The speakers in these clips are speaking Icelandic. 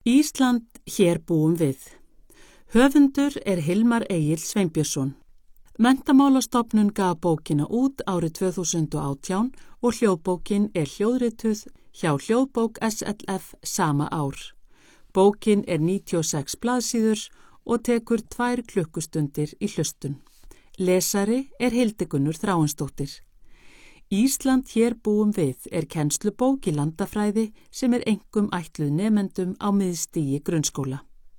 Ísland, hér búum við. Höfundur Hilmar Egill Sveinbjörnsson. Menntamálastofnun gaf bókina út árið 2018 og hljóðbókin hljóðrituð hjá Hljóðbók SLF sama ár. Bókin 96 blaðsíður og tekur 2 klukkustundir í hlustun. Lesari Hildigunnur Þráinsdóttir. Ísland, hér búum við kennslubók í landafræði sem einkum ætluð nemendum á miðstigi grunnskóla.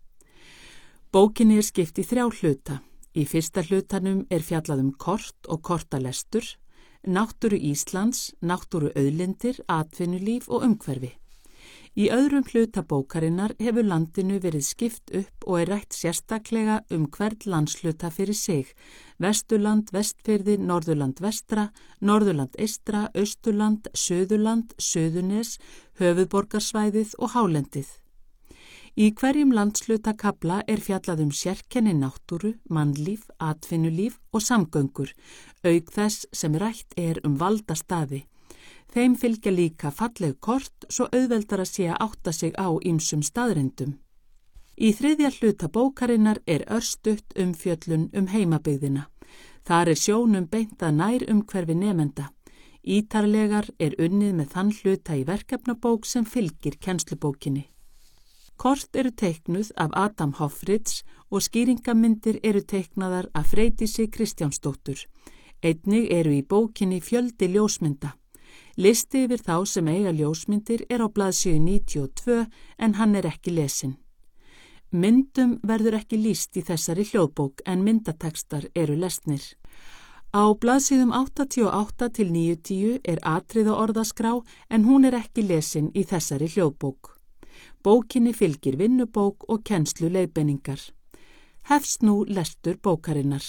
Bókinni skipt í 3 hluta. Í fyrsta hlutanum fjallað kort og kortalestur, náttúru Íslands, náttúru auðlindir, atvinnulíf og umhverfi. Í öðrum hluta bókarinnar hefur landinu verið skipt upp og rætt sérstaklega hvern landshluta fyrir sig, Vesturland, Vestfirði, Norðurland vestra, Norðurland eystra, Austurland, Suðurland, Suðurnes, höfuðborgarsvæðið og hálendið. Í hverjum landshlutakafla fjallað sérkenni náttúru, mannlíf, atvinnulíf og samgöngur, auk þess sem rætt valdastaði. Þeim fylgja líka falleg kort svo auðveldara sé að átta sig á ýmsum staðreyndum. Í 3. hluta bókarinnar örstutt umfjöllun heimabyggðina. Þar sjónum beint að nær umhverfi nemenda. Ítarlegar unnið með þann hluta í verkefnabók sem fylgir kennslubókinni. Kort teiknuð af Adam Hoffritz og skýringamyndir teiknaðar af Freydísi Kristjánsdóttur. Einnig í bókinni fjöldi ljósmynda. Listi yfir þá sem eiga ljósmyndir á blaðsíðu 92 en hann ekki lesinn. Myndum verður ekki lýst í þessari hljóðbók en myndatekstar lesnir. Á blaðsíðum 88 til 90 atriðaorðaskrá en hún ekki lesin í þessari hljóðbók. Bókinni fylgir vinnubók og kennsluleiðbeiningar. Hefst nú lestur bókarinnar.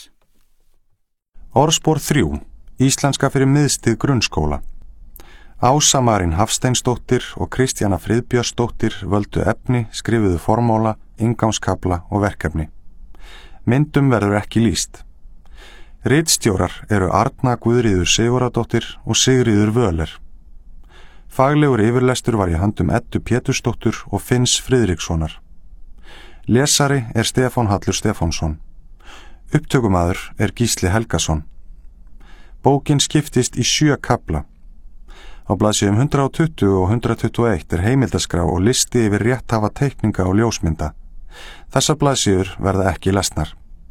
Orðspor 3. Íslenska fyrir miðstig grunnskóla. Ása Marín Hafsteinsdóttir og Kristjana Friðbjörnsdóttir völdu efni, skrifuðu formála, inngangskafla og verkefni. Myndum verður ekki lýst. Ritstjórar Arna Guðríður Sigurðardóttir og Sigríður Völer. Faglegur yfirlestur var í höndum Eddu Pétursdóttur og Finns Friðrikssonar. Lesari Stefán Hallur Stefánsson. Upptökumaður Gísli Helgason. Bókin skiptist í 7 kafla. Á blaðsíðum 120 og 121 heimildaskrá og listi yfir rétthafa teikninga og ljósmynda. Þessar blaðsíður verða ekki lesnar.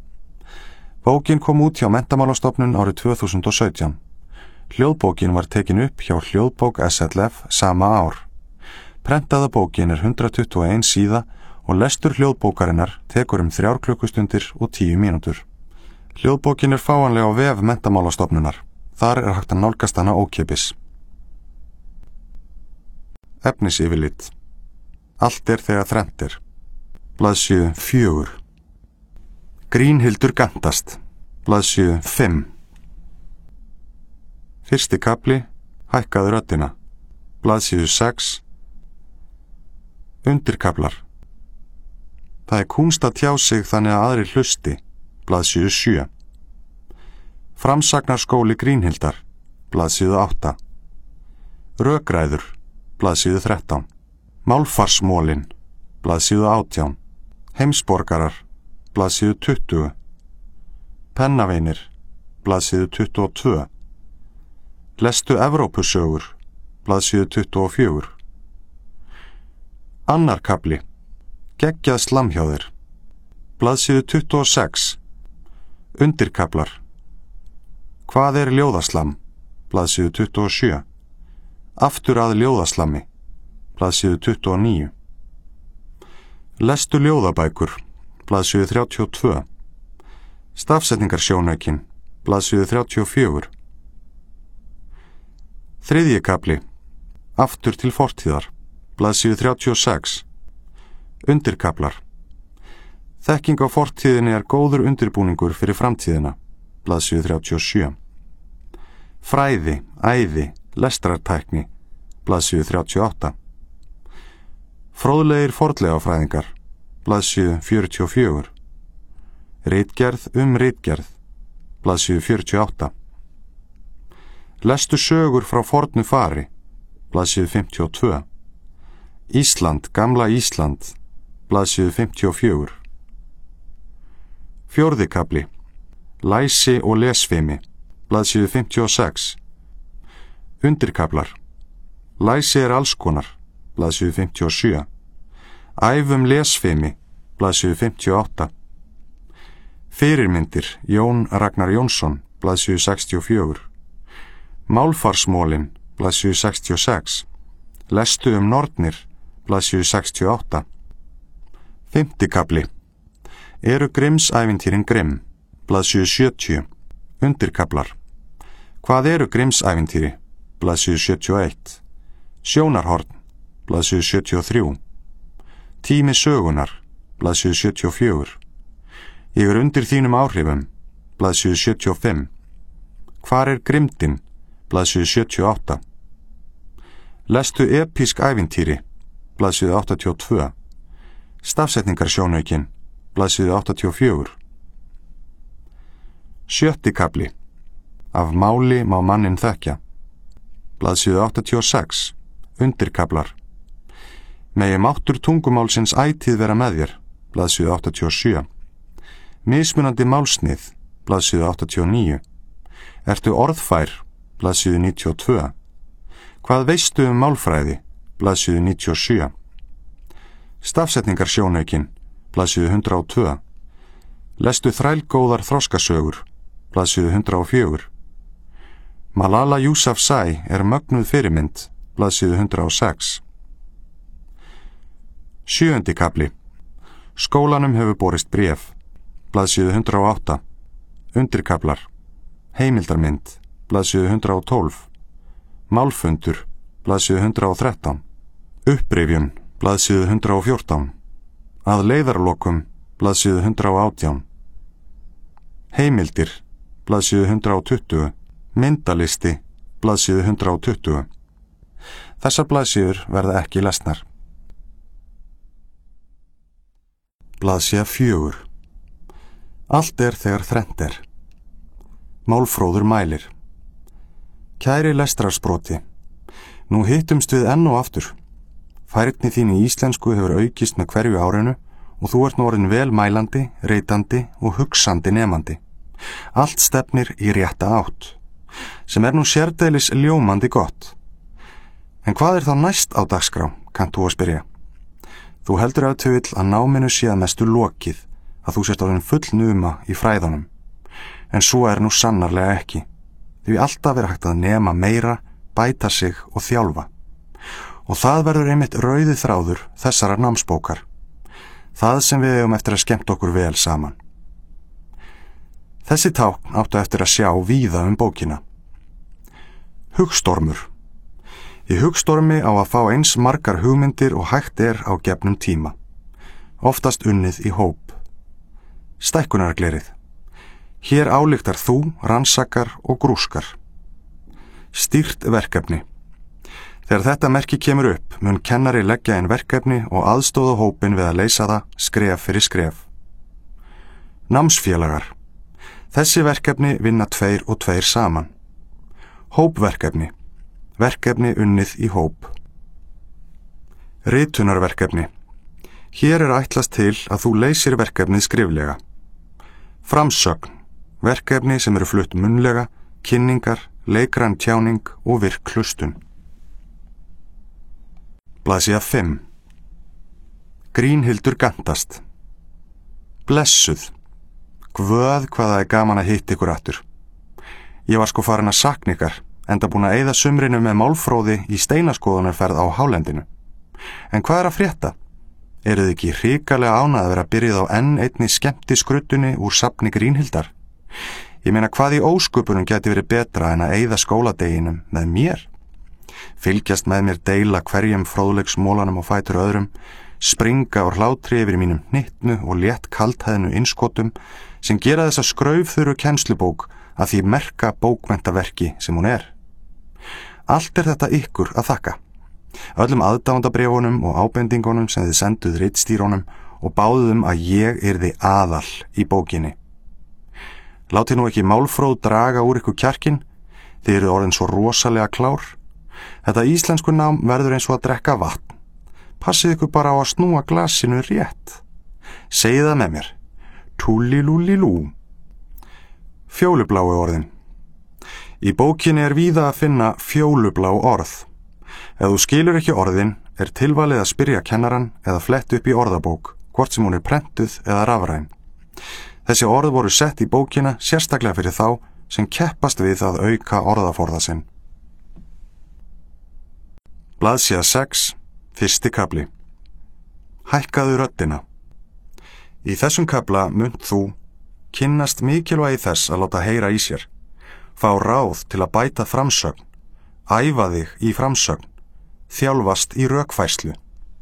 Bókin kom út hjá Menntamálastofnun árið 2017. Hljóðbókin var tekin upp hjá Hljóðbók SLF sama ár. Prentaða bókin 121 síða og lestur hljóðbókarinnar tekur 3 klukkustundir og 10 mínútur. Hljóðbókin fáanleg á vef Menntamálastofnunar. Þar hægt að nálgast hana ókeypis. Efnisyfirlit. Allt þegar þrennt Blaðsíðu 4. Grínhildur gantast. Blaðsíðu 5. Fyrsti kafli. Hækkaðu röddina. Blaðsíðu 6. Undirkaflar. Það kúnst að tjá sig þannig að aðrir hlusti. Blaðsíðu 7. Framsagnarskóli Grínhildar. Blaðsíðu 8. Rökræður. Blaðsíðu 13. Málfarsmólin. Blaðsíðu 18. Heimsborgarar. Blaðsíðu 20. Pennaveinir. Blaðsíðu 22. Lestu Evrópusögur. Blaðsíðu 24. Annar kafli. Geggjað slamhjáðir. Blaðsíðu 26. Undirkaflar. Hvað ljóðaslam? Blaðsíðu 27. Aftur að ljóðaslami. Blaðsíðu 29. Lestu ljóðabækur. Blaðsíðu 32. Stafsetningarsjónaukin. Blaðsíðu 34. Þriðji kafli. Aftur til fortíðar. Blaðsíðu 36. Undirkaflar. Þekking á fortíðinni góður undirbúningur fyrir framtíðina. Blaðsíðu 37. Fræði, æði, lestrartækni. Blaðsíðu 38. Fróðlegir fornleifafræðingar. Blaðsíðu 44. Ritgerð ritgerð. Blaðsíðu 48. Lestu sögur frá fornu fari. Blaðsíðu 52. Ísland, gamla Ísland. blaðsíðu 54. Fjórði kafli. Læsi og lesfimi, blaðsíðu 56. Undirkaflar. Læsi alls konar, blaðsíðu 57. Æfum lesfimi, blaðsíðu 58. Fyrirmyndir, Jón Ragnar Jónsson, blaðsíðu 64. Málfarsmólin, blaðsíðu 66. Lestu nornir, blaðsíðu 68. Fimmti kafli. Eru Grimms-ævintýrin grimm, blaðsíðu 70. Undirkaflar. Hvað eru Grimms-ævintýri, blaðsíðu 71. Sjónarhorn, blaðsíðu 73. Tími sögunar, blaðsíðu 74. Ég undir þínum áhrifum, blaðsíðu 75. Hvar grimmdin, blaðsíðu 78. Lestu epísk ævintýri, blaðsíðu 82. Stafsetningarsjónaukin, blaðsíðu 84. Sjötti kafli. Af máli má mannin þekkja, blaðsíðu 86. Undirkaflar. Megi máttur tungumálsins ætíð vera með þér, blaðsíðu 87. Mismunandi málsnið, blaðsíðu 89. Ertu orðfær, blaðsíðu 92. Hvað veistu málfræði, blaðsíðu 97. Stafsetningarsjónaukin, blaðsíðu 102. Lestu þrælgóðar þroskasögur, blaðsíðu 104. Malala Yousafzai mögnuð fyrirmynd, blaðsíðu 106. Sjöundi kafli. Skólanum hefur borist bréf, blaðsíðu 108. Undirkaflar. Heimildarmynd, blaðsíðu 112. Málfundur, blaðsíðu 113. Upprifjun, blaðsíðu 114. Að leiðarlokum, blaðsíðu 118. Heimildir, blaðsíðu 120. Myndalisti, blaðsíðu 120. Þessar blaðsíður verða ekki lesnar. Blaðsíða 4. Allt þegar þrennt Málfróður mælir. Kæri lestrarsproti, nú hittumst við enn og aftur. Færni þín í íslensku hefur aukist með hverju árinu og þú nú orðin vel mælandi, reytandi og hugsandi nemandi. Allt stefnir í rétta átt, sem nú sérdeilis ljómandi gott. En hvað þá næst á dagskrá, kannt þú að spyrja? Þú heldur ef til vill að náminu sé að mestu lokið, að þú sért orðin full numa í fræðunum. En svo nú sannarlega ekki, því alltaf hægt að nema meira, bæta sig og þjálfa. Og það verður einmitt rauði þráður þessarar námsbókar. Það sem við eigum eftir að skemmta okkur vel saman. Þessi tákn áttu eftir að sjá víða bókina. Hugstormur. Í hugstormi á að fá eins margar hugmyndir og hægt á gefnum tíma. Oftast unnið í hóp. Stækkunarglerið. Hér ályktar þú, rannsakar og grúskar. Stýrt verkefni. Þegar þetta merki kemur upp, mun kennari leggja inn verkefni og aðstóða hópin við að leysa það skref fyrir skref. Námsfélagar. Þessi verkefni vinna 2 og 2 saman. Hópverkefni. Verkefni unnið í hóp. Ritunarverkefni. Hér ætlast til að þú leysir verkefnið skriflega. Framsögn. Verkefni sem flutt munnlega, kynningar, leikræn tjáning og virk hlustun. Blaðsíða 5. Grínhildur gantast. Blessuð. Guð hvað það gaman að hitta ykkur aftur. Ég var farin að sakna ykkar, enda búin að eyða sumrinu með málfróði í steinaskoðunarferð á hálendinu. En hvað að frétta? Þið ekki hrikalega ánað að vera byrjuð á enn einni skemmtiskruddunni úr safni Grínhildar? Ég meina hvað í ósköpunum gæti verið betra en að eyða skóladeginum með mér? Fylgjast með mér deila hverjum fróðleiksmólanum og fætur öðrum, springa og hlátri yfir mínum hnittnu og létt kaldhæðnu innskotum sem gera þessa skraufþurru kennslubók að því merka bókmenntaverki sem hún Allt þetta ykkur að þakka. Öllum aðdáendabréfunum og ábendingunum sem þið senduð ritstýrónum og báðum að ég yrði aðal í bókinni. Látið nú ekki málfróð draga úr ykkur kjarkin, þið eruð orðin svo rosalega klár. Þetta íslensku nám verður eins og að drekka vatn. Passið ykkur bara á að snúa glasinu rétt. Segið það með mér. Túllilúllilú. Fjólubláu orðin. Í bókinni er víða að finna fjólublá orð. Ef þú skilur ekki orðin, er tilvalið að spyrja kennaran eða flett upp í orðabók, hvort sem hún er prentuð eða rafræn. Þessi orð voru sett í bókina sérstaklega fyrir þá sem keppast við að auka orðaforða sinn. Blaðsíða 6, 1. kafli. Hækkaðu röddina. Í þessum kafla munt þú kynnast mikilvægi þess að láta heyra í sér, fá ráð til að bæta framsögn, æfa þig í framsögn, þjálfast í rökfærslu.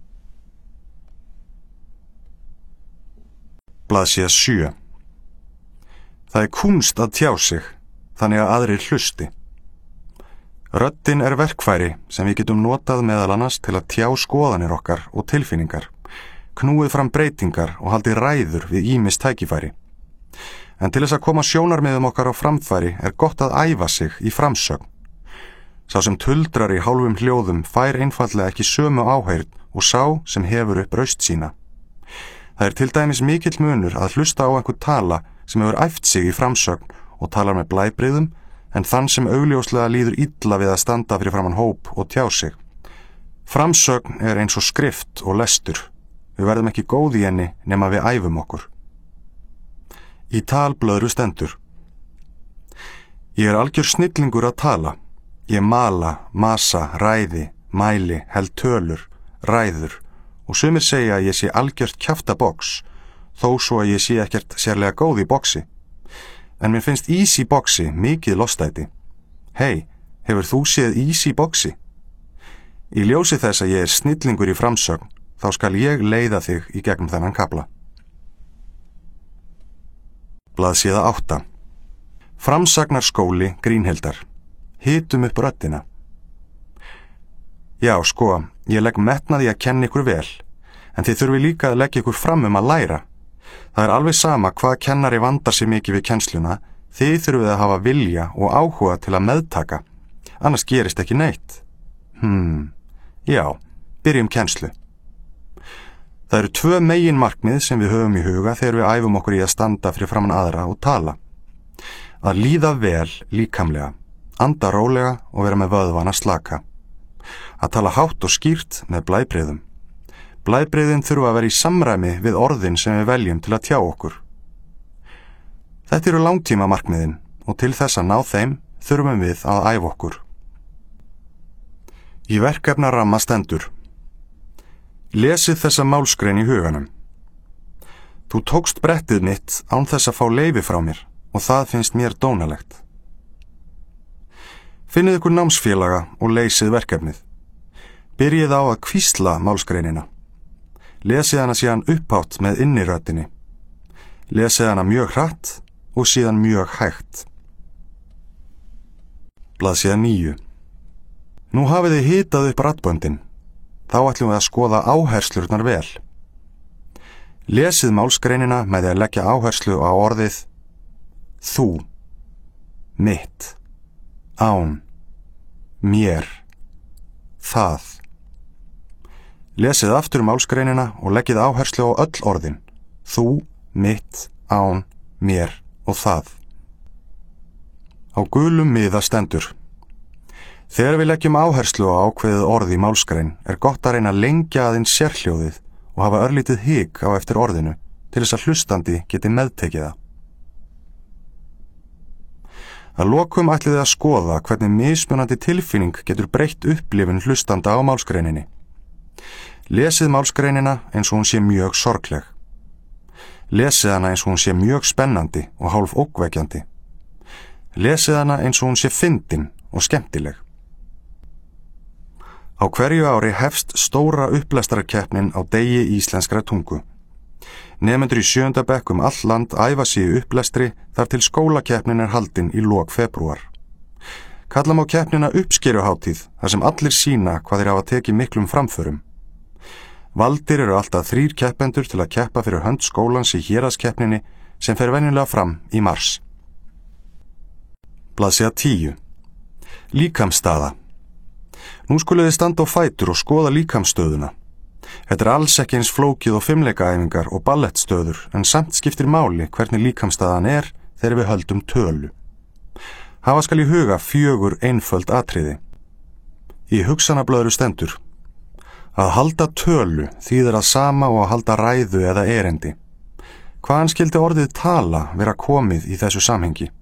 Blaðsíða 7. Það er kúnst að tjá sig, þannig að aðrir hlusti. Röddin er verkfæri sem við getum notað meðal annars til að tjá skoðanir okkar og tilfinningar, knúið fram breytingar og haldið ræður við ýmis tækifæri. En til þess að koma sjónarmiðum okkar á framfæri er gott að æfa sig í framsögn. Sá sem tuldrar í hálfum hljóðum fær einfaldlega ekki sömu áheyrn og sá sem hefur upp raust sína. Það er til dæmis mikill munur að hlusta á einhvern tala sem hefur æft sig í framsögn og talar með blæbrigðum en þann sem augljóslega líður illa við að standa fyrir framan hóp og tjá sig. Framsögn er eins og skrift og lestur. Við verðum ekki góð í henni nema við æfum okkur. Í talblöðru stendur. Ég er algjör snillingur að tala. Ég mala, masa, ræði, mæli, held tölur, ræður og sumir segja að ég sé algjört kjaftabox, þó svo að ég sé ekkert sérlega góð í boxi. En mér finnst ís í boxi mikið lostæti. Hei, hefur þú séð ís í boxi? Í ljósi þess að ég er snillingur í framsögn, þá skal ég leiða þig í gegnum þennan kafla. Blaðsíða 8. Framsagnarskóli Grínhildar. Hitum upp röddina. Já, sko, ég legg metnað í að kenna ykkur vel, en þið þurfi líka að leggja ykkur fram að læra. Það er alveg sama hvað kennari vandar sér mikið við kennsluna, þið þurfið að hafa vilja og áhuga til að meðtaka, annars gerist ekki neitt. Já, byrjum kennslu. Það eru 2 meginmarkmið sem við höfum í huga þegar við æfum okkur í að standa fyrir framan aðra og tala. Að líða vel líkamlega, anda rólega og vera með vöðvana slaka. Að tala hátt og skýrt með blæbrigðum. Blæbrigðin þurfa að vera í samræmi við orðin sem við veljum til að tjá okkur. Þetta eru langtíma markmiðin og til þess að ná þeim þurfum við að æfa okkur. Í verkefnaramma stendur. Lesið þessa málsgrein í huganum. Þú tókst brettið mitt án þess að fá leyfi frá mér og það finnst mér dónalegt. Finnið ykkur námsfélaga og leysið verkefnið. Byrjið á að hvísla málsgreinina. Lesið hana síðan upphátt með inniröddinni. Lesið hana mjög hratt og síðan mjög hægt. Blaðsíða 9. Nú hafið þið hitað upp raddböndin. Þá ætlum við að skoða áherslurnar vel. Lesið málsgreinina með því að leggja áherslu á orðið þú, mitt, án, mér, það. Lesið aftur málsgreinina og leggið áherslu á öll orðin, þú, mitt, án, mér og það. Á gulum miða stendur. Þegar við leggjum áherslu á ákveðið orð í málsgrein er gott að reyna að lengja aðeins sérhljóðið og hafa örlítið hik á eftir orðinu til þess að hlustandi geti meðtekið það. Að lokum ætlið þið að skoða hvernig mismunandi tilfinning getur breytt upplifun hlustanda á málsgreininni. Lesið málsgreinina eins og hún sé mjög sorgleg. Lesið hana eins og hún sé mjög spennandi og hálf ógnvekjandi. Lesið hana eins og hún sé fyndin og skemmtileg. Á hverju ári hefst stóra upplestararkeppnin á degi íslenskra tungu. Nemendur í 7. bekk all land æfa sig í upplestri þar til skólakeppnin er haldin í lok febrúar. Kalla má keppnina uppskeruhátíð þar sem allir sýna hvað þeir hafa tekið miklum framförum. Valdir eru alltaf 3 keppendur til að keppa fyrir hönd skólans í héraðskeppninni sem fer venjulega fram í mars. Blaðsíða 10. Líkamsstaða. Nú skuluð þið standa á fætur og skoða líkamsstöðuna. Þetta alls ekki eins flókið og fimleikaæfingar og ballettstöður en samt skiptir máli hvernig líkamsstaðan þegar við höldum tölu. Hafa skal í huga 4 einföld atriði. Í hugsanablöðru stendur: að halda tölu þýðir að sama og að halda ræðu eða erindi. Hvaðan skildi orðið tala vera komið í þessu samhengi?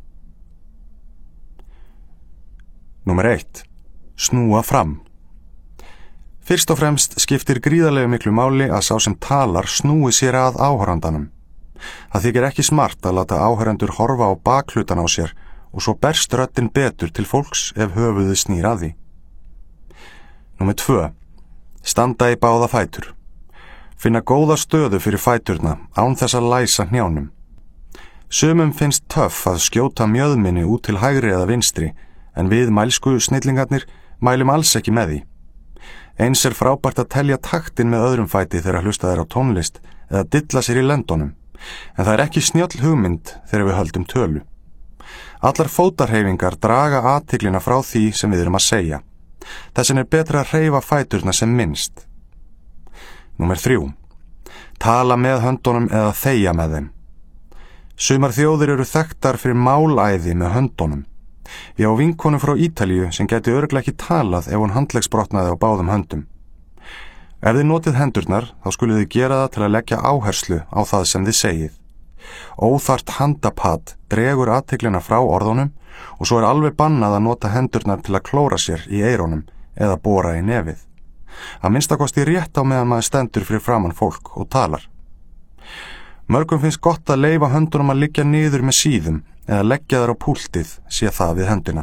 Númer 1. Snúa fram. Fyrst og fremst skiptir gríðarlega miklu máli að sá sem talar snúi sér að áhorfandanum. Það þykir ekki smart að láta áhorfandur horfa á bakhlutan á sér og svo berst röddin betur til fólks ef höfuðið snýr að því. Númer 2. Standa í báða fætur. Finna góða stöðu fyrir fæturna án þess að læsa hnjánum. Sumum finnst töff að skjóta mjöðminni út til hægri eða vinstri, en við mælsku snillingarnir mælum alls ekki með því. Eins frábært að telja taktin með öðrum fæti þegar hlustað á tónlist eða dilla sér í lendunum, en það ekki snjöll hugmynd þegar við höldum tölu. Allar fótarhreyfingar draga athyglina frá því sem við erum að segja. Þessin betra að hreyfa fæturna sem minnst. Númer 3. Tala með höndunum eða þegja með þeim. Sumar þjóðir eru þekktar fyrir málæði með höndunum. Ég á vinkonu frá Ítalíu sem gæti örugglega ekki talað ef hún handleggsbrotnaði á báðum höndum. Ef þið notið hendurnar, þá skuluð þið gera það til að leggja áherslu á það sem þið segið. Óþarft handapat dregur athyglina frá orðunum og svo alveg bannað að nota hendurnar til að klóra sér í eyrunum eða bora í nefið. Að minnstakosti rétt á meðan maður stendur fyrir framan fólk og talar. Mörgum finnst gott að leyfa höndunum að liggja niður með síðum eða leggja þær á púltið sé það við höndina.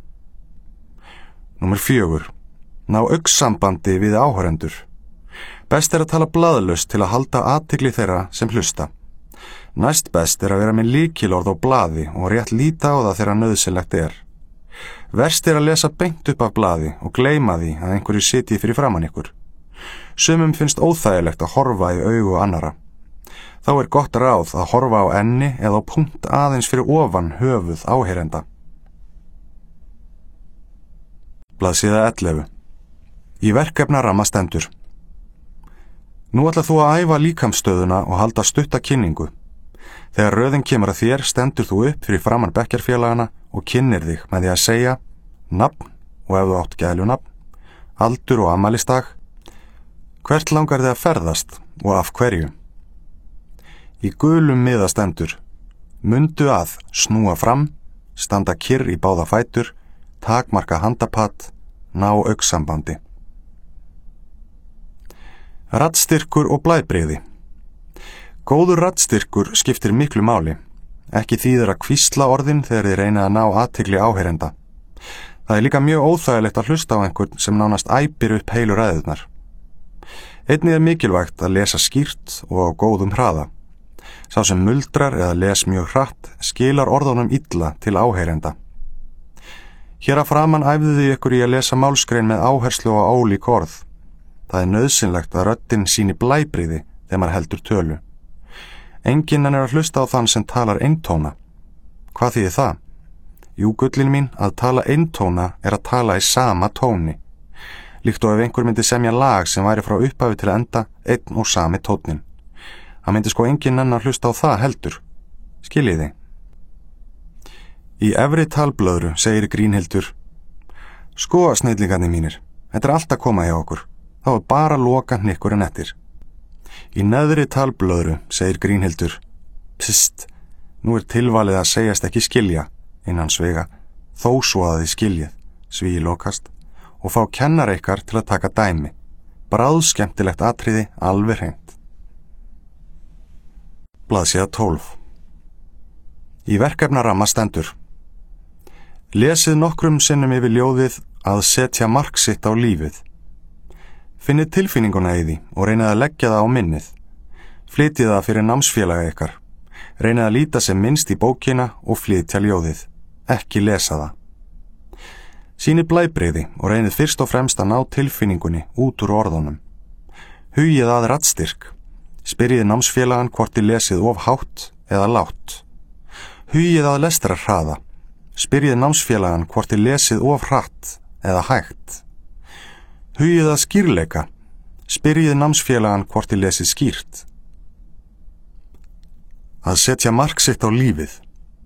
Númer 4. Ná augnsambandi við áhorfendur. Best að tala blaðlaust til að halda athygli þeirra sem hlusta. Næst best að vera með lykilorð á blaði og rétt líta á það þegar nauðsynlegt Verst að lesa beint upp af blaði og gleyma því að einhverju sitji fyrir framan ykkur. Sumum finnst óþægilegt að horfa í augu annara. Þá gott ráð að horfa á enni eða á punkt aðeins fyrir ofan höfuð áheyrenda. Blaðsíða 11. Í verkefnaramma stendur: Nú ætlar þú að æfa líkamsstöðuna og halda stutta kynningu. Þegar röðin kemur að þér stendur þú upp fyrir framan bekkjarfélagana og kynnir þig með því að segja nafn og ef þú átt gælunafn, aldur og afmælisdag, hvert langar þið að ferðast og af hverju. Í gulum miða stendur: mundu að snúa fram, standa kyrr í báða fætur, takmarka handapat, ná augnsambandi. Raddstyrkur og blæbrigði. Góður raddstyrkur skiptir miklu máli. Ekki þýðir að hvísla orðin þegar þið reynið að ná athygli áheyrenda. Það líka mjög óþægilegt að hlusta á einhvern sem nánast æpir upp heilu ræðurnar. Einnig mikilvægt að lesa skýrt og á góðum hraða. Sá sem muldrar eða les mjög hratt skilar orðunum illa til áheyrenda. Hér að framan æfðu þið ykkur í að lesa málsgrein með áherslu á ólík orð. Það nauðsynlegt að röddin sýni blæbrigði þegar maður heldur tölu. Enginn að hlusta á þann sem talar eintóna. Hvað þýðir það? Jú, gullin mín, að tala eintóna að tala í sama tóni. Líkt og ef einhver myndi semja lag sem væri frá upphafi til enda einn og sami tónnin. Það myndi sko enginn að hlusta á það heldur. Skiljið þið? Í efri talblöðru segir Grínhildur: Sko, snillingarnir mínir, þetta allt að koma hjá okkur. Þá bara loka hnykkurinn eftir. Í neðri talblöðru segir Grínhildur: Psst, nú tilvalið að segjast ekki skilja, innan svega, þó svo að þið skiljið, svíi lokast, og fá kennar ykkar til að taka dæmi. Bráðskemmtilegt atriði, alveg hreint. Blaðsíða 12. Í verkefnaramma stendur: Lesið nokkrum sinnum yfir ljóðið að setja mark sitt á lífið. Finnið tilfinninguna í því og reynið að leggja það á minnið. Flytjið það fyrir námsfélaga ykkar. Reynið að líta sem minnst í bókina og flytja ljóðið. Ekki lesa það. Sýnið blæbrigði og reynið fyrst og fremst að ná tilfinningunni út úr orðunum. Hugið að raddstyrk. Spyrjið námsfélagan hvort þið lesið of hátt eða lágt. Hugið að lestrarhraða. Spyrjið námsfélagan hvort þið lesið of hratt eða hægt. Hugið að skýrleika. Spyrjið námsfélagan hvort þið lesið skýrt. Að setja mark sitt á lífið.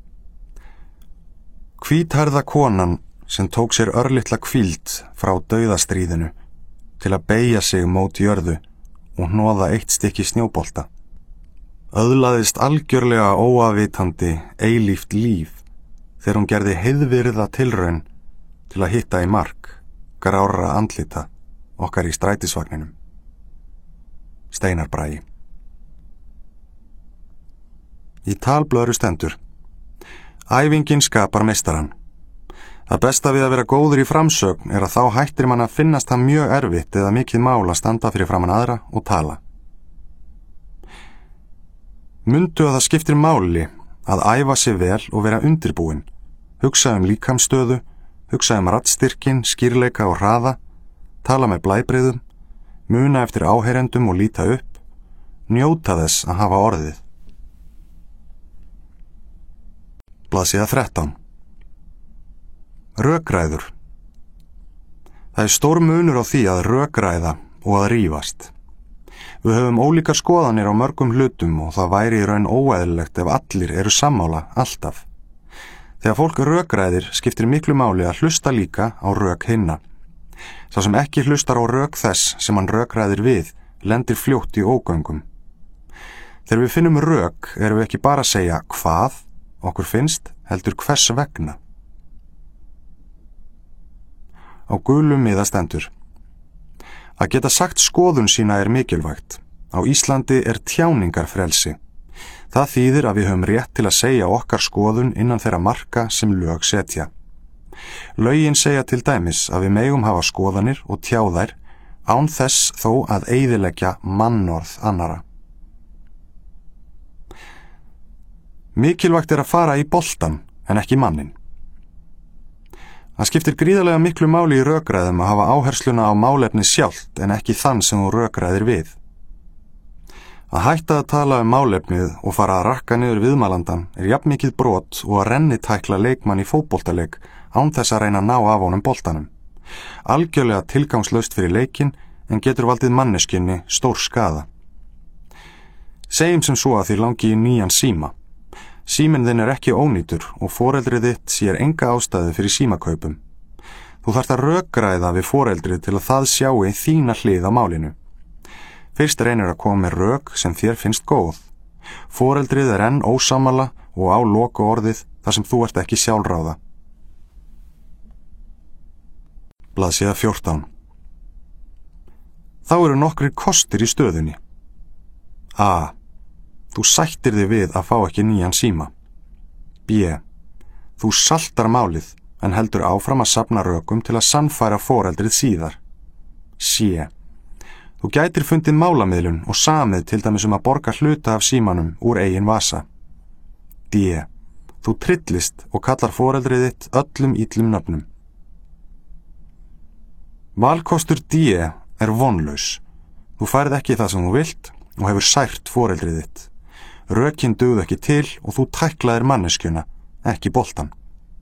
Hvíthærða konan sem tók sér örlitla hvíld frá dauðastríðinu til að beygja sig mót jörðu og hnoða eitt stykki snjóbolta. Öðlaðist algjörlega óafvitandi eilíft líf þegar hún gerði heiðvirða tilraun til að hitta í mark grárra andlita okkar í strætisvagninum. Steinar Bragi. Í talblöðru stendur: Æfingin skapar meistarann. Það besta við að vera góður í framsögn er að þá hættir mann að finnast það mjög erfitt eða mikið mál að standa fyrir framan aðra og tala. Mundu að það skiptir máli að æfa sig vel og vera undirbúin, hugsa líkamsstöðu, hugsa raddstyrkin, skýrleika og hraða, tala með blæbrigðum, muna eftir áheyrendum og líta upp, njóta þess að hafa orðið. Blaðsíða 13. Rökræður. Það stór munur á því að rökræða og að rífast. Við höfum ólíkar skoðanir á mörgum hlutum og það væri í raun óeðlilegt ef allir eru sammála alltaf. Þegar fólk rökræðir skiptir miklu máli að hlusta líka á rök hinna. Sá sem ekki hlustar á rök þess sem hann rökræðir við lendir fljótt í ógöngum. Þegar við finnum rök erum við ekki bara að segja hvað okkur finnst, heldur hvers vegna. Á gulum miða stendur: Að geta sagt skoðun sína er mikilvægt. Á Íslandi er tjáningarfrelsi. Það þýðir að við höfum rétt til að segja okkar skoðun innan þeirra marka sem lög setja. Lögin segja til dæmis að við megum hafa skoðanir og tjá þær án þess þó að eyðileggja mannorð annara. Mikilvægt er að fara í boltan en ekki mannin. Það skiptir gríðarlega miklu máli í rökræðum að hafa áhersluna á málefni sjálft en ekki þann sem þú rökræðir við. Að hætta að tala málefnið og fara að rakka niður viðmælandan er jafn mikið brot og að rennitækla leikmann í fótboltaleik án þess að reyna að ná af honum boltanum. Algjörlega tilgangslaust fyrir leikinn en getur valdið manneskjunni stór skaða. Segjum sem svo að þér langi í nýjan síma. Síminn þinn er ekki ónýtur og foreldrið þitt sér enga ástæðu fyrir símakaupum. Þú þarft að rökræða við foreldrið til að það sjái þína hlið á málinu. Fyrst reynir að koma með rök sem þér finnst góð. Foreldrið er enn ósammála og á loka orðið þar sem þú ert ekki sjálfráða. Blaðsíða 14. Þá eru nokkrir kostir í stöðunni. A. Þú sættir þig við að fá ekki nýjan síma. B. Þú saltar málið en heldur áfram að safna rökum til að sannfæra foreldrið síðar. C. Þú gætir fundið málamiðlun og samið til dæmis að borga hluta af símanum úr eigin vasa. D. Þú trillist og kallar foreldrið þitt öllum illum nöfnum. Valkostur D er vonlaus. Þú færð ekki það sem þú vilt og hefur sært foreldrið þitt. Rökin dugðu ekki til og þú tæklaðir manneskjuna, ekki boltan.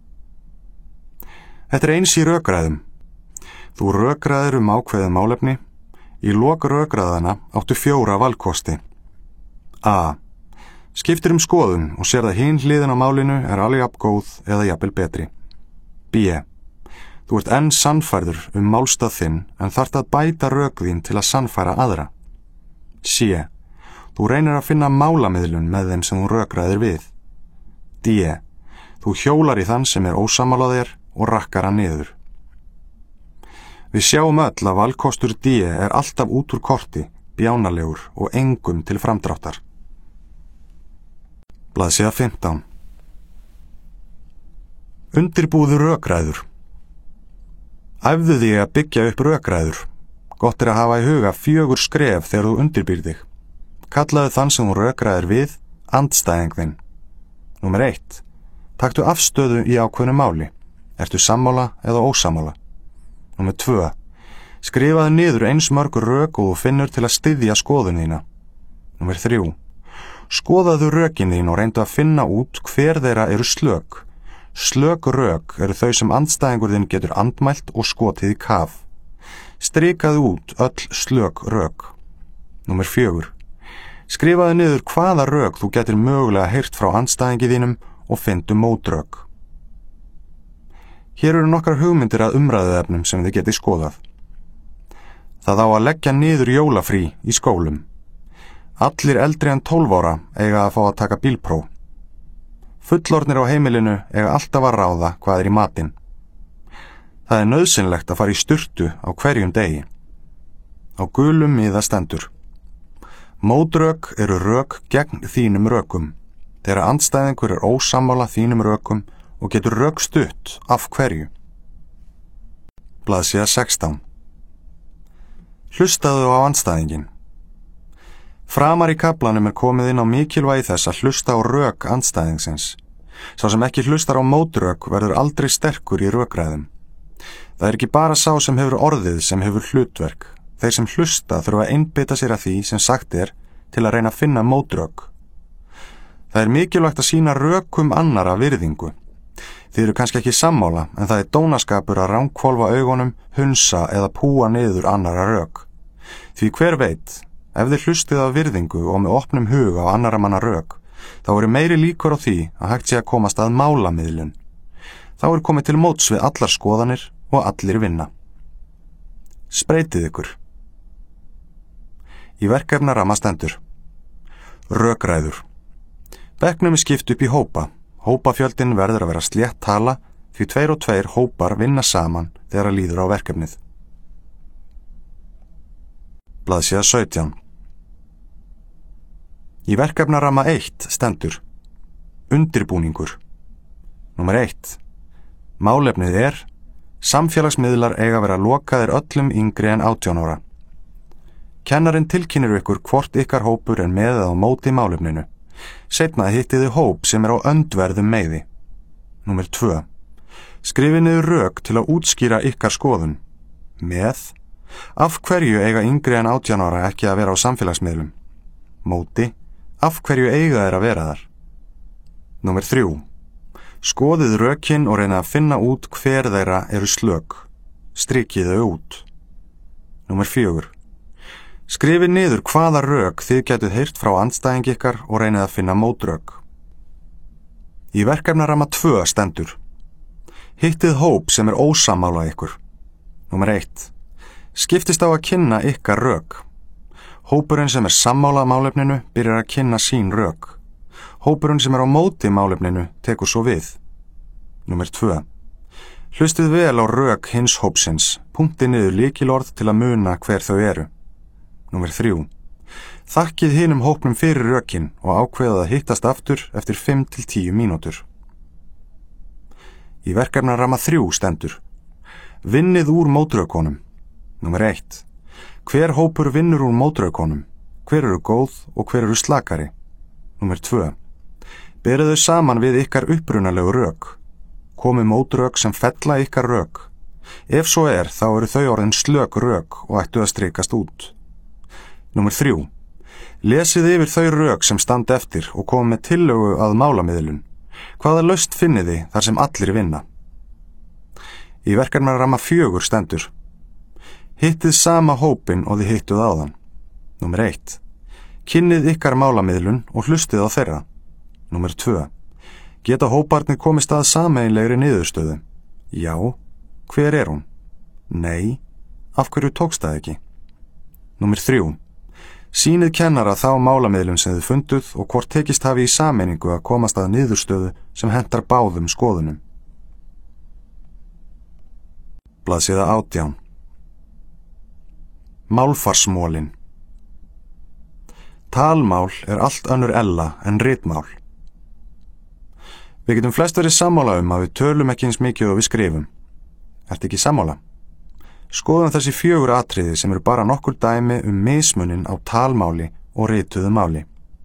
Þetta er eins í rökræðum. Þú rökræðir ákveðið málefni. Í lok rökræðana áttu 4 valkosti. A. Skiptir skoðun og sér að hin hliðin á málinu er alveg jafn góð eða jafnvel betri. B. Þú ert enn sannfærður málstað þinn en þarft að bæta rök þín til að sannfæra aðra. C. Þú reynir að finna málamiðlun með þeim sem þú rökræðir við. D. Þú hjólar í þann sem er ósammála þér og rakkar hann niður. Við sjáum öll að valkostur D er alltaf út úr korti, bjánalegur og engum til framdráttar. Blaðsíða 15. Undirbúðu rökræður. Æfðu þig að byggja upp rökræður. Gott er að hafa í huga 4 skref þegar þú undirbýrð þig. Kallaðu þann sem þú rökræðir við andstæðing þinn. Númer 1. Taktu afstöðu í ákveðnu máli. Ertu sammála eða ósammála? Númer 2. Skrifaðu niður eins mörg rök og þú finnur til að styðja skoðun þína. Númer 3. Skoðaðu rökin þín og reyndu að finna út hver þeirra eru slök. Slök rök eru þau sem andstæðingur þinn getur andmælt og skotið í kaf. Strikaðu út öll slök rök. Númer 4. Skrifaðu niður hvaða rök þú getur mögulega heyrt frá andstæðingi þínum og fyndu mótrök. Hér eru nokkrar hugmyndir að umræðuefnum sem þið getið skoðað. Það á að leggja niður jólafrí í skólum. Allir eldri en 12 ára eiga að fá að taka bílpróf. Fullorðnir á heimilinu eiga alltaf að ráða hvað í matinn. Það er nauðsynlegt að fara í sturtu á hverjum degi. Á gulum miða stendur: mótrök eru rök gegn þínum rökum, þegar andstæðingur er ósammála þínum rökum og getur rökstutt af hverju. Blaðsíða 16. Hlustaðu á andstæðingin. Framar í kaflanum er komið inn á mikilvægi þess að hlusta á rök andstæðingsins. Sá sem ekki hlustar á mótrök verður aldrei sterkur í rökræðum. Það er ekki bara sá sem hefur orðið sem hefur hlutverk. Þeir sem hlusta þurfa að einbeita sér að því sem sagt er til að reyna að finna mótrök. Það er mikilvægt að sýna rökum annara virðingu. Þið eru kannski ekki sammála, en það er dónaskapur að ranghvolfa augunum, hunsa eða púa niður annara rök. Því hver veit, ef þið hlustið af virðingu og með opnum hug á annara manna rök, þá eru meiri líkur á því að hægt sé að komast að málamiðlun. Þá er komið til móts við allar skoðanir og allir vinna. Spreytið ykkur. Í verkefnaramma stendur: rökræður. Bekknum er skipt upp í hópa. Hópafjöldin verður að vera slétt tala því 2 og 2 hópar vinna saman þegar að líður á verkefnið. Blaðsíða 17. Í verkefnaramma 1 stendur: undirbúningur. Númer 1. Málefnið er: samfélagsmiðlar eiga að vera lokaðir öllum yngri en 18 ára. Kennarinn tilkynnir ykkur hvort ykkar hópur er með eða á móti málefninu. Seinna hittiði hóp sem er á öndverðum meiði. Númer 2. Skrifið niður rök til að útskýra ykkar skoðun. Með: af hverju eiga yngri en 18 ára ekki að vera á samfélagsmiðlum? Móti: af hverju eiga þeir að vera þar? Númer 3. Skoðið rökin og reyna að finna út hver þeirra eru slök. Strikið þau út. Númer 4. Skrifið niður hvaða rök þið getið heyrt frá andstæðingi ykkar og reynið að finna mótrök. Í verkefnaramma 2 stendur: hittið hóp sem er ósammála ykkur. Númer 1. Skiptist á að kynna ykkar rök. Hópurinn sem er sammála málefninu byrjar að kynna sín rök. Hópurinn sem er á móti málefninu tekur svo við. Númer 2. Hlustið vel á rök hins hópsins. Punktið niður lykilorð til að muna hver þau eru. Númer 3. Þakkið hinum hópnum fyrir rökin og ákveðað að hittast aftur eftir 5 til 10 mínútur. Í verkefnaramma 3 stendur: vinnið úr mótrökunum. Númer 1. Hver hópur vinnur úr mótrökunum? Hver eru góð og hver eru slakari? Númer 2. Berið þau saman við ykkar upprunalegu rök. Komi mótrök sem fella ykkar rök. Ef svo er, þá eru þau orðin slök rök og ættu að strikast út. Númer 3. Lesið yfir þau rök sem standa eftir og komið með tillögu að málamiðlun. Hvaða lausn finnið þið þar sem allir vinna? Í verkefnaramma 4 stendur: hittið sama hópin og þið hittuð áðan. Númer 1. Kynnið ykkar málamiðlun og hlustið á þeirra. Númer 2. Geta hóparnir komist að sameiginlegri niðurstöðu? Já. Hver er hún? Nei. Af hverju tókst það ekki? Númer 3. Sýnið kennara þá málamiðlun sem þið funduð og hvort tekist hafi í sameiningu að komast að niðurstöðu sem hentar báðum skoðunum. Blaðsíða 18. Málfarsmólin. Talmál er allt önnur ella en ritmál. Við getum flest verið sammála að við tölum ekki eins mikið og við skrifum. Ertu ekki sammála? Skoðum þessi 4 atriði sem eru bara nokkur dæmi mismunin á talmáli og rituðu máli.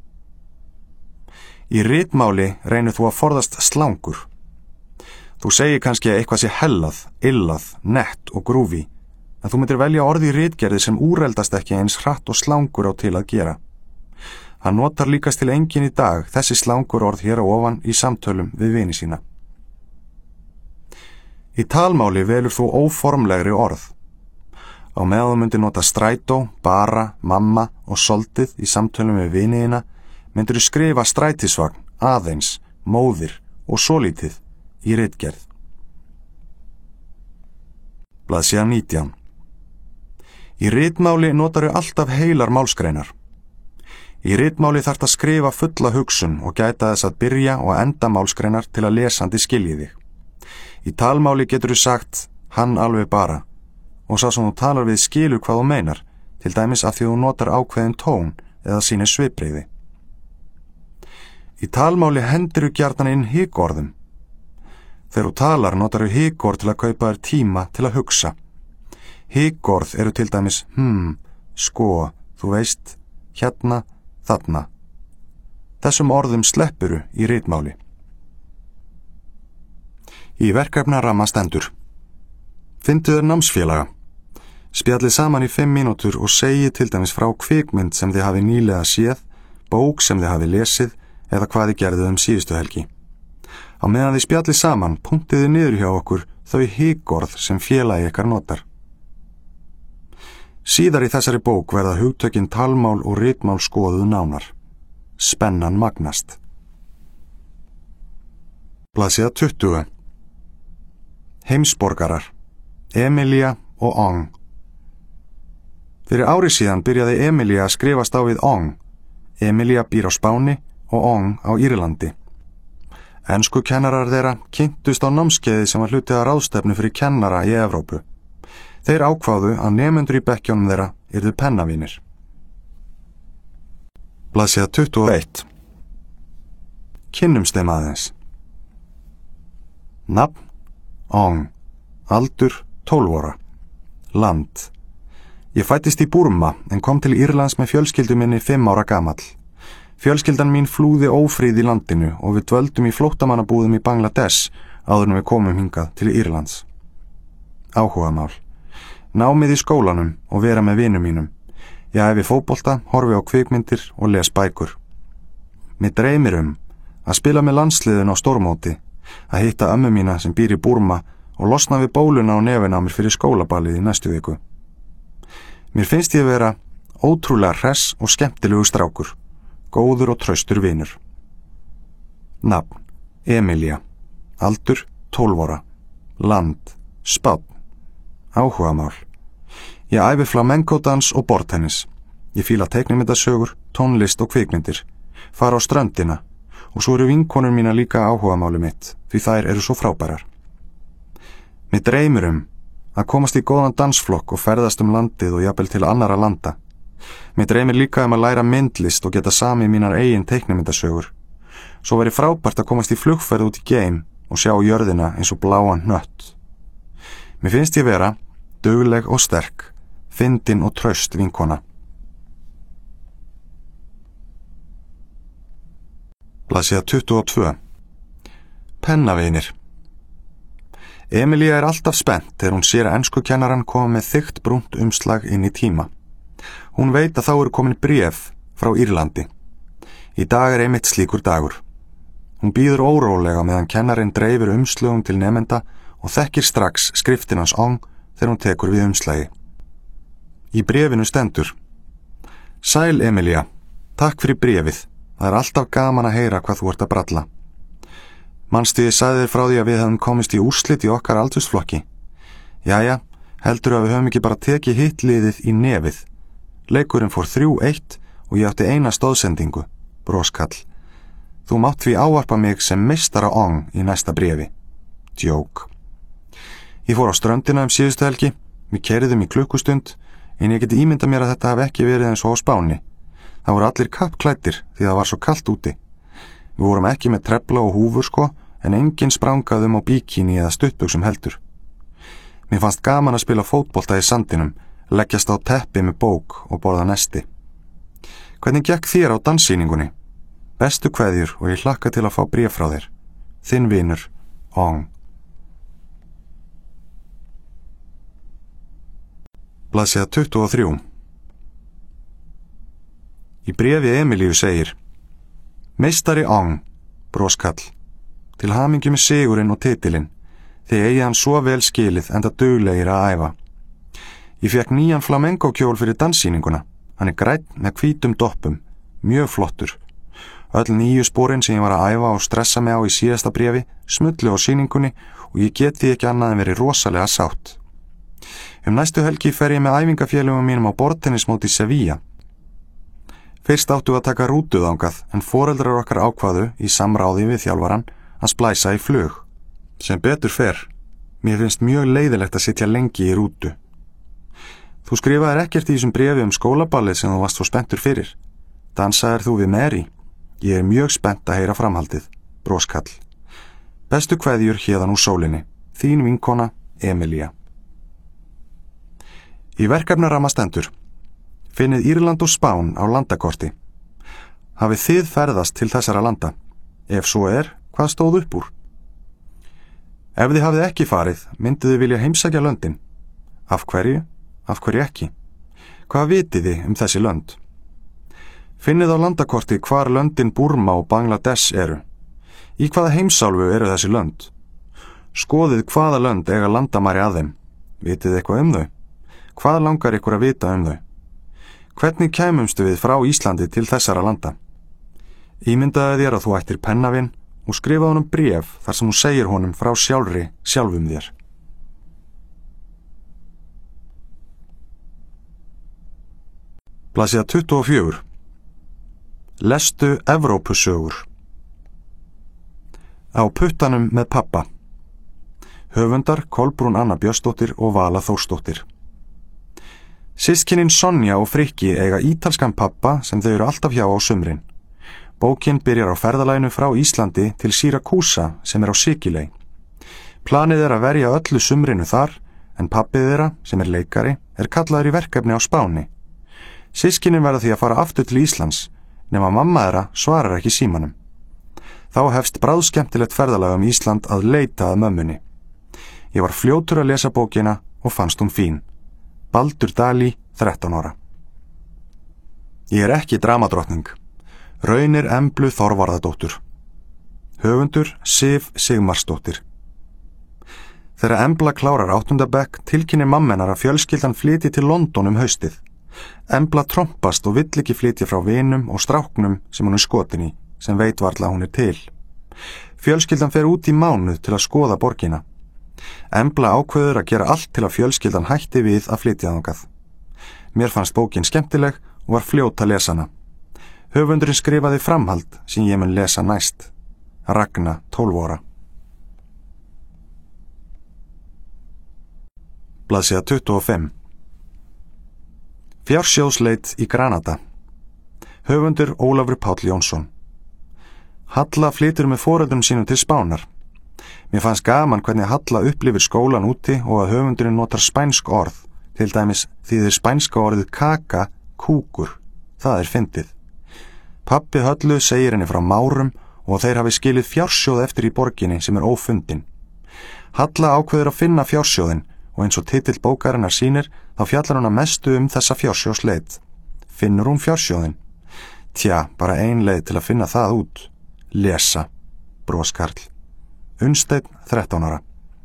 Í ritmáli reynir þú að forðast slangur. Þú segir kannski að eitthvað sé hellað, illað, nett og grúfi, en þú myndir velja orð í ritgerði sem úreldast ekki eins hratt og slangur á til að gera. Hann notar líkast til enginn í dag þessi slangur orð hér á ofan í samtölum við vini sína. Í talmáli velur þú óformlegri orð. Á meðan þú myndir nota strætó, bara, mamma og soldið í samtölum við viniðina, myndir þú skrifa strætisvagn, aðeins, móðir og svolítið í ritgerð. Blaðsíða 19. Í ritmáli notarðu alltaf heilar málsgreinar. Í ritmáli þarft að skrifa fulla hugsun og gæta þess að byrja og enda málsgreinar til að lesandi skilji þig. Í talmáli getur þú sagt, hann alveg bara, og sá sem þú talar við skilur hvað þú meinar, til dæmis af því þú notar ákveðin tón eða sýnir svipbrigði. Í talmáli hendir þú gjarnan inn hikkorðum. Þegar þú talar notar þú hikkorð til að kaupa þér tíma til að hugsa. Hikkorð eru til dæmis sko, þú veist, hérna, þarna. Þessum orðum sleppuru í ritmáli. Í verkefnaramma stendur: Fyndu þér námsfélaga. Spjallið saman í 5 mínútur og segið til dæmis frá kvikmynd sem þið hafi nýlega séð, bók sem þið hafi lesið eða hvað þið gerðuð síðustu helgi. Á meðan þið spjallið saman punktiði niður hjá okkur þau hikkorð sem félagi ykkar notar. Síðar í þessari bók verða hugtökin talmál og ritmál skoðuð nánar. Spennan magnast. Blaðsíða 20. Heimsborgarar. Emilia og Ong. Fyrir ári síðan byrjaði Emilia að skrifast á við Ong. Emilia býr á Spáni og Ong á Írlandi. Enskukennarar þeirra kynntust á námskeiði sem var hluti af ráðstefnu fyrir kennara í Evrópu. Þeir ákváðu að nemendur í bekkjónum þeirra yrðu pennavínir. Blaðsíða 21. Kynnumst þeim aðeins. Nafn: Ong. Aldur: 12 ára. Land: Ég fættist í Burma en kom til Írlands með fjölskyldu minni 5 ára gamall. Fjölskyldan mín flúði ófríð í landinu og við dvöldum í flóttamannabúðum í Bangladesh áður en við komum hingað til Írlands. Áhugamál: Námið í skólanum og vera með vinum mínum. Ég æfi fótbolta, horfi á kvikmyndir og les bækur. Mér dreymir að spila með landsliðin á stórmóti, að hitta ömmu mína sem býr í Burma og losna við bóluna á nefina á mér fyrir skólaballið í næstu viku. Mér finnst ég vera ótrúlega hress og skemmtilegu strákur, góður og traustur vinur. Nafn: Emilia. Aldur: 12 ára. Land: Spánn. Áhugamál: Ég æfi flamenco-dans og borðtennis. Ég fíla teiknimyndasögur, tónlist og kvikmyndir. Fara á ströndina og svo eru vinkonur mína líka áhugamáli mitt því þær eru svo frábærar. Mér dreymir að komast í góðan dansflokk og ferðast landið og jafnvel til annara landa. Mér dreymir líka að læra myndlist og geta samið mínar eigin teiknimyndasögur. Svo væri frábært að komast í flugferð út í geim og sjá jörðina eins og bláan hnött. Mér finnst ég vera dugleg og sterk, fyndin og traust vinkona. Blaðsíða 22. Pennavinir. Emilia alltaf spennt þegar hún sér að enskukennaran koma með þykkt brúnt umslag inn í tíma. Hún veit að þá eru komin bréf frá Írlandi. Í dag einmitt slíkur dagur. Hún bíður órólega meðan kennarinn dreifir umslögum til nemenda og þekkir strax skriftin hans Ong þegar hún tekur við umslagi. Í bréfinu stendur: Sæl Emilia, takk fyrir bréfið. Það alltaf gaman að heyra hvað þú ert að bralla. Manstu ég sagði þér frá því að við hefum komist í úrslit í okkar aldursflokki. Jæja, heldur að við höfum ekki bara tekið hitt liðið í nefið. Leikurinn fór 3-1 og ég átti eina stóðsendingu, broskall. Þú mátt því ávarpa mig sem meistara Ong í næsta bréfi. Djók. Ég fór á ströndina síðustu helgi, við keyriðum í klukkustund, en ég geti ímyndað mér að þetta hafi ekki verið eins og á Spáni. Það voru allir kappklæddir því það var svo kalt úti. Við vorum ekki með trefla og húfur en enginn sprangaðum á bíkíni eða stuttbuxum heldur. Mér fannst gaman að spila fótbolta í sandinum, leggjast á teppi með bók og borða nesti. Hvernig gekk þér á danssýningunni? Bestu kveðjur og ég hlakka til að fá bréf frá þér. Þinn vinur, Ong. Blaðsíða 23. Í bréfi Emilíu segir: Meistari Ong, broskall, til hamingju með sigurinn og titilinn, þið eigi hann svo vel skilið enda duglegir að æfa. Ég fekk nýjan flamenco-kjól fyrir danssýninguna. Hann grænn með hvítum doppum, mjög flottur. Öll 9 sporin sem ég var að æfa og stressa mig á í síðasta bréfi smullu á sýningunni og ég get því ekki annað en verið rosalega sátt. Næstu helgi fer ég með æfingafélögum mínum á borðtennismóti í Sevilla. Fyrst áttu að taka rútu þangað en foreldrar okkar ákváðu í samráði við þjálfaran að splæsa í flug. Sem betur fer, mér finnst mjög leiðilegt að sitja lengi í rútu. Þú skrifaðir ekkert í þessum bréfi skólaballið sem þú varst svo spenntur fyrir. Dansaðir þú við Mary? Ég er mjög spennt að heyra framhaldið. Broskall. Bestu kveðjur héðan úr sólinni. Þín vinkona, Emilia. Í verkefnaramma stendur: Finnið Írland og Spán á landakorti. Hafið þið ferðast til þessara landa? Ef svo hvað stóð upp úr? Ef þið hafið ekki farið, myndið þið vilja heimsækja löndin. Af hverju? Af hverju ekki? Hvað vitið þið þessi lönd? Finnið á landakorti hvar löndin Burma og Bangladesh eru. Í hvaða heimsálfu eru þessi lönd? Skoðið hvaða lönd eiga landamæri að þeim. Vitið eitthvað þau? Hvað langar ykkur að vita þau? Hvernig kæmumstu við frá Íslandi til þessara landa? Ímyndaðu þér að þú ættir pennavinn og skrifa honum bréf þar sem hún segir honum frá sjálfum þér. Blaðsíða 24. Lestu Evrópusögur. Á puttanum með pappa. Höfundar Kolbrún Anna Björnsdóttir og Vala Þórsdóttir. Systkinin Sonja og Frikki eiga ítalskan pappa sem þau eru alltaf hjá á sumrin. Bókin byrjar á ferðalaginu frá Íslandi til Sýrakúsa sem á Sikiley. Planið að verja öllu sumrinu þar, en pappið þeirra, sem leikari, kallaður í verkefni á Spáni. Systkinin verða því að fara aftur til Íslands, nema mamma þeirra svarar ekki símanum. Þá hefst bráðskemmtilegt ferðalag Ísland að leita að mömmunni. Ég var fljótur að lesa bókina og fannst hún fín. Baldur Dali, 13 ára. Ég ekki dramadrottning. Raunir Emblu Þorvarðardóttur. Höfundur Sif Sigmarsdóttir. Þegar Embla klárar 8. bekk tilkynnir mamma hennar að fjölskyldan flytji til London haustið. Embla trompast og vill ekki flytja frá vinum og stráknum sem hún skotin í, sem veit varla hún til. Fjölskyldan fer út í mánuð til að skoða borgina. Embla ákveður að gera allt til að fjölskyldan hætti við að flytja þangað. Mér fannst bókin skemmtileg og var fljót að lesa hana. Höfundurinn skrifaði framhald sem ég mun lesa næst. Ragna, 12 ára. Blaðsíða 25. Fjársjóðsleit í Granada. Höfundur Ólafur Páll Jónsson. Halla flytur með foreldrum sínum til Spánar. Mér fannst gaman hvernig Halla upplifir skólan úti og að höfundurinn notar spænsk orð, til dæmis þýðir spænska orðið kaka, kúkur. Það fyndið. Pappi Höllu segir henni frá márum og þeir hafi skilið fjársjóð eftir í borginni sem ófundin. Halla ákveður að finna fjársjóðin og eins og titill bókarinnar sýnir, þá fjallar hún að mestu þessa fjársjóðsleit. Finnur hún fjársjóðin? Tja, bara ein leið til að finna það út. Lesa. Broskarl. Unnsteinn, 13 ára.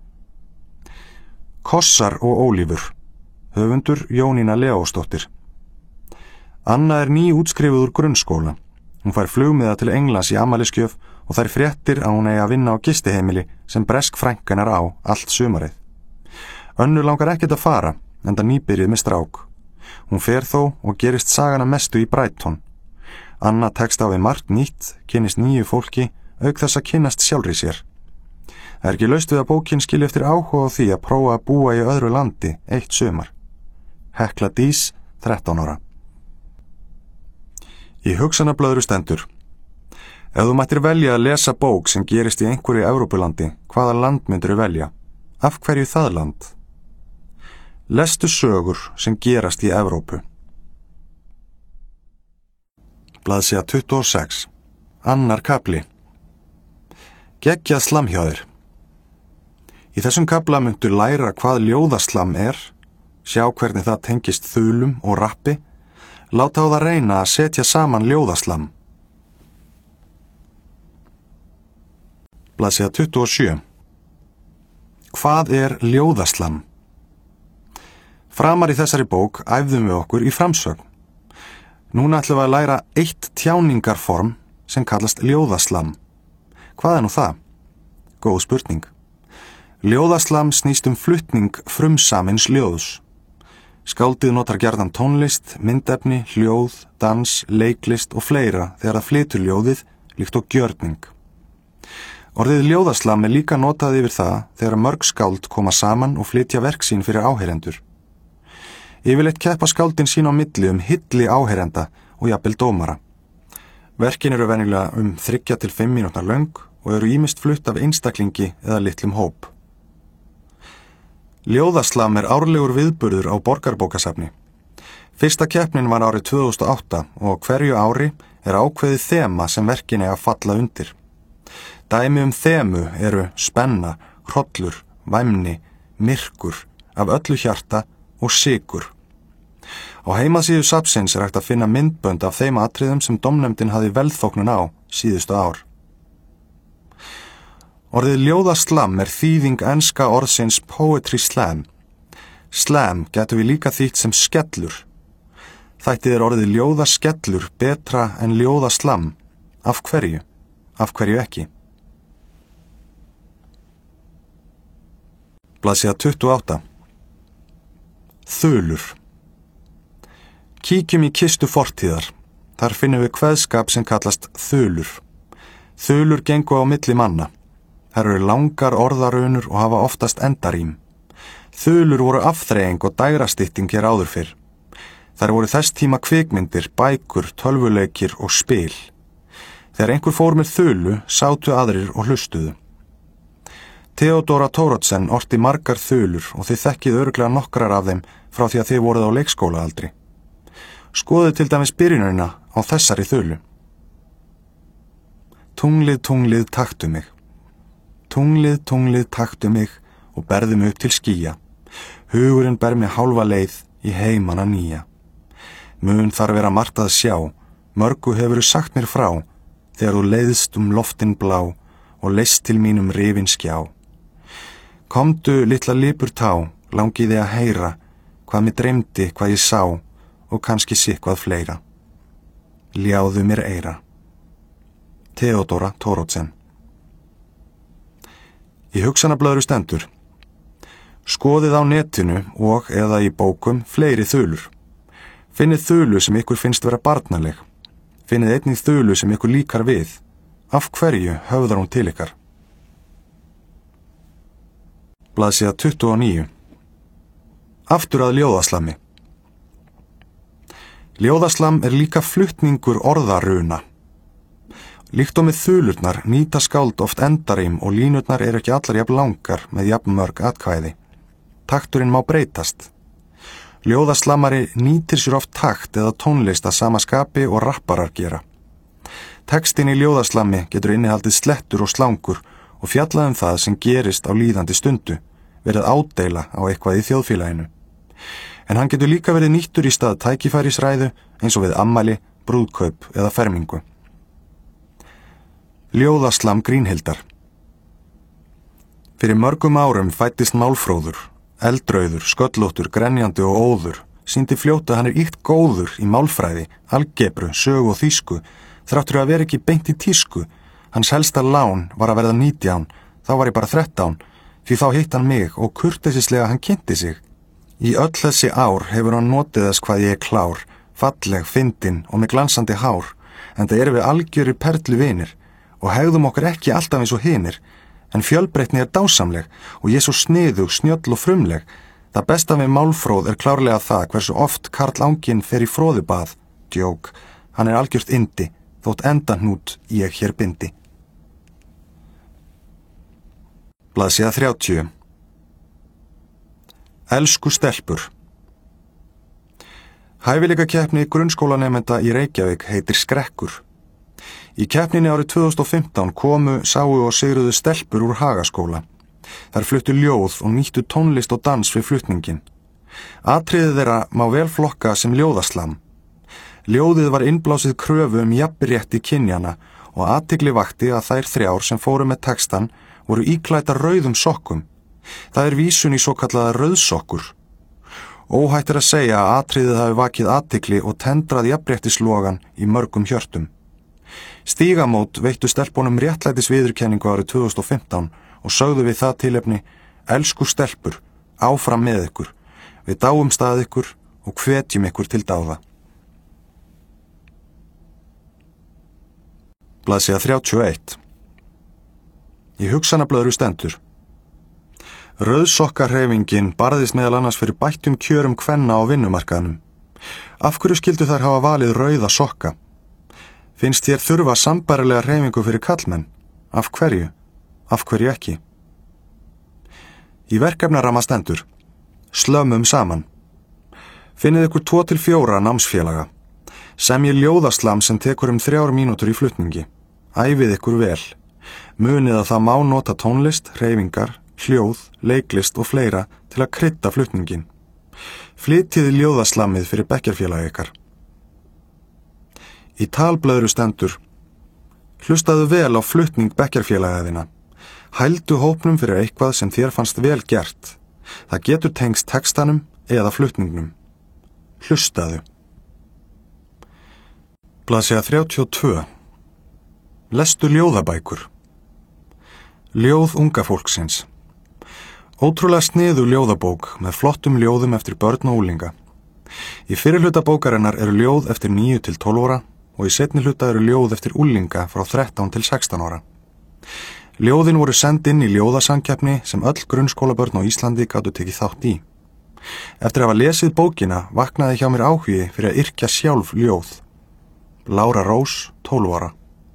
Kossar og ólífur. Höfundur Jónína Leósdóttir. Anna nýútskrifuð úr grunnskóla. Hún fær flugmiða til Englands í afmælisgjöf og þær fréttir að hún eigi að vinna á gistiheimili sem bresk frænka hennar á allt sumarið. Önnu langar ekkert að fara, enda nýbyrjuð með strák. Hún fer þó og gerist sagana mestu í Brighton. Anna tekst á við margt nýtt, kynnist nýju fólki, auk þess að kynnast sjálfri sér. Það ekki laust við að bókin skilji eftir áhuga á því að prófa að búa í öðru landi eitt sumar. Hekla Dís, 13 ára. Í hugsanablöðru stendur: Ef þú mættir velja að lesa bók sem gerist í einhverju Evrópulandi, hvaða land myndirðu velja? Af hverju það land? Lestu sögur sem gerast í Evrópu. Blaðsíða 26. Annar kafli. Geggjað slamhjáðir. Í þessum kafla myndu læra hvað ljóðaslam sjá hvernig það tengist þulum og rappi, láta á það reyna að setja saman ljóðaslam. Blaðsíða 27. Hvað ljóðaslam? Framar í þessari bók æfðum við okkur í framsögn. Núna ætlum við að læra eitt tjáningarform sem kallast ljóðaslam. Hvað nú það? Góð spurning. Ljóðaslam snýst flutning frumsamins ljóðs. Skáldið notar gjarnan tónlist, myndefni, hljóð, dans, leiklist og fleira þegar það flytur ljóðið líkt og gjörning. Orðið ljóðaslam líka notað yfir það þegar mörg skáld koma saman og flytja verk sín fyrir áheyrendur. Yfirleitt keppa skáldin sín á milli hilli áheyrenda og jafnvel dómara. Verkin eru venjulega 3 til 5 mínútna löng og eru ýmist flutt af einstaklingi eða litlum hóp. Ljóðaslam árlegur viðburður á Borgarbókasafni. Fyrsta keppnin var árið 2008 og hverju ári ákveðið þema sem verkin eiga að falla undir. Dæmi þemu eru spenna, hrollur, væmni, myrkur, af öllu hjarta og sykur. Á heimasíðu safnsins hægt að finna myndbönd af þeim atriðum sem dómnefndin hafði velþóknun á síðustu ár. Orðið ljóðaslam þýðing enska orðsins poetry slam. Slam getur við líka þýtt sem skellur. Þættið orðið ljóðaskellur betra en ljóðaslam. Af hverju? Af hverju ekki? Blaðsíða 28. Þulur. Kíkjum í kistu fortíðar. Þar finnum við kveðskap sem kallast þulur. Þulur gengu á milli manna. Þær eru langar orðarunur og hafa oftast endarím. Þulur voru afþreying og dægrastytting hér áður fyrr. Þær voru þess tíma kvikmyndir, bækur, tölvuleikir og spil. Þegar einhver fór með þulu, sátu aðrir og hlustuðu. Theodora Thoroddsen orti margar þulur og þið þekkið örugglega nokkrar af þeim frá því að þið voruð á leikskólaaldri. Skoðið til dæmis byrjunina á þessari þulu. Tunglið, tunglið, taktu mig. Tunglið, tunglið, taktu mig og berðu mig upp til skýja. Hugurinn ber mig hálfa leið í heimana nýja. Mun þarf vera margt að sjá, mörgu hefur sagt mér frá, þegar þú leiðst loftin blá og leist til mínum rifin skjá. Komdu, litla lipur tá, langi þig að heyra, hvað mig dreymdi, hvað ég sá, og kannski sitthvað fleira. Ljáðu mér eyra. Theodora Thoroddsen. Í hugsanablöðru stendur: skoðið á netinu og eða í bókum fleiri þulur. Finnið þulu sem ykkur finnst vera barnaleg. Finnið einnig þulu sem ykkur líkar við. Af hverju höfðar hún til ykkar? Blaðsíða 29. Aftur að ljóðaslami. Ljóðaslam líka flutningur orðaruna. Líkt og með þulurnar nýta skáld oft endarím og línurnar eru ekki allar jafn langar með jafn mörg atkvæði. Takturinn má breytast. Ljóðaslamari nýtir sér oft takt eða tónlist að sama skapi og rapparar gera. Textin í ljóðaslami getur innihaldið slettur og slangur og fjallað það sem gerist á líðandi stundu, verið ádeila á eitthvað í þjóðfélaginu. En hann getur líka verið nýttur í stað tækifærisræðu eins og við ammæli, brúðkaup eða fermingu. Ljóðaslam Grínhildar. Fyrir mörgum árum fæddist málfróður, eldrauður, sköllóttur, grenjandi og óður, sýndi fljótt að hann ýkt góður í málfræði, algebru, sögu og þýsku, þráttur að vera ekki beint í tísku. Hans helsta lán var að verða 19, þá var ég bara 13, því þá hitt hann mig og kurteisislega hann kynnti sig. Í öll þessi ár hefur hann notið þess hvað ég klár, falleg, fyndin og með glansandi hár, en það við algjörir perlu vinir og hegðum okkur ekki alltaf eins og hinir, en fjölbreytni dásamleg og ég svo sniðug, snjöll og frumleg. Það besta við málfróð klárlega það hversu oft Karl Anginn fer í fróðubað. Djók, hann algjört yndi, þótt endahnút ég hér bindi. Blaðsíða 30. Elsku stelpur. Hæfileikakeppni grunnskólanemenda í Reykjavík heitir Skrekkur. Í keppninni árið 2015 komu, sáu og sigruðu stelpur úr Hagaskóla. Þær fluttu ljóð og nýttu tónlist og dans við flutningin. Atriðið þeirra má vel flokka sem ljóðaslam. Ljóðið var innblásið kröfu jafnrétti kynjana og athygli vakti að þær 3 sem fóru með textan voru íklædtar rauðum sokkum. Það vísun í svokallaða rauðsokkur. Óhætt að segja að atriðið hafi vakið athygli og tendrað jafnréttislogan í mörgum hjörtum. Stígamót veittu stelpunum réttlætis viðurkenningu árið 2015 og sögðu við það tilefni: elsku stelpur, áfram með ykkur, við dáumst að ykkur og hvetjum ykkur til dáða. Blaðsíða 31. Í hugsanablöðru stendur: Rauðsokkahreyfingin barðist meðal annars fyrir bættum kjörum kvenna á vinnumarkaðnum. Af hverju skildu þær hafa valið rauða sokka? Finnst þér þurfa sambærilega hreyfingu fyrir kallmenn? Af hverju? Af hverju ekki? Í verkefnaramma stendur: slömmum saman. Finnið ykkur 2 til 4 námsfélaga. Semjið ljóðaslam sem tekur 3 mínútur í flutningi. Æfið ykkur vel. Munið að það má nota tónlist, hreyfingar, hljóð, leiklist og fleira til að krydda flutningin. Flytjið ljóðaslammið fyrir bekkjarfélagi ykkar. Í talblöðru stendur: hlustaðu vel á flutning bekkjarfélagaðina. Hældu hópnum fyrir eitthvað sem þér fannst vel gert. Það getur tengst textanum eða flutningnum. Hlustaðu. Blaðsíða 32. Lestu ljóðabækur. Ljóð unga fólksins. Ótrúlega sniðug ljóðabók með flottum ljóðum eftir börn og úlinga. Í fyrri hluta bókarinnar eru ljóð eftir 9 til 12 ára og í seinni hluta eru ljóð eftir úlinga frá 13 til 16 ára. Ljóðin voru send inn í ljóðasamkeppni sem öll grunnskólabörn á Íslandi gátu tekið þátt í. Eftir að hafa lesið bókina vaknaði hjá mér áhugi fyrir að yrkja sjálf ljóð. Lára Rós, 12 ára.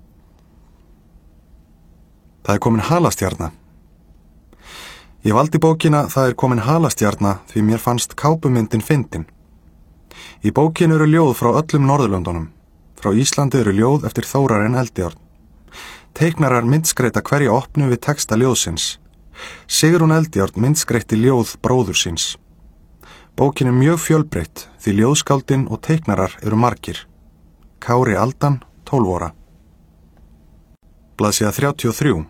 Það komin halastjarna. Ég valdi bókina Það komin halastjarna því mér fannst kápumyndin fyndin. Í bókinu eru ljóð frá öllum Norðurlöndunum. Frá Íslandi eru ljóð eftir Þórarinn Eldjárn. Teiknarar myndskreita hverja opnu við texta ljóðsins. Sigrún Eldjárn myndskreitti ljóð bróður síns. Bókin mjög fjölbreytt því ljóðskáldin og teiknarar eru margir. Kári Aldan, 12 ára. Blaðsíða 33.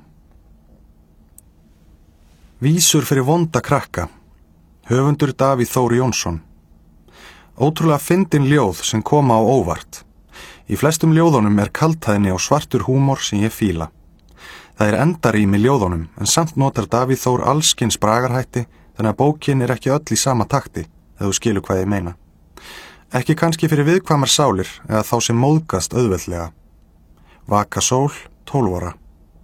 Vísur fyrir vonda krakka. Höfundur Davíð Þór Jónsson. Ótrúlega fyndin ljóð sem koma á óvart. Í flestum ljóðunum kaldhæðni og svartur húmor sem ég fíla. Það endarými ljóðunum en samt notar Davíð Þór allskyns bragarhætti þannig að bókin ekki öll í sama takti, ef þú skilur hvað ég meina. Ekki kannski fyrir viðkvæmar sálir eða þá sem móðgast auðveldlega. Vaka sól, 12 ára.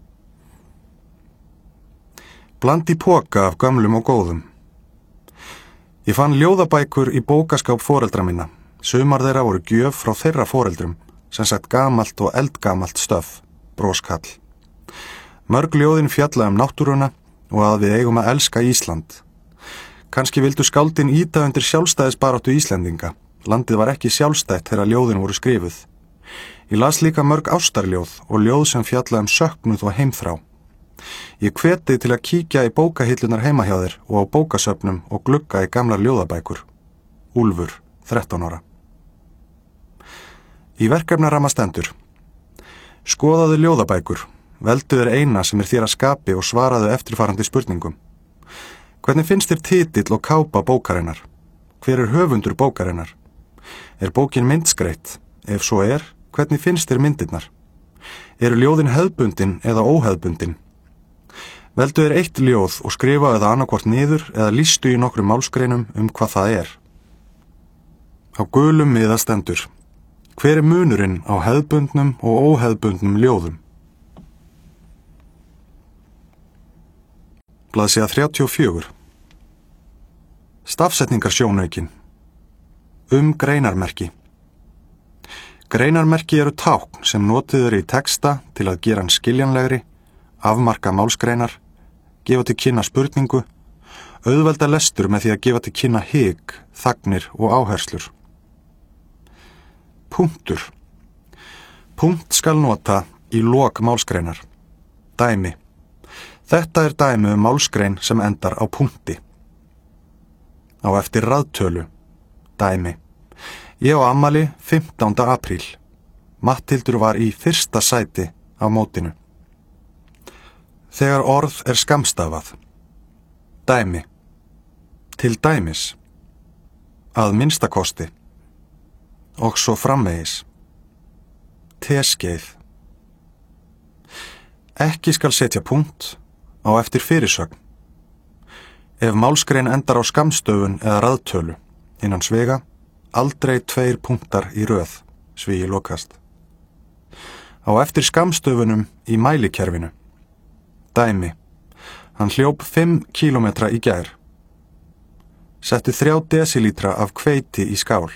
Bland í poka af gömlum og góðum. Ég fann ljóðabækur í bókaskáp foreldra minna. Sumar þeirra voru gjöf frá þeirra foreldrum, sem sagt gamalt og eldgamalt stöf, broskall. Mörg ljóðin fjalla náttúruna og að við eigum að elska Ísland. Kannski vildu skáldin ýta undir sjálfstæðisbaráttu Íslendinga. Landið var ekki sjálfstætt þegar ljóðin voru skrifuð. Ég las líka mörg ástarljóð og ljóð sem fjalla söknuð og heimþrá. Ég hveti til að kíkja í bókahillunar heima hjá þér og á bókasöfnum og glugga í gamlar ljóðabækur. Úlfur, 13 ára. Í verkefnaramma stendur: skoðaðu ljóðabækur, veldu þér eina sem þér að skapi og svaraðu eftirfarandi spurningum. Hvernig finnst þér titill og kápa bókarinnar? Hver höfundur bókarinnar? Bókin myndskreytt? Ef svo hvernig finnst þér myndirnar? Eru ljóðin hefðbundin eða óhefðbundin? Veldu þér eitt ljóð og skrifaðu það annarkvort niður eða lýstu í nokkrum málsgreinum hvað það Á gulum miða stendur: hver munurinn á hefðbundnum og óhefðbundnum ljóðum? Blaðsíða 34. Stafsetningarsjónaukin. Greinarmerki. Greinarmerki eru tákn sem notuð eru í texta til að gera hann skiljanlegri, afmarka málsgreinar, gefa til kynna spurningu, auðvelda lestur með því að gefa til kynna hik, þagnir og áherslur. Punktur. Punkt skal nota í lok málsgreinar. Dæmi. Þetta dæmi málsgrein sem endar á punkti. Á eftir raðtölu. Dæmi. Ég á afmæli 15. apríl. Matthildur var í 1. sæti á mótinu. Þegar orð skammstafað. Dæmi. Til dæmis. að minnstakosti og svo framvegis. Teskeið. Ekki skal setja punkt á eftir fyrirsögn. Ef málsgrein endar á skammstöfun eða raðtölu innan svega, aldrei 2 punktar í röð, svigi lokast. Á eftir skammstöfunum í mælikerfinu. Dæmi. Hann hljóp 5 kílómetra í gær. Settu 3 desilítra af hveiti í skál.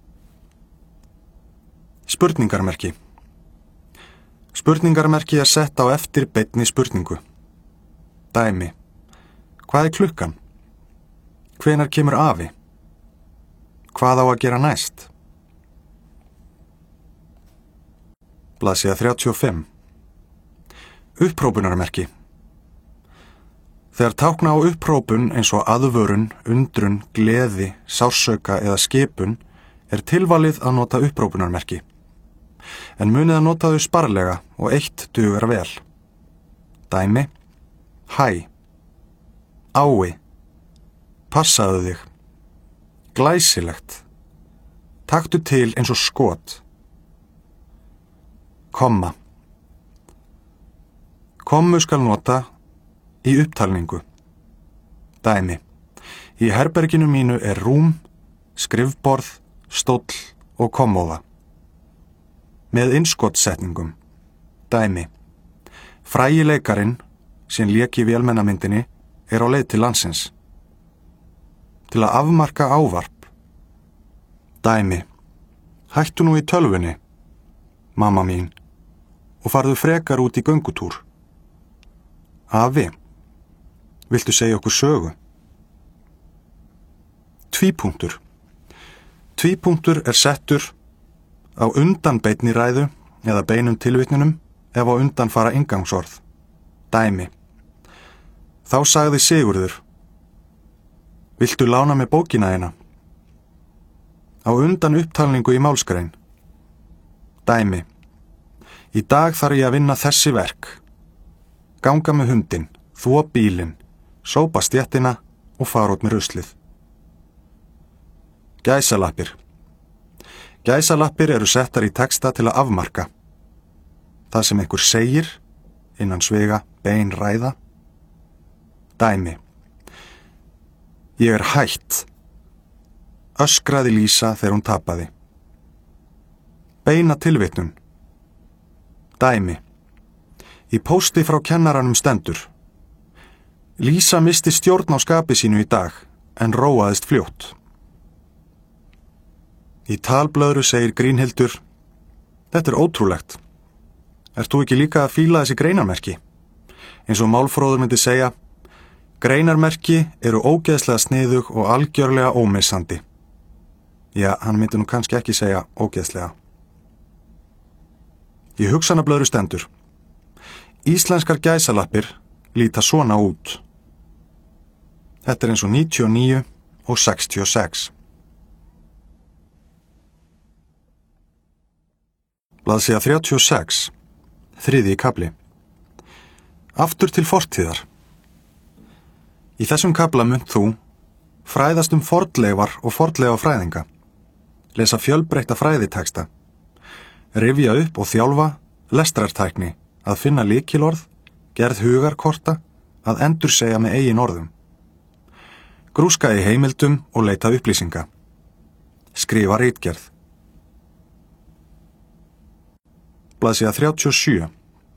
Spurningarmerki. Spurningarmerki er sett á eftir beinni spurningu. Dæmi. Hvað er klukkan? Hvenær kemur afi? Hvað á að gera næst? Blaðsíða 35. Upphrópunarmerki. Þegar tákna á upphrópun eins og aðvörun, undrun, gleði, sársauka eða skipun er tilvalið að nota upphrópunarmerki. En munið að nota þau sparlega og eitt dugar vel. Dæmi. Hæ. Ái. Passaðu þig. Glæsilegt. Taktu til eins og skot. Komma. Kommu skal nota í upptalningu. Dæmi. Í herberginu mínu er rúm, skrifborð, stóll og kommóða. Með innskotssetningum. Dæmi. Frægi leikarinn, sem lék í vélmennamyndinni, er á leið til landsins. Til að afmarka ávarp. Dæmi. Hættu nú í tölvunni, mamma mín, og farðu frekar út í göngutúr. Afi, viltu segja okkur sögu? Tvípunktur. Tvípunktur er settur á undan beinni ræðu eða beinum tilvitnunum ef á undan fara inngangsorð. Dæmi. Þá sagði Sigurður. Viltu lána mig bókina þína? Á undan upptalningu í málsgrein. Dæmi. Í dag þarf ég að vinna þessi verk. Ganga með hundinn, þvo bílinn, sópa stéttina og fara út með ruslið. Gæsalappir. Gæsalappir eru settar í texta til að afmarka. Það sem einhver segir, innan svega, bein ræða. Dæmi. Ég er hætt. Öskraði Lísa þegar hún tapaði. Beina tilvitnun. Dæmi. Í pósti frá kennaranum stendur. Lísa misti stjórn á skapi sínu í dag, en róaðist fljótt. Í talblöðru segir Grínhildur. Þetta er ótrúlegt. Ert þú ekki líka að fíla þessi greinarmerki? Eins og málfróður myndi segja, greinarmerki eru ógeðslega sniðug og algjörlega ómissandi. Já, hann myndi nú kannski ekki segja ógeðslega. Í hugsanablöðru stendur. Íslenskar gæsalappir líta svona út. Þetta er eins og 99 og 66. Blaðsíða 36. Þriðji kafli. Aftur til fortíðar. Í þessum kafla munt þú fræðast fornleifar og fornleifafræðinga, lesa fjölbreytta fræðiteksta, rifja upp og þjálfa lestrartækni, að finna lykilorð, gerð hugarkorta, að endursegja með eigin orðum. Grúska í heimildum og leita upplýsinga. Skrifa ritgerð. Blaðsíða 37.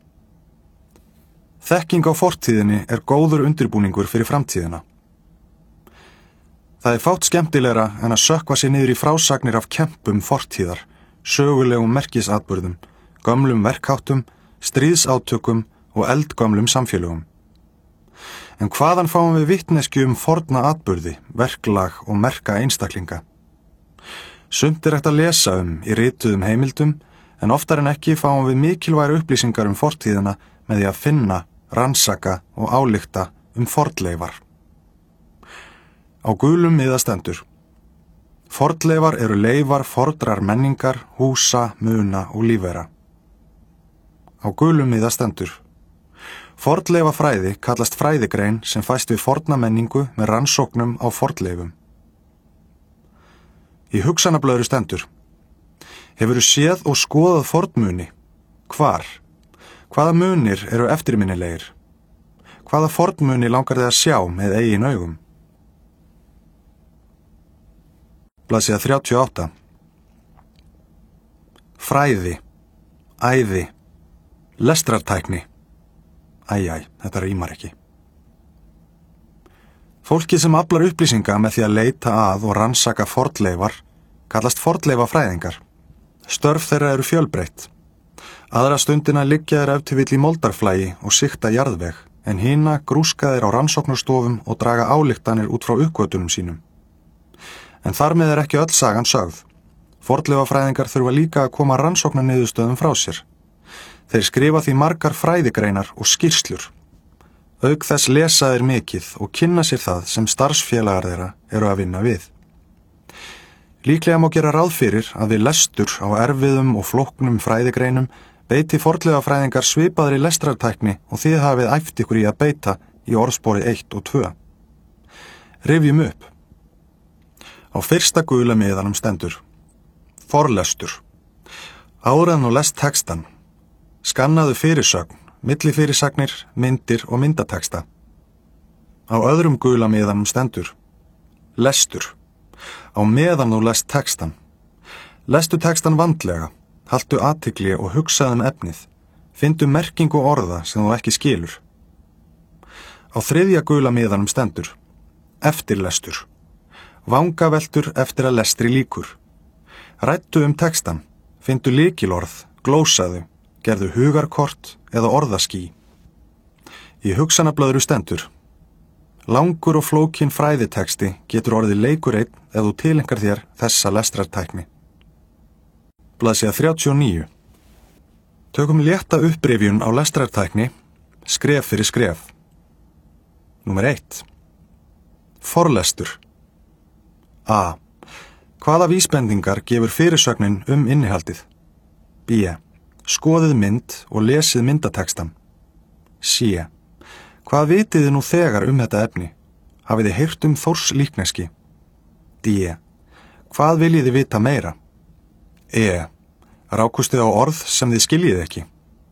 Þekking á fortíðinni er góður undirbúningur fyrir framtíðina. Það er fátt skemmtilegra en að sökkva sig niður í frásagnir af kempum fortíðar, sögulegum merkisatburðum, gömlum verkháttum, stríðsátökum og eldgömlum samfélögum. En hvaðan fáum við vitneskju forna atburði, verklag og merka einstaklinga? Sumt er hægt að lesa í rituðum heimildum, en oftar en ekki fáum við mikilvægar upplýsingar fortíðina með því að finna, rannsaka og álykta fornleifar. Á gulum miða stendur. Fornleifar eru leifar fornrar menningar, húsa, muna og lífvera. Á gulum miða stendur. Fornleifafræði kallast fræðigrein sem fæst við forna menningu með rannsóknum á fornleifum. Í hugsanablöðru stendur: Hefurðu séð og skoðað fornmuni? Hvar? Hvaða munir eru eftirminnilegir? Hvaða fornmuni langar þið að sjá með eigin augum? Blaðsíða 38. Fræði, æði, lestrartækni. Þetta rímar ekki. Fólkið sem aflar upplýsinga með því að leita að og rannsaka fornleifar kallast fornleifafræðingar. Störf þeirra eru fjölbreytt. Aðra stundina liggja þeir ef til vill í moldarflægi og sigta jarðveg, en hina grúska þeir á rannsóknarstofum og draga ályktanir út frá uppgötunum sínum. En þar með er ekki öll sagan sögð. Fornleifafræðingar þurfa líka að koma rannsóknarniðurstöðum frá sér. Þeir skrifa því margar fræðigreinar og skýrslur. Auk þess lesa þeir mikið og kynna sér það sem starfsfélagar þeirra eru að vinna við. Líklega má gera ráð fyrir að við lestur á erfiðum og flóknum fræðigreinum beiti fornleifafræðingar svipaðri lestrartækni og þið hafið æft ykkur í að beita í orðspori 1 og 2. Rifjum upp. Á fyrsta gula miðanum stendur: Forlestur. Áður en þú lest textan, skannaðu fyrirsögn, millifyrirsagnir, myndir og myndateksta. Á öðrum gula miðanum stendur: Lestur. Á meðan þú lest textan. Lestu textan vandlega, haltu athygli og hugsaðu efnið. Findu merkingu orða sem þú ekki skilur. Á þriðja gula miðanum stendur: Eftirlestur. Vangaveltur eftir að lestri lýkur. Ræddu textan, findu lykilorð, glósaðu, gerðu hugarkort eða orðaský. Í hugsanablöðru stendur: Langur og flókin fræðiteksti getur orðið leikur einn ef þú tileinkar þér þessa lestrartækni. Blaðsíða 39. Tökum létta upprifjun á lestrartækni, skref fyrir skref. Númer 1. Forlestur. A. Hvaða vísbendingar gefur fyrirsögnin innihaldið? B. Skoðið mynd og lesið myndatekstan. C. Hvað vitið þið nú þegar þetta efni? Hafið þið heyrt Þórs líkneski? D. Hvað viljið þið vita meira? E. Rákust þið á orð sem þið skiljið ekki?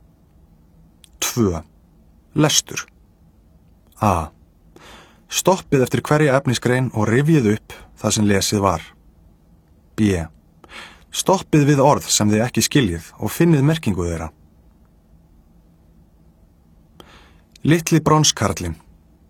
2. Lestur. A. Stoppið eftir hverja efnisgrein og rifjið upp það sem lesið var. B. Stoppið við orð sem þið ekki skiljið og finnið merkingu þeirra. Litli bronskarlinn.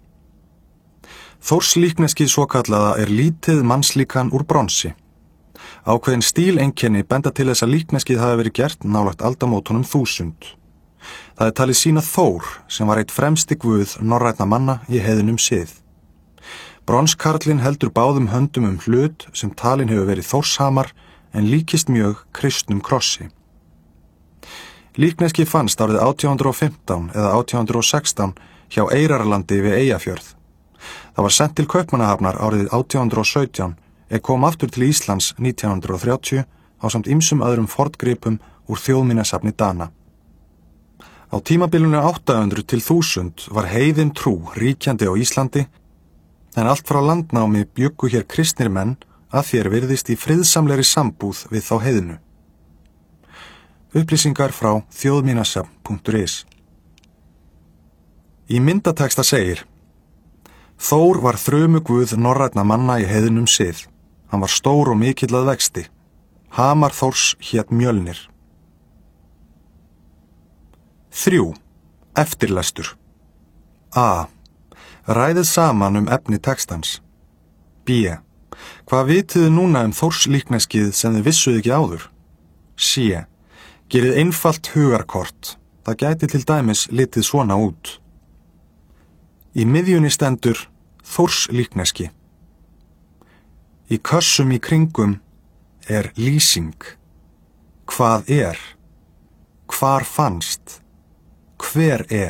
Þórs líkneskið svokallaða er lítið mannslíkan úr bronsi. Ákveðin stíleinkenni benda til þess að líkneskið hafi verið gert nálægt aldamótunum 1000. Það er talið sýna Þór sem var eitt fremsti guð norrænna manna í heiðnum sið. Bronskarlinn heldur báðum höndum hlut sem talin hefur verið Þórshamar en líkist mjög kristnum krossi. Líkneski fannst árið 1815 eða 1816 hjá Eyrarlandi við Eyjafjörð. Það var sent til Kaupmannahafnar árið 1817 kom aftur til Íslands 1930 ásamt ýmsum öðrum forngripum úr þjóðminjasafni Dana. Á tímabilinu 800 til 1000 var heiðin trú ríkjandi á Íslandi, en allt frá landnámi bjuggu hér kristnir menn að þér virðist í friðsamlegri sambúð við þá heiðinu. Upplýsingar frá þjóðminjasafn.is. Í myndateksta segir: Þór var þrumuguð norrænna manna í heiðnum sið. Hann var stór og mikill að vexti. Hamar Þórs hét Mjölnir. 3. Eftirlestur. A. Ræðið saman efni tekstans. B. Hvað vitið þið núna Þórs líkneskið sem þið vissuð ekki áður? C. Gerið einfalt hugarkort. Það gæti til dæmis litið svona út. Í miðjunni stendur Þórs líkneski. Í kössum í kringum er lýsing. Hvað er? Hvar fannst? Hver er?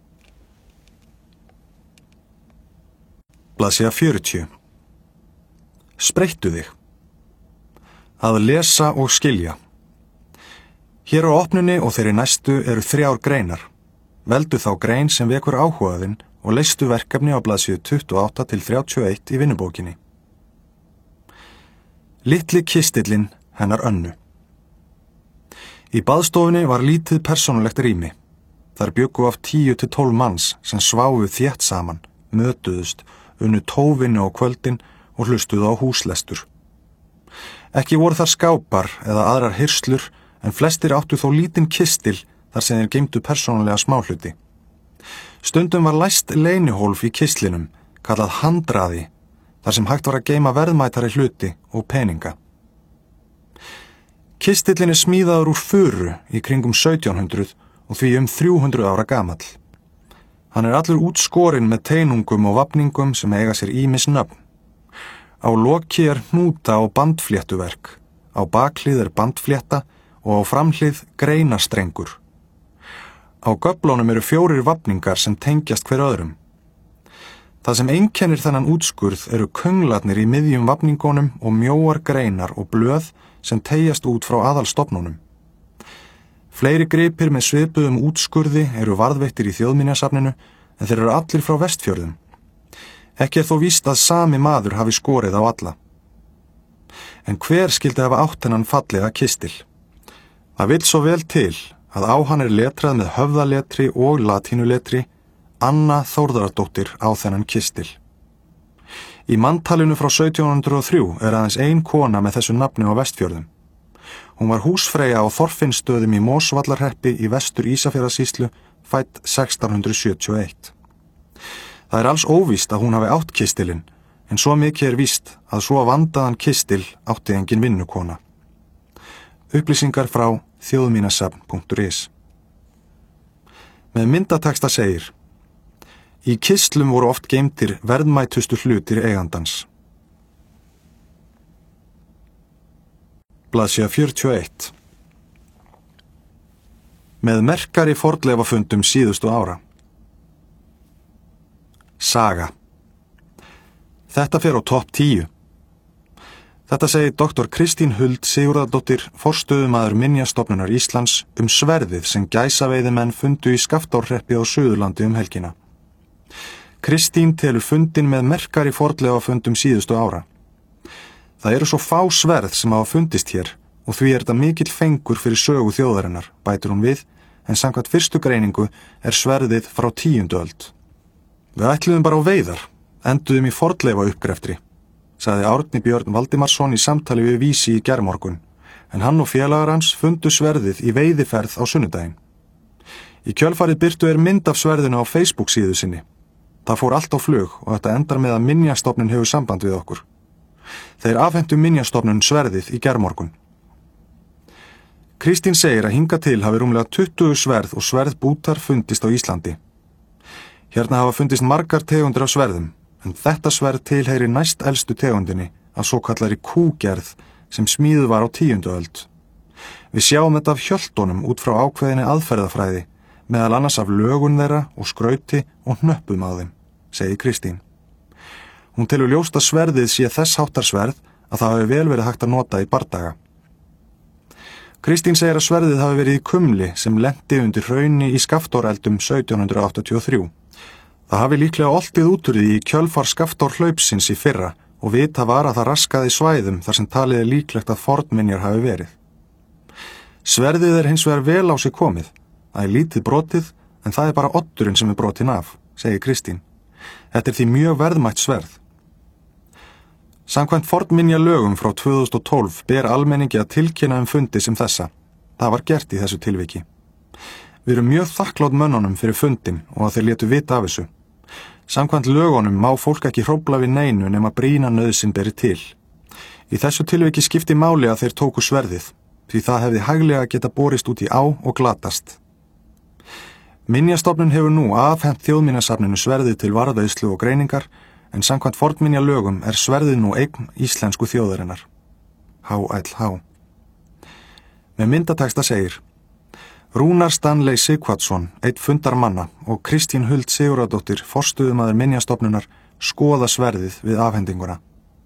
Blaðsíða 40. Spreyttu þig. Að lesa og skilja. Hér á opnunni og þeirri næstu eru 3 greinar. Veldu þá grein sem vekur áhugaðinn og leystu verkefni á blaðsíðu 28 til 31 í vinnubókinni. Litli kistillinn hennar Önnu. Í baðstofunni var lítið persónulegt rými. Þar bjuggu af 10 til 12 manns sem sváfu þétt saman, mötuðust, unnu tóvinnu á kvöldin og hlustuðu á húslestur. Ekki voru þar skápar eða aðrar hirslur, en flestir áttu þó lítinn kistil þar sem þeir geymdu persónulega smáhluti. Stundum var læst leynihólf í kistlinum, kallað handraði, þar sem hægt var að geyma verðmætari hluti og peninga. Kistillinn er smíðaður úr furu í kringum 1700 og því 300 ára gamall. Hann er allur útskorinn með teinungum og vafningum sem eiga sér ýmis nöfn. Á loki er hnúta og bandfléttuverk, á bakhlið er bandflétta og á framhlið greinastrengur. Á göflunum eru 4 vafningar sem tengjast hver öðrum. Það sem einkennir þennan útskurð eru könglarnir í miðjum vafningunum og mjóar greinar og blöð sem teyjast út frá aðalstofnunum. Fleiri gripir með svipuðum útskurði eru varðveittir í Þjóðminjasafninu en þeir eru allir frá Vestfjörðum. Ekki er þó víst að sami maður hafi skorið á alla. En hver skyldi hafa átt hennan fallega kistil? Það vill svo vel til að á hann er letrað með höfðaletri og latínuletri Anna Þórðardóttir á þennan kistil. Í manntalinu frá 1703 er aðeins ein kona með þessu nafni á Vestfjörðum. Hún var húsfreyja á Þorfinnsstöðum í Mosvallarhreppi í Vestur Ísafjarðarsýslu, fædd 1671. Það er alls óvíst að hún hafi átt kistilinn, en svo mikið er víst að svo vandaðan kistil átti engin vinnukona. Upplýsingar frá þjóðminjasafn.is. Með myndateksta segir: Í kistlum voru oft geymdir verðmætustu hlutir eigandans. Blaðsíða 41. Með merkari fornleifafundum síðustu ára. Saga. Þetta fer á topp 10. Þetta segir Dr. Kristín Huld Sigurðardóttir, forstöðumaður Minjastofnunar Íslands, sverðið sem gæsaveiðimenn fundu í Skaftárhreppi á Suðurlandi helgina. Kristín telur fundin með merkari fornleifafundum síðustu ára. Það eru svo fá sverð sem hafa fundist hér og því er þetta mikill fengur fyrir sögu þjóðarinnar, bætir hún við, en samkvæmt fyrstu greiningu er sverðið frá 10. öld. Við ætluðum bara á veiðar, enduðum í fornleifa uppgreftri, sagði Árni Björn Valdimarsson í samtali við Vísi í gærmorgun, en hann og félagar hans fundu sverðið í veiðiferð á sunnudaginn. Í kjölfarið birtu mynd af sverðinu á Facebook síðu sinni. Það fór allt á flug og þetta endar með að Minjastofnun hefur samband við okkur. Þeir afhentu Minjastofnun sverðið í gærmorgun. Kristín segir að hingað til hafi rúmlega 20 sverð og sverðbútar fundist á Íslandi. Hérna hafa fundist margar tegundir af sverðum, en þetta sverð tilheyrir næst elstu tegundinni að svokallari kúgerð sem smíðuð var á 10. öld. Við sjáum þetta af hjöltunum út frá ákveðinni aðferðafræði, meðal annars af lögun þeirra og skrauti og hnöppum á þeim, segir Kristín. Hún telur ljóst að sverðið sé þess háttar sverð að það hafi vel verið hægt að nota í bardaga. Kristín segir að sverðið hafi verið í kumli sem lenti undir hrauni í Skaftáreldum 1783. Það hafi líklega oltið út úr því í kjölfar Skaftárhlaupsins í fyrra og vita var að það raskaði svæðum þar sem talið er líklegt að fornminjar hafi verið. Sverðið er hins vegar vel á sig komið. Það er lítið brotið, en það er bara oddurinn sem er brotin af, segir Kristín. Þetta er því mjög verðmætt sverð. Samkvæmt fornminjalögum frá 2012 ber almenningi að tilkynna fundi sem þessa. Það var gert í þessu tilviki. Við erum mjög þakklátt mönnunum fyrir fundin og að þeir létu vita af þessu. Samkvæmt lögunum má fólk ekki hrófla við neinu nema brýna nauðsyn beri til. Í þessu tilviki skipti máli að þeir tóku sverðið, því það hefði hæglega geta borist út í á og glatast. Minjastofnun hefur nú afhent Þjóðminjasafninu sverðið til varðveislu og greiningar, en samkvæmt fornminjalögum er sverðið nú eign íslensku þjóðarinnar. HLH. Með myndateksta segir: Rúnar Stanley Sighvatsson, einn fundarmanna, og Kristín Huld Sigurðardóttir, forstöðumaður Minjastofnunar, skoða sverðið við afhendinguna.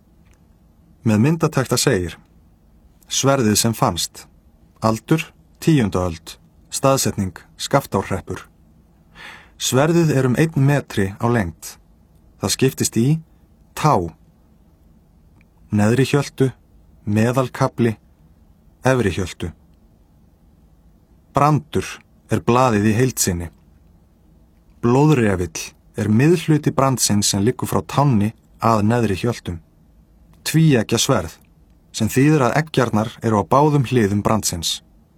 Með myndateksta segir: Sverðið sem fannst. Aldur 10. öld. Staðsetning Skaftárhreppur. Sverðið er 1 metri á lengd. Það skiptist í tá, neðri hjöltu, meðalkafli, efri hjöltu. Brandur er blaðið í heild sinni. Blóðrefill er miðhluti brandsins sem liggur frá tánni að neðri hjöltum. Tvíeggja sverð, sem þýðir að eggjarnar eru á báðum hliðum brandsins.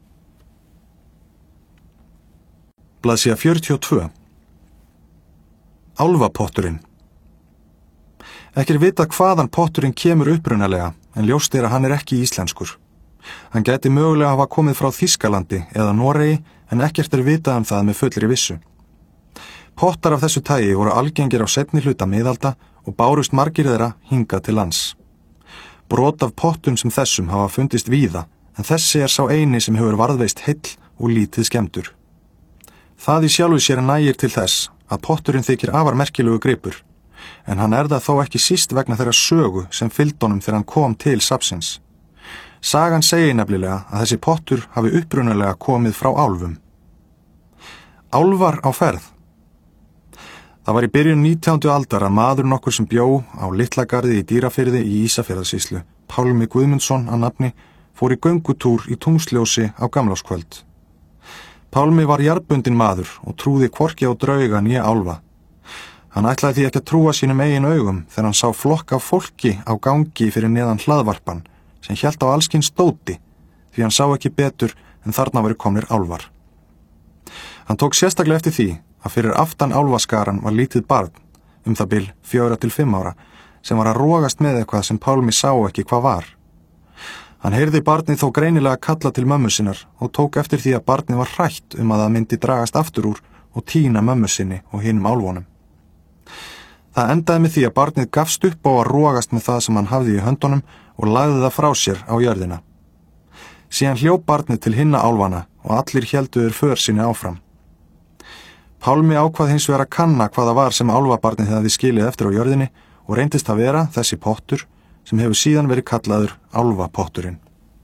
Blaðsíða 42. Álfapotturinn. Ekki er vitað hvaðan potturinn kemur upprunalega, en ljóst er að hann er ekki íslenskur. Hann gæti mögulega hafa komið frá Þýskalandi eða Noregi, en ekkert er vitað það með fullri vissu. Pottar af þessu tagi voru algengir á seinni hluta miðalda og bárust margir þeirra hingað til lands. Brot af pottum sem þessum hafa fundist víða, en þessi er sá eini sem hefur varðveist heill og lítið skemmtur. Það í sjálfu sér nægir til þess að potturinn þykir afar merkilegu gripur, en hann er það þó ekki síst vegna þeirra sögu sem fylgdi honum þegar hann kom til safnsins. Sagan segir nefnilega að þessi pottur hafi upprunalega komið frá álfum. Álfar á ferð. Það var í byrjun 19. aldar að maður nokkur sem bjó á Litlagarði í Dýrafirði í Ísafjarðarsýslu, Pálmi Guðmundsson að nafni, fór í göngutúr í tungsljósi á gamlárskvöld. Pálmi var jarðbundinn maður og trúði hvorki á drauga né álfa. Hann ætlaði því ekki að trúa sínum eigin augum þegar hann sá flokk af fólki á gangi fyrir neðan hlaðvarpan sem hélt á allskins dóti, því hann sá ekki betur en þarna væru komnir álfar. Hann tók sérstaklega eftir því að fyrir aftan álfaskaran var lítið barn, það bil 4 til 5 ára, sem var að rogast með eitthvað sem Pálmi sá ekki hvað var. Hann heyrði barnið þó greinilega kalla til mömmu sinnar og tók eftir því að barnið var hrætt að það myndi dragast aftur úr og týna mömmu sinni og hinum álfunum. Það endaði með því að barnið gafst upp á að rogast með það sem hann hafði í höndunum og lagði það frá sér á jörðina. Síðan hljóp barnið til hinna álfana og allir héldu þeir för sinni áfram. Pálmi ákvað hins vegar að kanna hvað það var sem álfabarnið hefði skilið eftir á jörðinni og reyndist að vera þessi pottur sem hefur síðan verið kallaður álfapotturinn.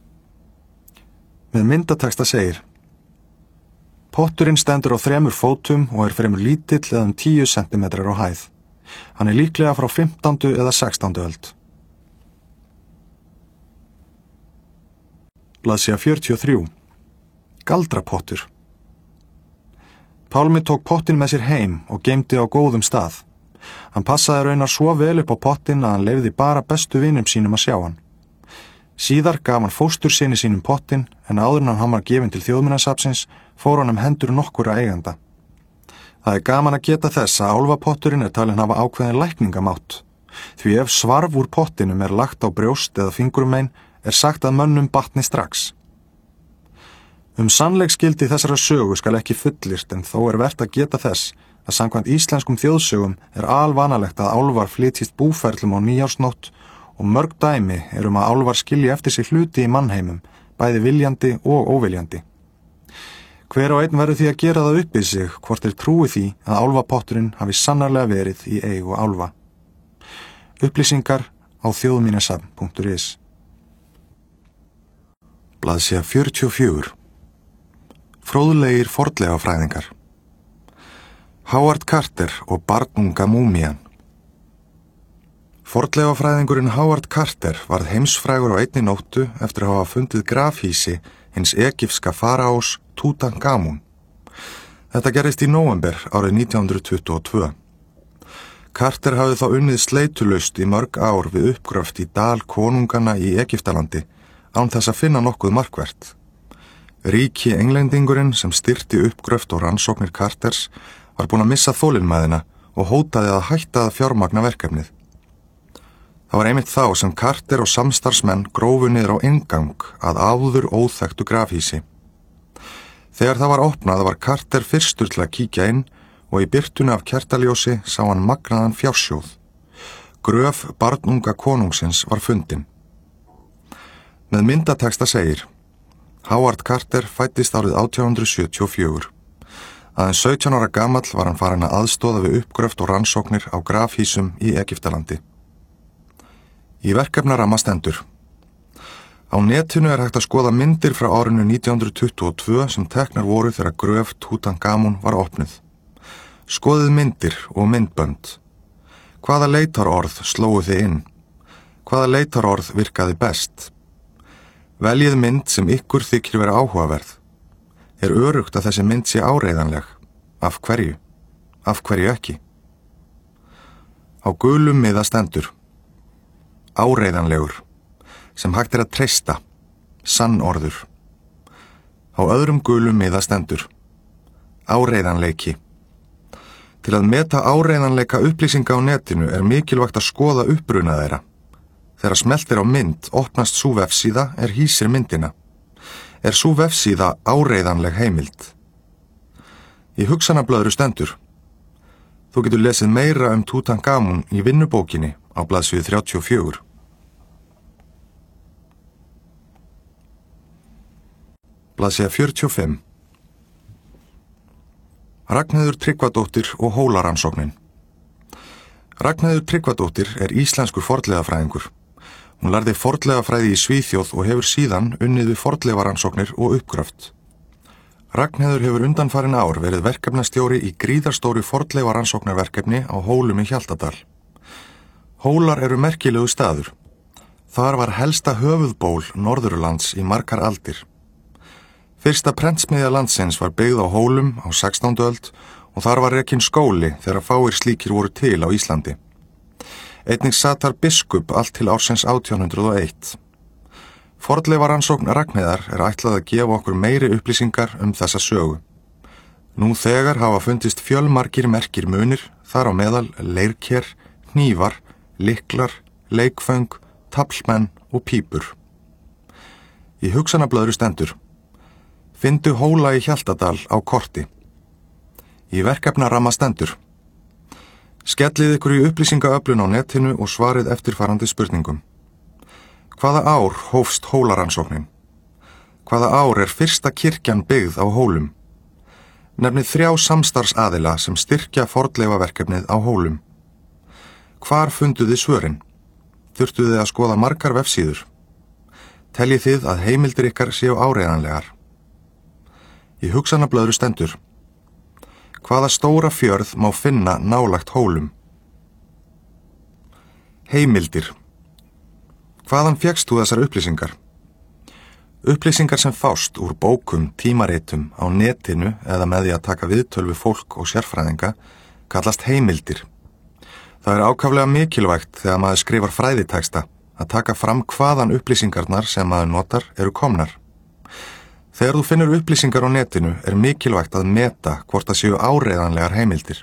Með myndateksta segir: Potturinn stendur á 3 fótum og er fremur lítill eða 10 cm á hæð. Hann er líklega frá 15. eða 16. öld. Blaðsíða 43. Galdrapottur. Pálmi tók pottinn með sér heim og geymdi á góðum stað. Hann passaði raunar svo vel upp á pottinn að hann leyfði bara bestu vinum sínum að sjá hann. Síðar gaf hann fóstursyni sínum pottinn, en áður en hann var gefinn til Þjóðminjasafnsins fór hann hendur nokkura eiganda. Það er gaman að geta þess að álfapotturinn er talinn hafa ákveðin lækningamátt, því ef svarf úr pottinum er lagt á brjóst eða fingurumein er sagt að mönnum batni strax. Sannleiksgildi þessara sögu skal ekki fullyrt, en þó er vert að geta þess að samkvæmt íslenskum þjóðsögum er alvanalegt að álfar flytjist búferlum á nýjársnótt og mörg dæmi að álfar skilji eftir sig hluti í mannheimum, bæði viljandi og óviljandi. Hver og einn verður því að gera það upp í sig hvort þeir trúi því að álfapotturinn hafi sannarlega verið í eigu álfa. Upplýsingar á þjóðminjasafn.is. Blaðsíða 44. Fróðlegir fornleifafræðingar. Howard Carter og barnunga múmían. Fornleifafræðingurinn Howard Carter varð heimsfrægur á einni nóttu eftir að hafa fundið grafhýsi hins egypska faraós Tútankamún. Þetta gerðist í nóvember árið 1922. Carter hafði þá unnið sleitulaust í mörg ár við uppgröft í dal konungana í Egyptalandi án þess að finna nokkuð markvert. Ríki englendingurinn sem styrti uppgröft og rannsóknir Carters var búinn að missa þolinmæðina og hótaði að hætta að fjármagna verkefnið. Það var einmitt þá sem Carter og samstarfsmenn grófu niður á inngang að áður óþekktu grafhýsi. Þegar það var opnað var Carter fyrstur til að kíkja inn og í birtunni af kertaljósi sá hann magnaðan fjársjóð. Gröf barnunga konungsins var fundin. Með myndateksta segir: Howard Carter fæddist árið 1874. Aðeins 17 ára gamall var hann farinn að aðstoða við uppgröft og rannsóknir á grafhýsum í Egyptalandi. Í verkefnaramma stendur: Á netinu er hægt að skoða myndir frá árinu 1922 sem teknar voru þegar gröf Tútankamún var opnuð. Skoðið myndir og myndbönd. Hvaða leitarorð slógu þið inn? Hvaða leitarorð virkaði best? Veljið mynd sem ykkur þykir vera áhugaverð. Er öruggt að þessi mynd sé áreiðanleg? Af hverju? Af hverju ekki? Á gulum miða stendur: áreiðanlegur, sem hægt að treysta, sannorður. Á öðrum gulum miða stendur: áreiðanleiki. Til að meta áreiðanleika upplýsinga á netinu er mikilvægt að skoða uppruna þeirra. Þegar smellt á mynd, opnast sú vefsíða hýsir myndina. Er sú vefsíða áreiðanleg heimild? Í hugsanablöðru stendur: þú getur lesið meira Tútankamón í vinnubókinni á blaðsíðu 34. Blaðsíða 45. Ragnheiður Tryggvadóttir og Hólarannsóknin. Ragnheiður Tryggvadóttir íslenskur fornleifafræðingur. Hún lærði fornleifafræði í Svíþjóð og hefur síðan unnið við fornleifarannsóknir og uppgröft. Ragnheiður hefur undanfarin ár verið verkefnastjóri í gríðarstóru fornleifarannsóknarverkefni á Hólum í Hjaltadal. Hólar eru merkilegu staður. Þar var helsta höfuðból Norðurlands í margar aldir. Fyrsta prentsmiðja landsins var byggð á Hólum á 16. öld og þar var rekinn skóli þegar fáir slíkir voru til á Íslandi. Einnig sat þar biskup allt til ársins 1801. Fornleifarannsókn Ragnheiðar ætlað að gefa okkur meiri upplýsingar þessa sögu. Nú þegar hafa fundist fjölmargir merkir munir, þar á meðal leirker, hnífar, lyklar, leikföng, taflmenn og pípur. Í hugsanablöðru stendur: finndu Hóla í Hjaltadal á korti. Í verkefnaramma stendur: skellið ykkur í upplýsingaöflun á netinu og svarið eftirfarandi spurningum. Hvaða ár hófst Hólarannsóknin? Hvaða ár fyrsta kirkjan byggð á Hólum? Nefnið 3 samstarfsaðila sem styrkja fornleifaverkefnið á Hólum. Hvar funduð þið svörin? Þurftuð þið að skoða margar vefsíður? Teljið þið að heimildir ykkar séu áreiðanlegar? Í hugsanablöðru stendur: hvaða stóra fjörð má finna nálægt Hólum? Heimildir. Hvaðan fékkst þú þessar upplýsingar? Upplýsingar sem fást úr bókum, tímaritum, á netinu eða með því að taka viðtöl við fólk og sérfræðinga kallast heimildir. Það ákaflega mikilvægt þegar maður skrifar fræðiteksta að taka fram hvaðan upplýsingarnar sem maður notar eru komnar. Þegar þú finnur upplýsingar á netinu mikilvægt að meta hvort það séu áreiðanlegar heimildir.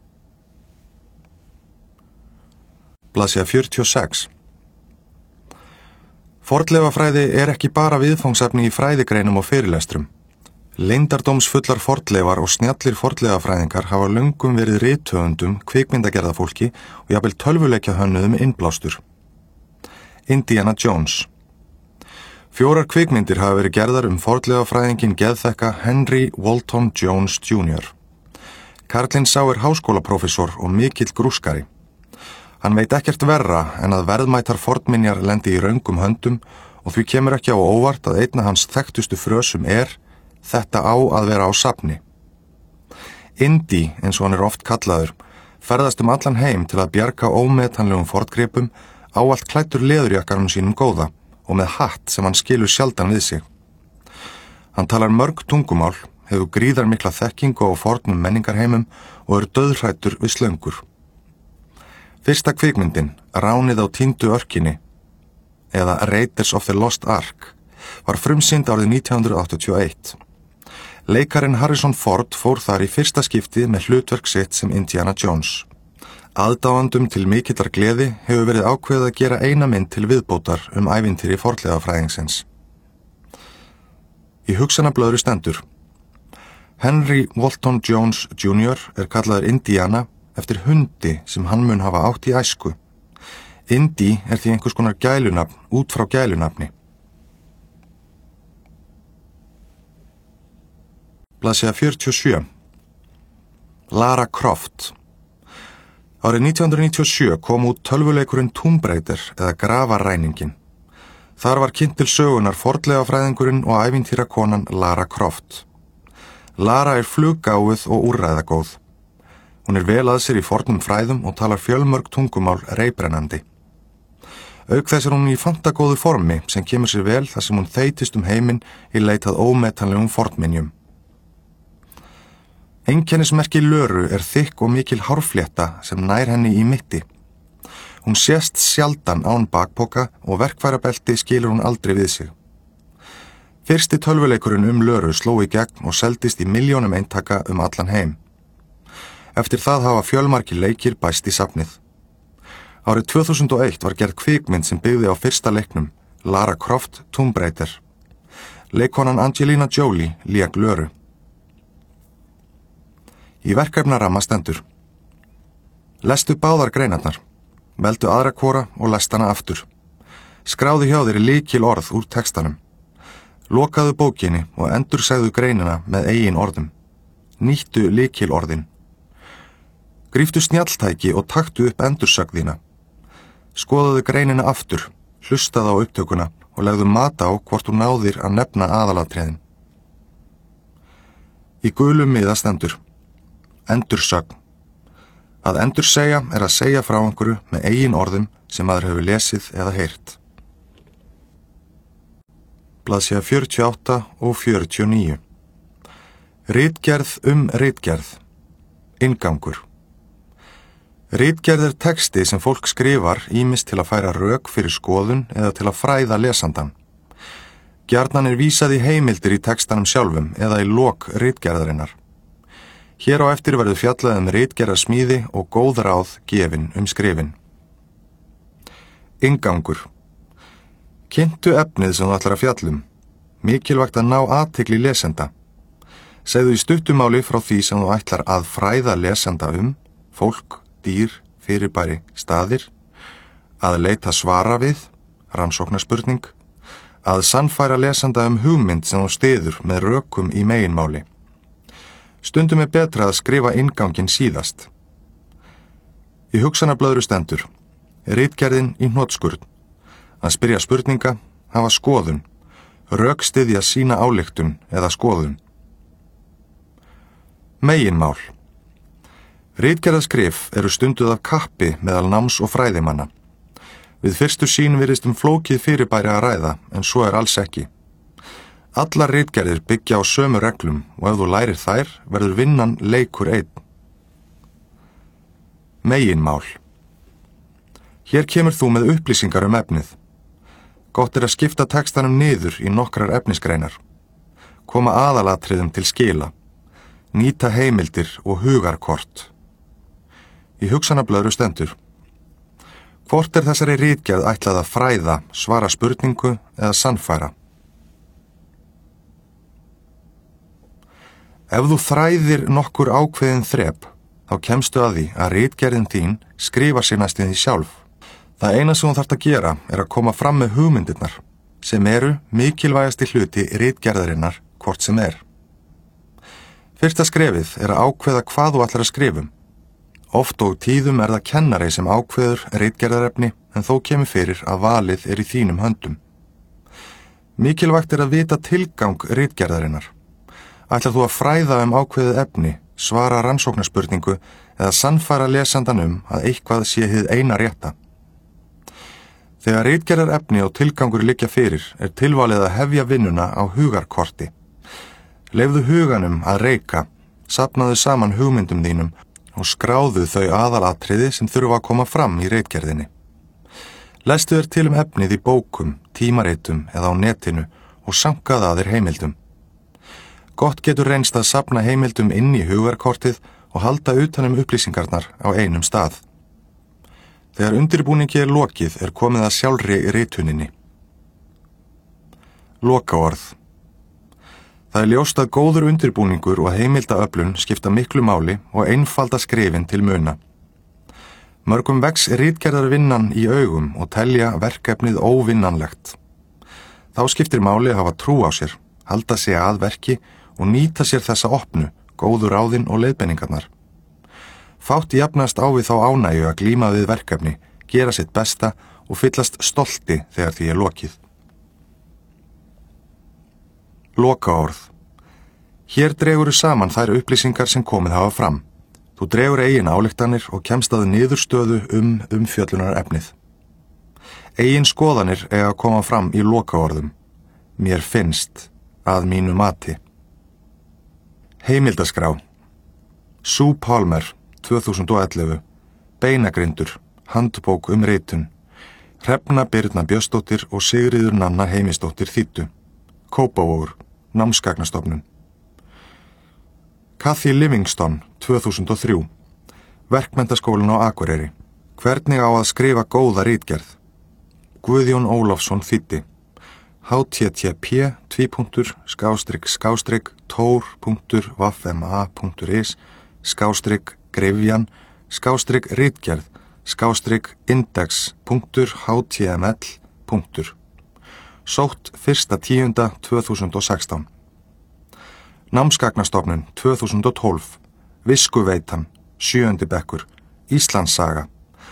Blaðsíða 46. Fornleifafræði ekki bara viðfangsefni í fræðigreinum og fyrirlestrum. Leyndardómsfullar fornleifar og snjallir fornleifafræðingar hafa löngum verið rithöfundum, kvikmyndagerðafólki og jafnvel tölvuleikjahönnuðum innblástur. Indiana Jones. 4 kvikmyndir hafa verið gerðar fornleifafræðinginn geðþekka Henry Walton Jones Jr. Karlinn sá háskólaprófessor og mikill grúskari. Hann veit ekkert verra en að verðmætar fornminjar lendi í röngum höndum og því kemur ekki á óvart að einn af hans þekktustu frösum þetta á að vera á safni. Indy, eins og hann oft kallaður, ferðast allan heim til að bjarga ómetanlegum forngripum, ávallt klæddur leðurjakkanum sínum góða og með hatt sem hann skilur sjaldan við sig. Hann talar mörg tungumál, hefur gríðarmikla þekkingu á fornum menningarheimum og dauðhræddur við slöngur. Fyrsta kvikmyndin, Ránið á týndu örkinni, eða Raiders of the Lost Ark, var frumsýnd árið 1981. Leikarinn Harrison Ford fór þar í fyrsta skiptið með hlutverk sitt sem Indiana Jones. Aðdáendum til mikillar gleði hefur verið ákveðið að gera eina mynd til viðbótar ævintýri fornleifafræðingsins. Í hugsanablöðru stendur: Henry Walton Jones Jr. Kallaður Indiana eftir hundi sem hann mun hafa átt í æsku. Indy því einhvers konar gælunafn út frá gælunafni. Blaðsíða 47. Lara Croft. Árið 1997 kom út tölvuleikurinn Tomb Raider eða Grafarræningin. Þar var kynnt til sögunar fornleifafræðingurinn og ævintýrakonan Lara Croft. Lara fluggáfuð og úrræðagóð. Hún vel að sér í fornum fræðum og talar fjölmörg tungumál reiprennandi. Auk þess hún í fantagóðu formi sem kemur sér vel þar sem hún þeytist heiminn í leitað ómetanlegum fornminjum. Einkennismerki Löru þykk og mikil hárflétta sem nær henni í mitti. Hún sést sjaldan án bakpoka og verkfærabelti skilur hún aldrei við sig. Fyrsti tölvuleikurinn Löru sló í gegn og seldist í milljónum eintaka allan heim. Eftir það hafa fjölmargir leikir bæst í safnið. Árið 2001 var gerð kvikmynd sem byggði á fyrsta leiknum, Lara Croft Tomb Raider. Leikkonan Angelina Jolie lék Löru. Í verkefnaramma stendur: lestu báðar greinarnar, veldu aðra hvora og lest hana aftur. Skráðu hjá þér lykil orð úr textanum. Lokaðu bókinni og endursegðu greinina með eigin orðum. Nýttu lykil orðin. Gríftu snjalltæki og taktu upp endursögn þína. Skoðaðu greinina aftur, hlustaðu á upptökuna og legðu mat á hvort þú náðir að nefna aðalatriðin. Í gulum miða stendur: endursögn. Að endursegja að segja frá einhverju með eigin orðum sem maður hefur lesið eða heyrt. Blaðsíða 48 og 49. Ritgerð ritgerð. Inngangur. Ritgerð texti sem fólk skrifar ýmist til að færa rök fyrir skoðun eða til að fræða lesandann. Gjarnan vísað í heimildir í textanum sjálfum eða í lok ritgerðarinnar. Hér á eftir verður fjallað ritgerðarsmíði og góð ráð gefin skrifin. Inngangur. Kynntu efnið sem þú ætlar að fjallum. Mikilvægt að ná athygli lesenda. Segðu í stuttumáli frá því sem þú ætlar að fræða lesenda fólk, dýr, fyrirbæri, staðir, að leita svara við, rannsóknarspurning, að sannfæra lesanda hugmynd sem þú styður með rökum í meginmáli. Stundum betra að skrifa innganginn síðast. Í hugsanablöðru stendur: ritgerðin í hnotskurn. Að spyrja spurninga, hafa skoðun, rökstyðja sína ályktun eða skoðun. Meginmál. Ritgerðaskrif stunduð af kappi meðal náms- og fræðimanna. Við fyrstu sýn virðist flókið fyrirbæri að ræða, en svo alls ekki. Allar ritgerðir byggja á sömu reglum og ef þú lærir þær, verður vinnan leikur einn. Meginmál. Hér kemur þú með upplýsingar efnið. Gott að skipta textanum niður í nokkrar efnisgreinar. Koma aðalatriðum til skila. Nýta heimildir og hugarkort. Í hugsanablöðru stendur: hvort þessari ritgerð ætlað að fræða, svara spurningu eða sannfæra? Ef þú þræðir nokkur ákveðin þrep, þá kemstu að því að ritgerðin þín skrifar sér næstum því sjálf. Það eina sem þú þarft að gera að koma fram með hugmyndirnar, sem mikilvægasti hluti ritgerðarinnar hvort sem Fyrsta skrefið að ákveða hvað þú ætlar að skrifum. Oft og tíðum það kennari sem ákveður ritgerðarefni, en þó kemur fyrir að valið í þínum höndum. Mikilvægt að vita tilgang ritgerðarinnar. Ætlar þú að fræða ákveðið efni, svara rannsóknarspurningu eða sannfæra lesandan að eitthvað sé hið eina rétta. Þegar ritgerðarefni og tilgangur liggja fyrir, tilvalið að hefja vinnuna á hugarkorti. Leyfðu huganum að reika, safnaðu saman hugmyndum þínum og skráðu þau aðalatriði sem þurfa að koma fram í ritgerðinni. Lestu þér til efnið í bókum, tímaritum eða á netinu og sankaðu að þér heimildum. Gott getur reynst að safna heimildum inn í hugarkortið og halda utan upplýsingarnar á einum stað. Þegar undirbúningi lokið komið að sjálfri rituninni. Lokaorð. Það ljóst að góður undirbúningur og heimildaöflun skipta miklu máli og einfalda skrifin til muna. Mörgum vex ritgerðarvinnan í augum og telja verkefnið óvinnanlegt. Þá skiptir máli að hafa trú á sér, halda sig að verki og nýta sér þessa opnu, góðu ráðin og leiðbeiningarnar. Fátt jafnast á við þá ánægju að glíma við verkefni, gera sitt besta og fyllast stolti þegar því lokið. Lokaorð. Hér dreguru saman þær upplýsingar sem komið hafa fram. Þú dregur eigin ályktanir og kemst að niðurstöðu umfjöllunarefnið. Eigin skoðanir eiga að koma fram í lokaorðum. Mér finnst, að mínu mati. Heimildaskrá. Sue Palmer, 2011. Beinagrindur, handbók ritun. Hrefna Birna Björnsdóttir og Sigríður Nanna Heimisdóttir þýddu. Kópavogur, námsgagnastofnun. Kathy Livingston, 2003. Verkmenntaskólinn á Akureyri. Hvernig á að skrifa góða ritgerð? Guðjón Ólafsson þýddi. http://tor.wafma.is/grifjan/index.html. Sótt 1.10.2016. Námsgagnastofnun 2012. Viskuveitan, 7. bekkur, Íslandssaga.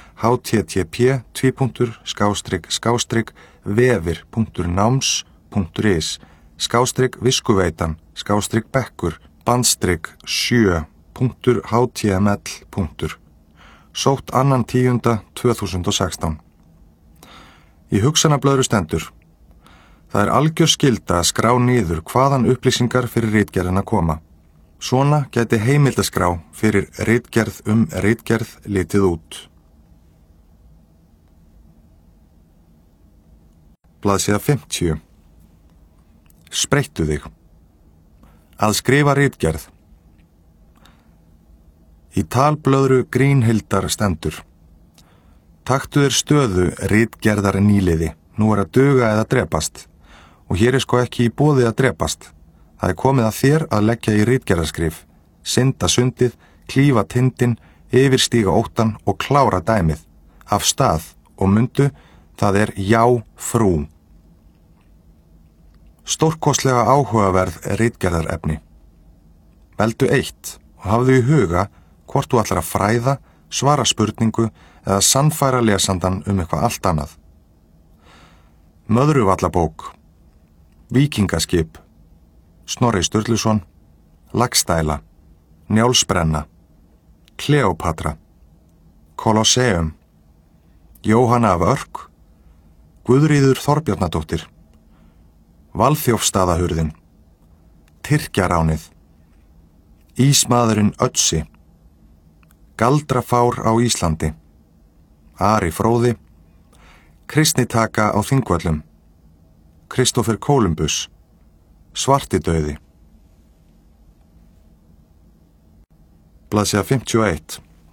http://vevir.nams.is/bekkur/7.html. Sótt 2.10.2016. Í hugsanablöðru stendur: Það er algjör skylda að skrá niður hvaðan upplýsingar fyrir ritgerðina koma. Svona gæti heimildaskrá fyrir ritgerð ritgerð litið út. Blaðsíða 50. Spreyttu þig. Að skrifa ritgerð. Í talblöðru Grínhildar stendur: Taktu þér stöðu ritgerðar nýliði, nú að duga eða drepast. Og hér sko ekki í boði að drepast. Það komið að þér að leggja í ritgerðarskrif, synda sundið, klífa tindin, yfirstíga óttan og klára dæmið. Af stað og mundu, það já, frú. Stórkostlega áhugaverð ritgerðarefni. Veldu 1 og hafðu í huga hvort þú ætlar að fræða, svara spurningu eða sannfæra lesandan eitthvað allt annað. Möðruvallabók, Víkingaskip, Snorri Sturluson, Laxdæla, Njálsbrenna, Kleópatra, Kolosseum, Jóhanna af Örk, Guðríður Þorbjarnadóttir, Valþjófsstaðahurðin, Tyrkjaránið, Ísmaðurinn Ötzi, Galdrafár á Íslandi, Ari Fróði, Kristnitaka á Þingvöllum, Kristófer Kólumbus, Svartidauði. Blaðsíða 51.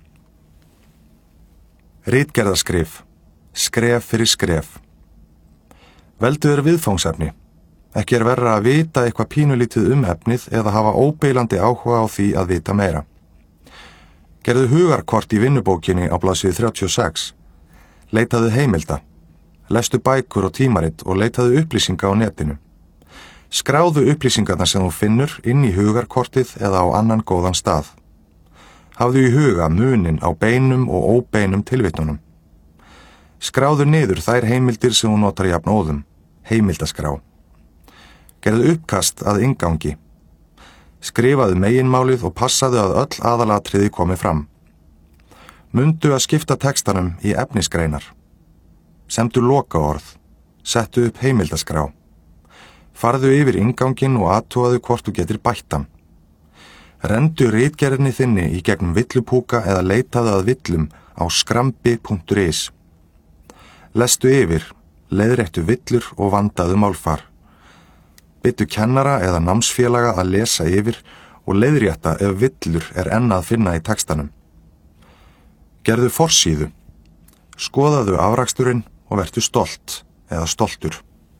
Ritgerðaskrif. Skref fyrir skref. Veldu þér viðfangsefni. Ekki verra að vita eitthvað pínulítið efnið eða hafa óbeilandi áhuga á því að vita meira. Gerðu hugarkort í vinnubókinni á blaðsíðu 36. Leitaðu heimilda. Lestu bækur og tímarit og leitaðu upplýsinga á netinu. Skráðu upplýsingarna sem þú finnur inn í hugarkortið eða á annan góðan stað. Hafðu í huga munin á beinum og óbeinum tilvitnunum. Skráðu niður þær heimildir sem þú notar jafn óðum, heimildaskrá. Gerðu uppkast að inngangi. Skrifaðu meginmálið og passaðu að öll aðalatriði komi fram. Mundu að skipta textanum í efnisgreinar. Semdu lokaorð. Settu upp heimildaskrá. Farðu yfir innganginn og athugaðu hvort þú getur bættan. Rendu ritgerðinni þinni í gegnum villupúka eða leitaðu að villum á skrambi.is. Lestu yfir, leiðréttu villur og vandaðu málfar. Byttu kennara eða námsfélaga að lesa yfir og leiðrétta ef villur enn að finna í textanum. Gerðu forsíðu. Skoðaðu afraksturinn og vertu stolt eða stoltur.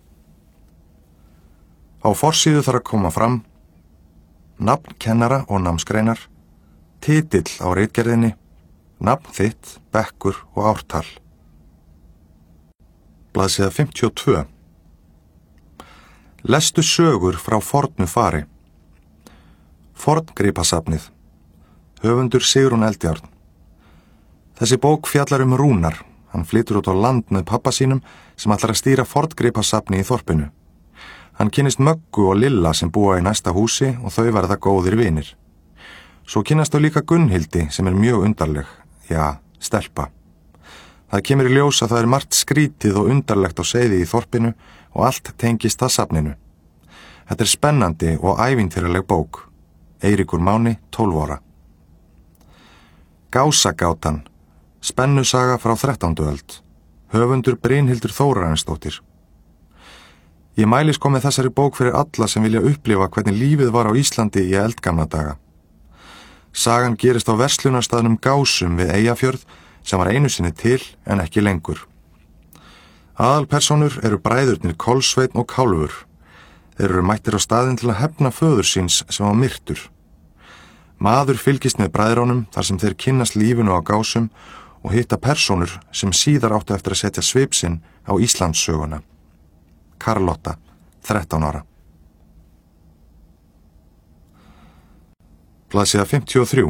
Á forsíðu þarf að koma fram nafn kennara og námsgreinar, titill á ritgerðinni, nafn þitt, bekkur og ártal. Blaðsíða 52. Lestu sögur frá fornu fari. Forngripasafnið. Höfundur Sigrún Eldjárn. Þessi bók fjallar Rúnar. Hann flytur út á land með pappa sínum sem ætlar að stýra forngripasafni í þorpinu. Hann kynnist Möggu og Lilla sem búa í næsta húsi og þau verða góðir vinir. Svo kynnast þau líka Gunnhildi sem mjög undarleg, stelpa. Það kemur í ljós að það margt skrítið og undarlegt á seiði í þorpinu og allt tengist að safninu. Þetta spennandi og ævintýraleg bók. Eiríkur Máni, 12 ára. Gásagátan, spennusaga frá 13. öld. Höfundur Brynhildur Þórarinsdóttir. Ég mæli með þessari bók fyrir alla sem vilja upplifa hvernig lífið var á Íslandi í eldgamla daga. Sagan gerist á verslunarstaðnum Gásum við Eyjafjörð sem var einu sinni til en ekki lengur. Aðalpersónur eru bræðurnir Kolsveinn og Kálfur. Þeir eru mættir á staðinn til að hefna föður síns sem var myrtur. Maður fylgist með bræðrunum þar sem þeir kynnast lífinu á Gásum og hitta persónur sem síðar áttu eftir að setja svip sinn á Íslandssöguna. Karlotta, 13 ára. Blaðsíða 53.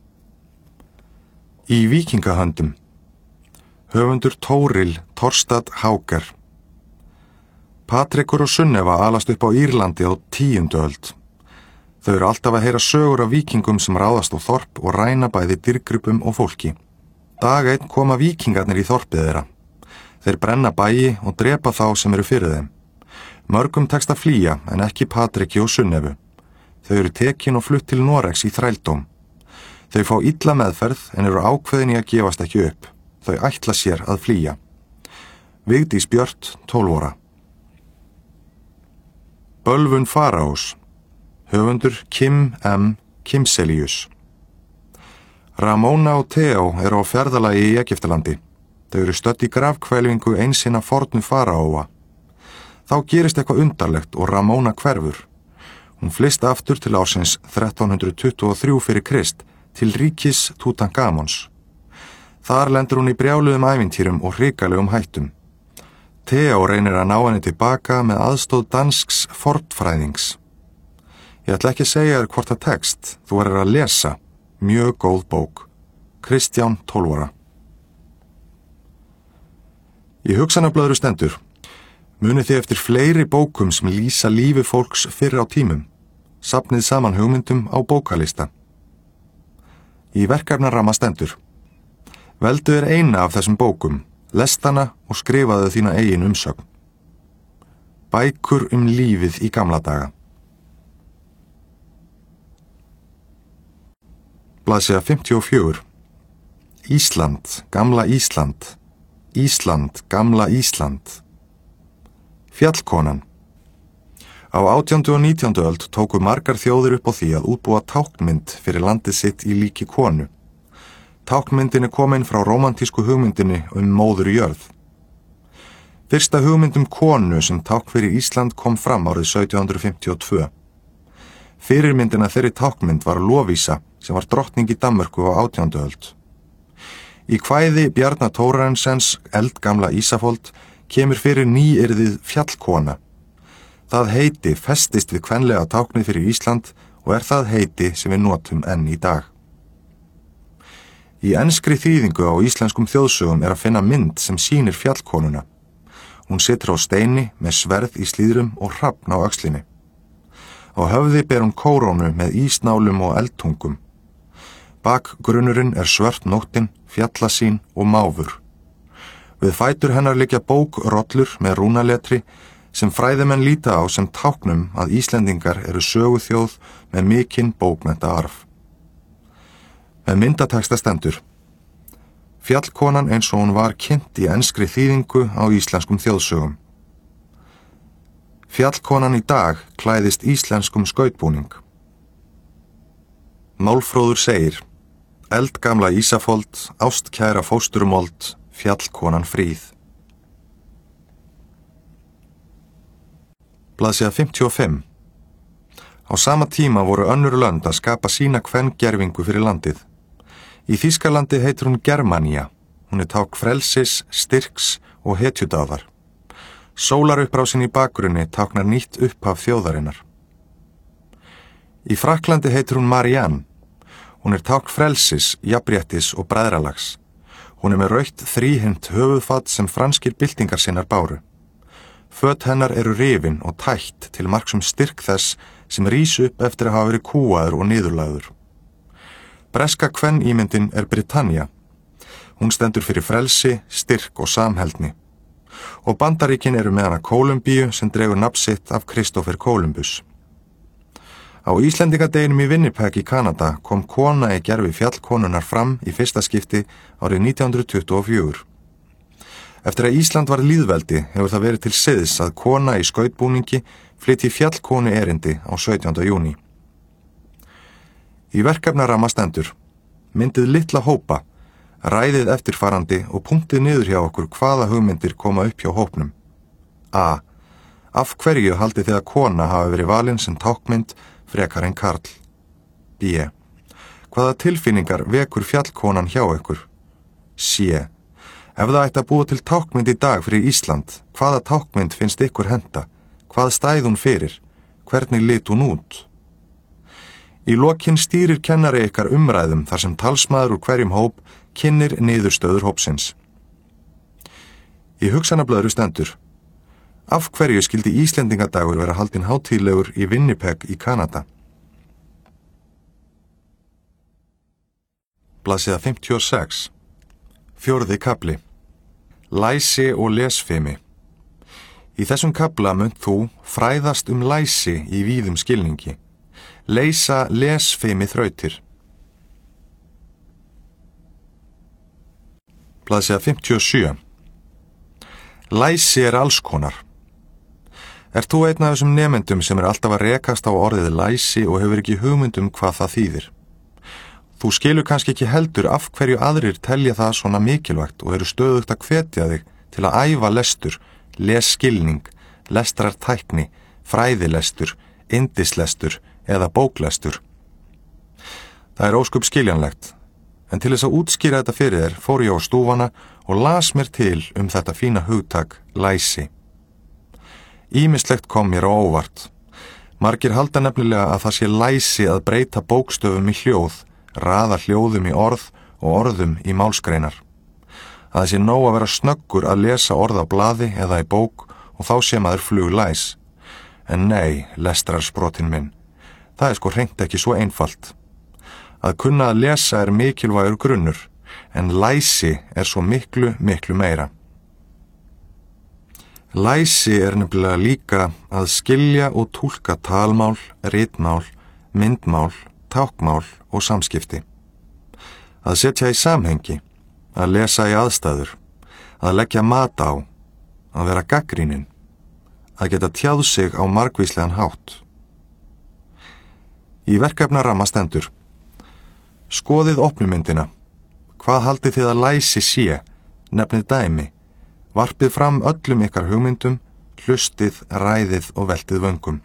Í víkingahöndum. Höfundur Tóril Thorstad Háker. Patrekur og Sunneva alast upp á Írlandi á 10. öld. Þau eru alltaf að heyra sögur af víkingum sem ráðast á þorp og ræna bæði dýrgripum og fólki. Dag einn koma víkingarnir í þorpið þeirra. Þeir brenna bæi og drepa þá sem eru fyrir þeim. Mörgum tekst að flýja en ekki Patreki og Sunnevu. Þau eru tekin og flutt til Noregs í þrældóm. Þau fá illa meðferð en eru ákveðin í að gefast ekki upp. Þau ætla sér að flýja. Vigdís Björt, 12 ára. Bölvun Faraós. Höfundur Kim M. Kimselius. Ramóna og Theo eru á ferðalagi í Egyptalandi. Þau eru stödd í grafkvælvingu einsina fornu faraóa. Þá gerist eitthvað undarlegt og Ramóna hverfur. Hún flyst aftur til ársins 1323 fyrir Krist til ríkis Tútankamons. Þar lendur hún í brjáluðum ævintýrum og hrikalegum hættum. Theo reynir að ná henni tilbaka með aðstóð dansks fornfræðings. Ég ætla ekki að segja þér hvort það tekst, þú verður að lesa. Mjög góð bók. Kristján, 12 ára. Í hugsanablaðru stendur: Munið þið eftir fleiri bókum sem lýsa lífi fólks fyrr á tímum. Safnið saman hugmyndum á bókalista. Í verkefnaramma stendur: Veldu þér eina af þessum bókum, lestana og skrifaðu þína eigin umsögn. Bækur um lífið í gamla daga. Blaðsíða 54. Ísland, gamla Ísland. Ísland, gamla Ísland. Fjallkonan. Á 18. og 19. öld tóku margar þjóðir upp á því að útbúa táknmynd fyrir landið sitt í líki konu. Táknmyndin komin frá rómantísku hugmyndinni móður jörð. Fyrsta hugmynd konu sem tákn fyrir Ísland kom fram árið 1752. Fyrirmyndina þeirri táknmynd var Lovísa sem var drottning í Danmörku á 18. öld. Í kvæði Bjarna Thórarinsens Eldgamla Ísafold kemur fyrir nýyrðið fjallkona. Það heiti festist við kvenlega táknið fyrir Ísland og það heiti sem við notum enn í dag. Í enskri þýðingu á íslenskum þjóðsögum að finna mynd sem sýnir fjallkonuna. Hún situr á steini með sverð í slíðrum og hrafn á öxlinni. Á höfði ber hún kórónu með ísnálum og eldtungum. Bakgrunnurinn svört nóttin, fjallasýn og máfur. Við fætur hennar liggja bókrollur með rúnaletri sem fræðimenn líta á sem táknum að Íslendingar eru söguþjóð með mikinn bókmenntaarf. Með myndateksta stendur: Fjallkonan eins og hún var kynnt í enskri þýðingu á íslenskum þjóðsögum. Fjallkonan í dag klæðist íslenskum skautbúning. Málfróður segir: Eldgamla Ísafold, ástkæra fósturmold, fjallkonan fríð. Blaðsíða 55. Á sama tíma voru önnur lönd að skapa sína kvengervingu fyrir landið. Í Þýskalandi heitir hún Germania. Hún tákn frelsis, styrks og hetjudáðar. Sólarupprásin í bakgrunni táknar nýtt upphaf þjóðarinnar. Í Frakklandi heitir hún Marianne. Hún tákn frelsis, jafnréttis og bræðralags. Hún með rautt þríhyrnt höfuðfat sem franskir byltingarsinnar báru. Föt hennar rifin og tætt til marks styrk þess sem rís upp eftir að hafa verið kúaður og niðurlagður. Breska kvennímyndin Britannia. Hún stendur fyrir frelsi, styrk og samheldni. Og Bandaríkin eru með hana Kólumbíu sem dregur nafn sitt af Kristófer Kólumbus. Á Íslendingadeginum í Winnipeg í Kanada kom kona í gervi fjallkonunnar fram í fyrsta skipti árið 1924. Eftir að Ísland var lýðveldi hefur það verið til siðs að kona í skautbúningi flytji fjallkonu erindi á 17. júní. Í verkefnaramma stendur: myndið litla hópa, ræðið eftirfarandi og punktið niður hjá okkur hvaða hugmyndir koma upp hjá hópnum. A. Af hverju haldið þið að kona hafi verið valin sem tákmynd frekar en karl? B. Hvaða tilfinningar vekur fjallkonan hjá ykkur? C. Ef það ætti að búa til tákmynd í dag fyrir Ísland, hvaða tákmynd finnst ykkur henta? Hvað stæð hún fyrir? Hvernig lit hún út? Í lokin stýrir kennari ykkar umræðum þar sem talsmaður úr hverjum hóp kynnir niðurstöður hópsins. Í hugsanablöðru stendur: af hverju skildi Íslendingadagur vera haldinn hátíðlegur í Winnipeg í Kanada? Blaðsíða 56. 4. kafli. Læsi og lesfimi. Í þessum kafla munt þú fræðast læsi í víðum skilningi. Leysa lesfimi þrautir. Blaðsíða 57. Læsi alls konar. Ert þú einn af þessum nemendum sem alltaf að rekast á orðið læsi og hefur ekki hugmynd hvað það þýðir? Þú skilur kannski ekki heldur af hverju aðrir telja það svona mikilvægt og eru stöðugt að hvetja þig til að æfa lestur, lesskilning, lestrartækni, fræðilestur, indislestur eða bóklestur. Það er ósköp skiljanlegt, en til þess að útskýra þetta fyrir þér fór ég á stúfana og las mér til þetta fína hugtak læsi. Ýmislegt kom mér á óvart. Margir halda nefnilega að það sé læsi að breyta bókstöfum í hljóð, raða hljóðum í orð og orðum í málsgreinar. Að það sé nóg að vera snöggur að lesa orð á blaði eða í bók og þá sé maður fluglæs. En nei, lestrarsprotin minn, það er sko hreint ekki svo einfalt. Að kunna að lesa er mikilvægur grunnur, en læsi er svo miklu, miklu meira. Læsi er nefnilega líka að skilja og túlka talmál, ritmál, myndmál, tákmál og samskipti. Að setja í samhengi, að lesa í aðstæður, að leggja mat á, að vera gagnrýnin, að geta tjáð sig á margvíslegan hátt. Í verkefnaramma stendur: skoðið opnumyndina. Hvað haldið þið að læsi sé? Nefnið dæmi. Varpið fram öllum ykkar hugmyndum, hlustið, ræðið og veltið vöngum.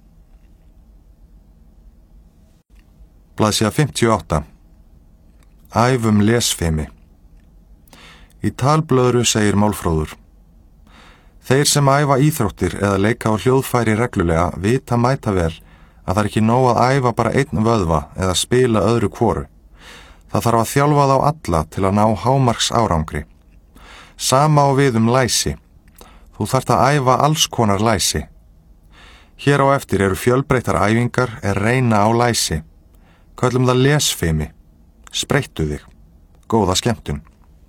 Blaðsíða 58. Æfum lesfimi. Í talblöðru segir málfróður: þeir sem æfa íþróttir eða leika á hljóðfæri reglulega vita mæta vel að það er ekki nóg að æfa bara einn vöðva eða spila öðru hvoru. Það þarf að þjálfa þá alla til að ná hámarks árangri. Sama á við læsi. Þú þarft að æfa alls konar læsi. Hér á eftir eru fjölbreyttar æfingar reyna á læsi. Köllum það lesfimi. Spreyttu þig. Góða skemmtun.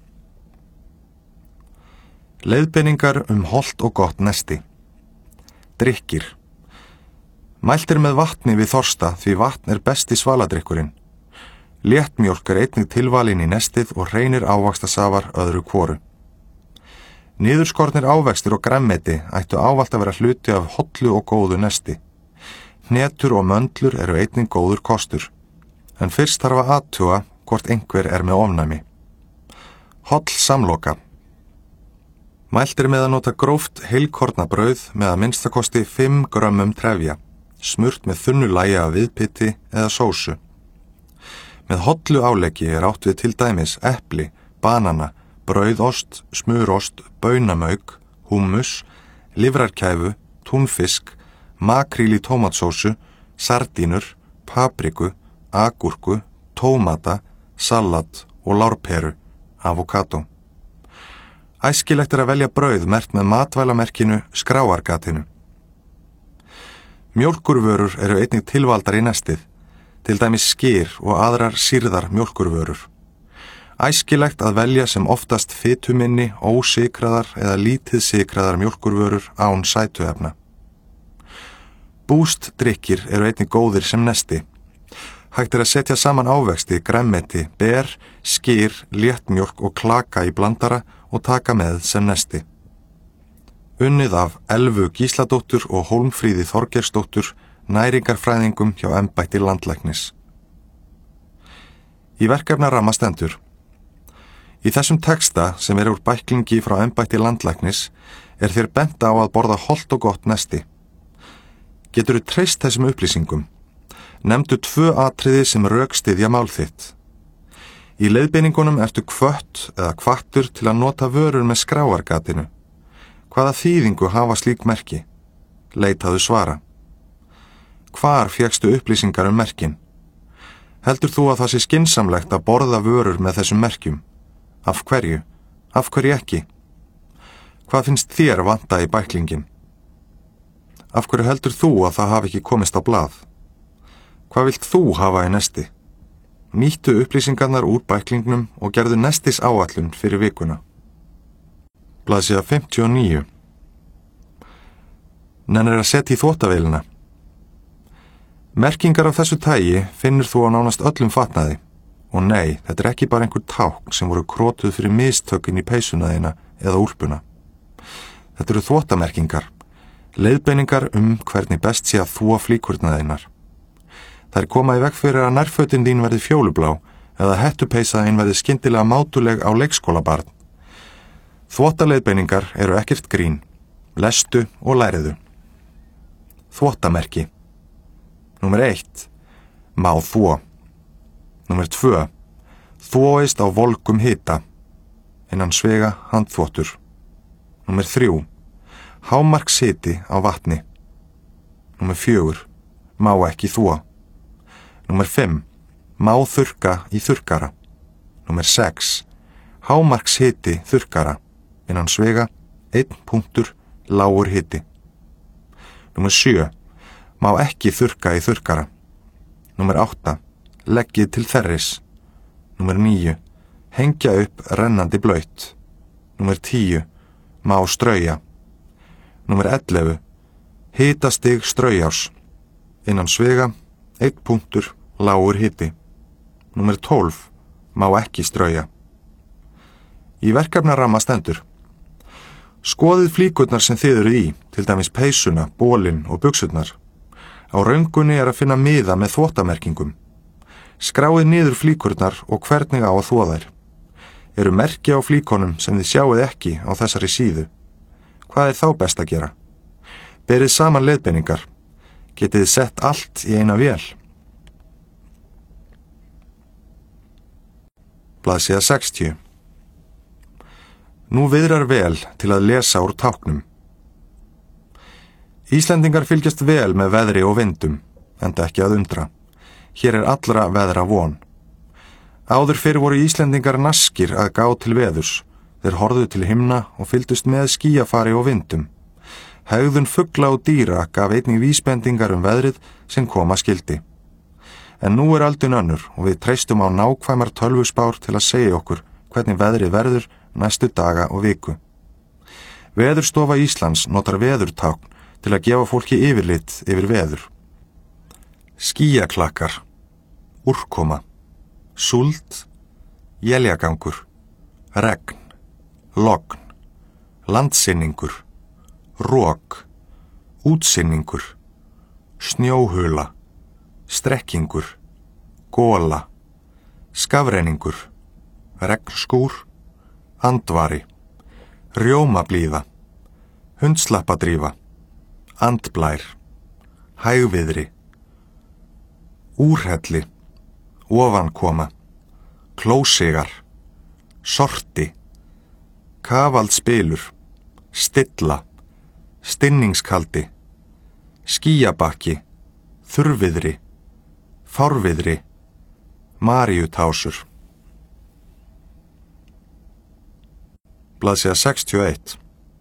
Leiðbeiningar hollt og gott nesti. Drykkir. Mælt með vatni við þorsta því vatn er besti svaladrykkurinn. Léttmjólk einnig tilvalin í nestið og hreinir ávaxtasafar öðru hvoru. Niðurskornir ávextir og grænmeti ættu ávallt að vera hluti af hollu og góðu nesti. Hnetur og möndlur eru einnig góður kostur, en fyrst þarf að athuga hvort einhver með ofnæmi. Holl samloka. Mælt með að nota gróft heilkorna brauð með að minnstakosti 5 grömmum trefja, smurt með þunnu lagi af viðpiti eða sósu. Með hollu áleggi átt við til dæmis epli, banana, brauðost, smurost, baunamauk, hummus, livrarkæfu, túnfisk, makríl í tómatsósu, sardínur, papriku, agúrku, tómata, salat og lárperu, avokado. Æskilegt að velja brauð merkt með matvælamerkinu skráargatinu. Mjólkurvörur eru einnig tilvaldar í nestið, til dæmis skyr og aðrar sýrðar mjólkurvörur. Æskilegt að velja sem oftast fituminni, ósykraðar eða lítið sykraðar mjólkurvörur án sætuefna. Bústdrykkir eru einnig góðir sem nesti. Hægt að setja saman ávexti, grænmeti, ber, skyr, léttmjólk og klaka í blandara og taka með sem nesti. Unnið af Elvu Gísladóttur og Hólmfríði Þorgeirsdóttur, næringarfræðingum hjá embætti landlæknis. Í verkefnaramma stendur: Í þessum texta sem úr bæklingi frá embætti landlæknis þér bent á að borða hollt og gott nesti. Geturðu treyst þessum upplýsingum? Nefndu 2 atriði sem rökstyðja mál þitt. Í leiðbeiningunum ertu hvött eða hvattur til að nota vörur með skráargatinu. Hvaða þýðingu hafa slík merki? Leitaðu svara. Hvar fékkstu upplýsingar merkin? Heldur þú að það sé skynsamlegt að borða vörur með þessum merkjum? Af hverju? Af hverju ekki? Hvað finnst þér vanta í bæklingin? Af hverju heldur þú að það hafi ekki komist á blað? Hvað vilt þú hafa í nesti? Nýttu upplýsingarnar úr bæklingnum og gerðu nestis áætlun fyrir vikuna. Blaðsíða 59. Nennir að setja í þvotavélina. Merkingar af þessu tagi finnur þú á nánast öllum fatnaði. Og nei, þetta ekki bara einhver tákn sem voru krotuð fyrir mistökin í peysuna þína eða úlpuna. Þetta eru þvottamerkingar, leiðbeiningar hvernig best sé að þvo flíkurnar þínar. Þær koma í veg fyrir að nærfötin þín verði fjólublá eða hettupeysa þín verði skyndilega mátuleg á leikskólabarn. Þvottaleiðbeiningar eru ekkert grín. Lestu og læriðu. Þvottamerki. Númer 1. Má þvo. Númer 2. Þvoist á volgum hita. Innan svega handþvottur. Númer 3. Hámarkshiti á vatni. Númer 4. Má ekki þvo. Númer 5. Má þurrka í þurrkara. Númer 6. Hámarkshiti þurrkara. Innan svega 1 punktur lágur hiti. Númer 7. Má ekki þurrka í þurrkara. Númer 8. Leggið til þerris. Númer 9. Hengja upp rennandi blöyt. Númer 10. Má strauja. Númer 11. Hitastig straujás. Innan svega 1 punktur lágur hiti. Númer 12. Má ekki strauja. Í verkefnaramma stendur: Skoðið flíkurnar sem þið eru í, til dæmis peysuna, bólinn og buxurnar. Á röngunni að finna miða með þvottamerkingum. Skráið niður flíkurnar og hvernig á að þvo þær. Eru merki á flíkonum sem þið sjáið ekki á þessari síðu. Hvað þá best að gera? Berið saman leiðbeiningar. Getið þið sett allt í eina vél. Blaðsíða 60. Nú viðrar vel til að lesa úr táknum. Íslendingar fylgjast vel með veðri og vindum, enda ekki að undra. Hér allra veðra von. Áður fyrr voru Íslendingar naskir að gá til veðurs. Þeir horfðu til himna og fylgdust með skýjafari og vindum. Hegðun fugla og dýra gaf einnig vísbendingar veðrið sem koma skildi. En nú öldin önnur og við treystum á nákvæmar tölvuspár til að segja okkur hvernig veðrið verður næstu daga og viku. Veðurstofa Íslands notar veðurtákn til að gefa fólki yfirlit yfir veður. Skýjaklakkar, úrkoma, súld, éljagangur, regn, logn, landsinningur, rok, útsinningur, snjóhula, strekkingur, gola, skafrenningur, regnskúr, andvari, rjómablíða, hundslappadrífa, andblær, hægviðri, úrhelli, ofankoma, klósigar, sorti, kafaldspilur, stilla, stinningskaldi, skýjabakki, þurrviðri, fárviðri, maríutásur. Blaðsíða 61.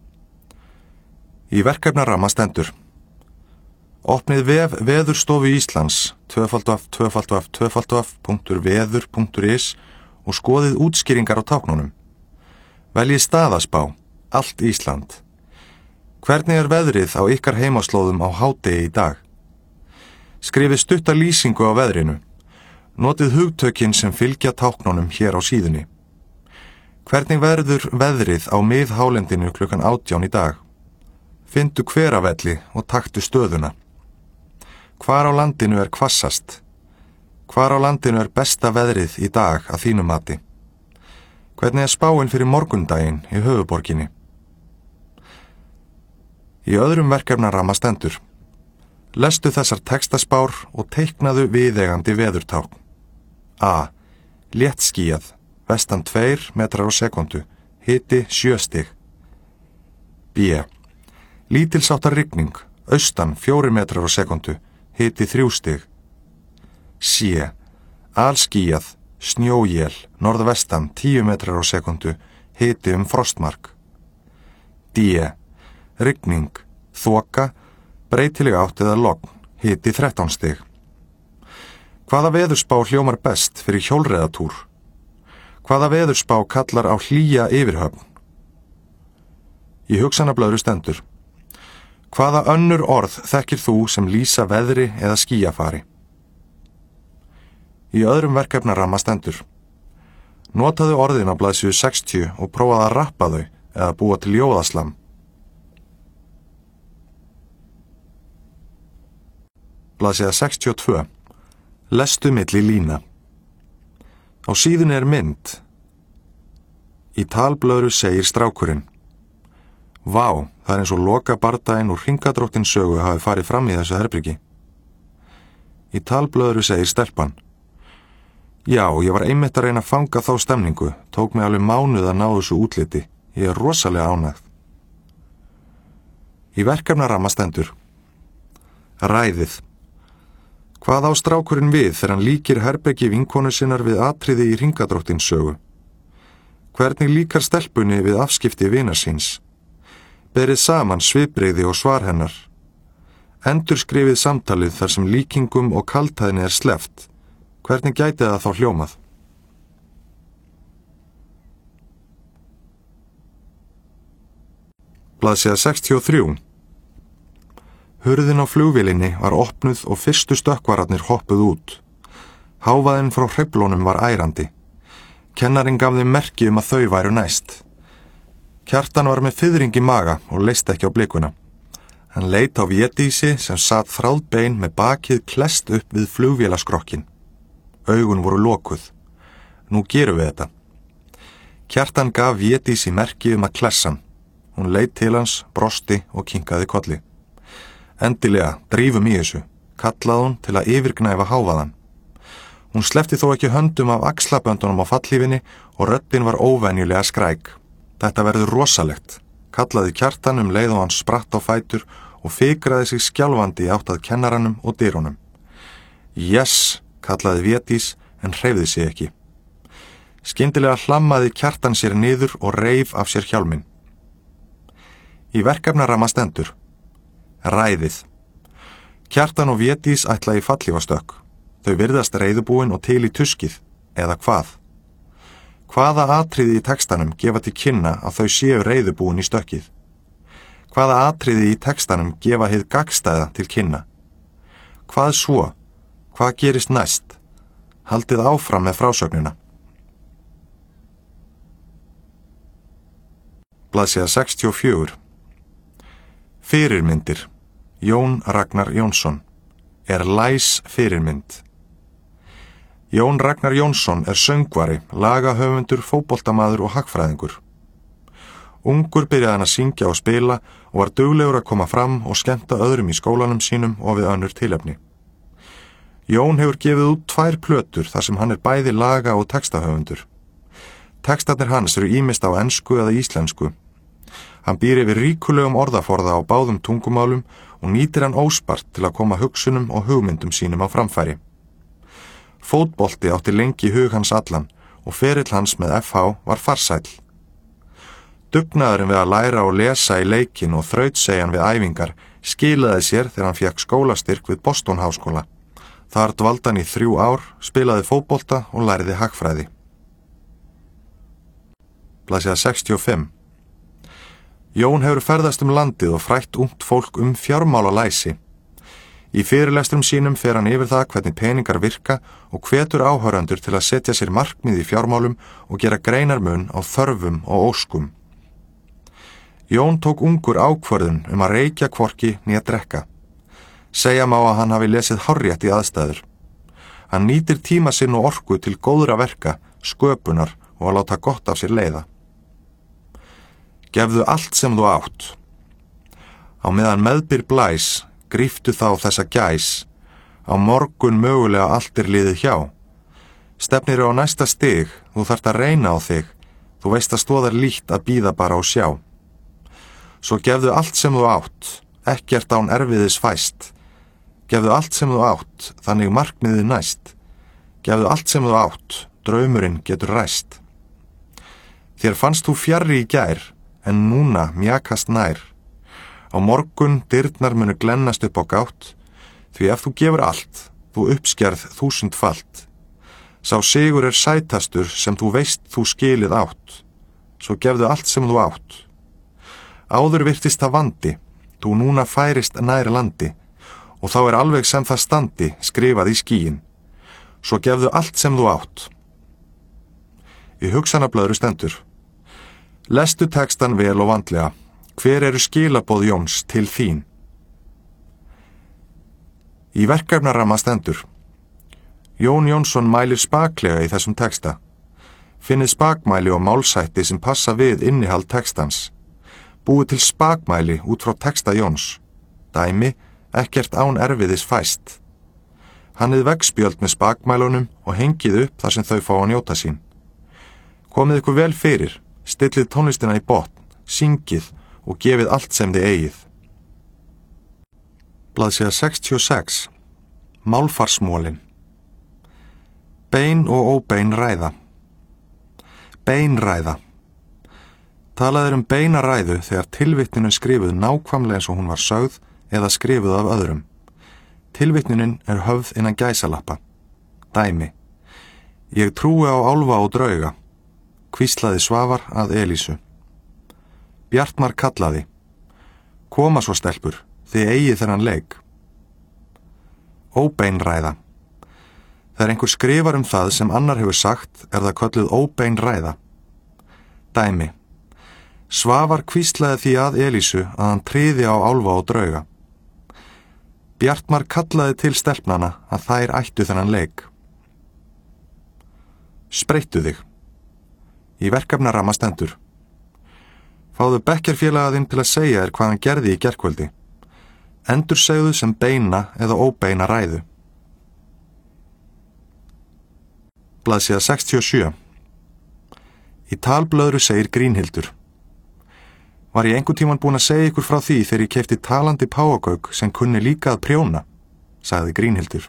Í verkefnaramma stendur: Opnið vef Veðurstofu Íslands www.veður.is og skoðið útskýringar á táknunum. Veljið staðaspá, allt Ísland. Hvernig er veðrið á ykkar heimaslóðum á hádegi í dag? Skrifið stutta lýsingu á veðrinu. Notið hugtökin sem fylgja táknunum hér á síðunni. Hvernig verður veðrið á miðhálendinu klukkan 18 í dag? Fyndu hveravelli og taktu stöðuna. Hvar á landinu er hvassast? Hvar á landinu er besta veðrið í dag að þínu mati? Hvernig er spáin fyrir morgundaginn í höfuborginni? Í öðrum verkefnaramma stendur: lestu þessar textaspár og teiknaðu viðeigandi veðurtákn. A. Léttskýjað, vestan 2 metrar á sekundu, hiti 7 stig. B. Lítilsháttar rigning, austan 4 metrar á sekundu, hiti 3 stig. C. Alskýjað, snjóél, norðvestan 10 metrar á sekundu, hiti frostmark. D. Rigning, þoka, breytileg átt eða logn, hiti 13 stig. Hvaða veðurspá hljómar best fyrir hjólreiðatúr? Hvaða veðurspá kallar á hlýja yfirhöfn? Í hugsanablaðru stendur: hvaða önnur orð þekkir þú sem lýsa veðri eða skýjafari? Í öðrum verkefnaramma stendur: notaðu orðin á blaðsíðu 60 og prófaðu að rappa þau eða búa til ljóðaslam. Blaðsíða 62. Lestu milli lína. Á síðunni er mynd. Í talblöðru segir strákurinn: vá, það er eins og loka bardaginn úr Hringadróttins sögu hafi farið fram í þessu herbyrgi. Í talblöðru segir stelpan: já, ég var einmitt að reyna að fanga þá stemningu, tók mig alveg mánuð að ná þessu útliti, ég er rosalega ánægð. Í verkefnaramma stendur: ræðið. Hvað á strákurinn við þegar hann líkir herbergi vinkonu sinnar við atriði í Hringadróttins sögu? Hvernig líkar stelpunni við afskipti vinar síns? Berið saman svipbrigði og svar hennar. Endurskrifið samtalið þar sem líkingum og kaldhæðni er sleppt. Hvernig gæti það þá hljómað? Blaðsíða 63. Hurðin á flugvélinni var opnuð og fyrstu stökkvararnir hoppuð út. Hávaðinn frá hreyflunum var ærandi. Kennarinn gaf þeim merki að þau væru næst. Kjartan var með fiðring í maga og leist ekki á blikuna. Hann leit á Védísi sem sat þráðbein með bakið klest upp við flugvélaskrokkin. Augun voru lokuð. Nú gerum við þetta. Kjartan gaf Védísi merki að klessa hann. Hún leit til hans, brosti og kinkaði kolli. Endilega, drífum í þessu, kallaði hún til að yfirgnæfa hávaðan. Hún sleppti þó ekki höndum af axlaböndunum á fallífinni og röddin var óvenjulega skræk. Þetta verður rosalegt, kallaði Kjartan leið og hann spratt á fætur og fikraði sig skjálfandi átt að kennaranum og dyrunum. Yes, kallaði Védís en hreyfði sig ekki. Skyndilega hlammaði Kjartan sér niður og reif af sér hjálminn. Í verkefnaramma stendur: ræðið. Kjartan og Védís ætla í fallífastökk. Þau virðast reiðubúin og til í tuskið, eða hvað? Hvaða atriði í textanum gefa til kynna að þau séu reiðubúin í stökkið? Hvaða atriði í textanum gefa hið gagnstæða til kynna? Hvað svo? Hvað gerist næst? Haldið áfram með frásögnina. Blaðsíða 64. Fyrirmyndir. Jón Ragnar Jónsson. Er læs fyrirmynd. Jón Ragnar Jónsson er söngvari, lagahöfundur, fótboltamaður og hagfræðingur. Ungur byrjaði hann að syngja og spila og var duglegur að koma fram og skemmta öðrum í skólanum sínum og við önnur tilefni. Jón hefur gefið út 2 plötur þar sem hann er bæði laga- og textahöfundur. Textarnir hans eru ýmist á ensku eða íslensku. Hann býr yfir ríkulegum orðaforða á báðum tungumálum og nýtir hann óspart til að koma hugsunum og hugmyndum sínum á framfæri. Fótbolti átti lengi hug hans allan og ferill hans með FH var farsæll. Dugnaðurinn við að læra og lesa í leikinn og þrautsegjan við æfingar skilaði sér þegar hann fékk skólastyrk við Boston Háskóla. Þar dvaldi hann í 3 ár, spilaði fótbolta og læriði hagfræði. Blaðsíða 65. Jón hefur ferðast landið og frætt ungt fólk fjármálalæsi. Í fyrirlestrum sínum fer hann yfir það hvernig peningar virka og hvetur áhorfendur til að setja sér markmið í fjármálum og gera greinarmun á þörfum og óskum. Jón tók ungur ákvörðun að reykja hvorki né drekka. Segja má að hann hafi lesið hárrétt í aðstæður. Hann nýtir tíma sinn og orku til góðra verka, sköpunar og að láta gott af sér leiða. Gefðu allt sem þú átt. Á meðan meðbyr blæs, gríftu þá þessa gæs. Á morgun mögulega allt liðið hjá. Stefnir á næsta stig, þú þarft að reyna á þig. Þú veist að stóðar lítt að bíða bara og sjá. Svo gefðu allt sem þú átt, ekkert án erfiðis fæst. Gefðu allt sem þú átt, þannig markmiðið næst. Gefðu allt sem þú átt, draumurinn getur ræst. Þér fannst þú fjarri í gær, en núna mjakast nær. Á morgun dyrnar munu glennast upp á gátt, því ef þú gefur allt, þú uppskerð 1000-falt. Sá sigur sætastur sem þú veist þú skilið átt. Svo gefðu allt sem þú átt. Áður virtist það vandi, þú núna færist nær landi, og þá alveg sem það standi skrifað í skýin. Svo gefðu allt sem þú átt. Í hugsanablaðru stendur: Lestu textan vel og vandlega. Hver eru skilaboð Jóns til þín? Í verkefnaramma stendur: Jón Jónsson mælir spaklega í þessum texta. Finnið spakmæli og málshætti sem passa við innihald textans. Búið til spakmæli út frá texta Jóns. Dæmi: ekkert án erfiðis fæst. Hannið veggspjöld með spakmælunum og hengið upp þar sem þau fá að njóta sín. Komið ykkur vel fyrir, stillið tónlistina í botn, syngið og gefið allt sem þið eigið. Blaðsíða 66. Málfarsmólin. Bein og óbein ræða. Beinræða. Talað beina ræðu þegar tilvitnunin skrifuð nákvæmlega eins og hún var sögð eða skrifuð af öðrum. Tilvitnunin höfð innan gæsalappa. Dæmi: Ég trúi á álfa og drauga. Hvíslaði Svavar að Elísu. Bjartmar kallaði: Koma svo stelpur, þið eigið þennan leik. Óbeinræða. Þegar einhver skrifar það sem annar hefur sagt það kölluð óbeinræða. Dæmi: Svavar hvíslaði því að Elísu að hann tryði á álfa og drauga. Bjartmar kallaði til stelpnana að þær ættu þennan leik. Spreyttu þig. Í verkefnaramma stendur: Fáðu bekkjarfélagaðinn til að segja þér hvað hann gerði í gærkvöldi. Endursegðu sem beina eða óbeina ræðu. Blaðsíða 67. Í talblöðru segir Grínhildur: Var ég einhvern tímann búin að segja ykkur frá því þegar ég keypti talandi páfagauk sem kunni líka að prjóna, sagði Grínhildur.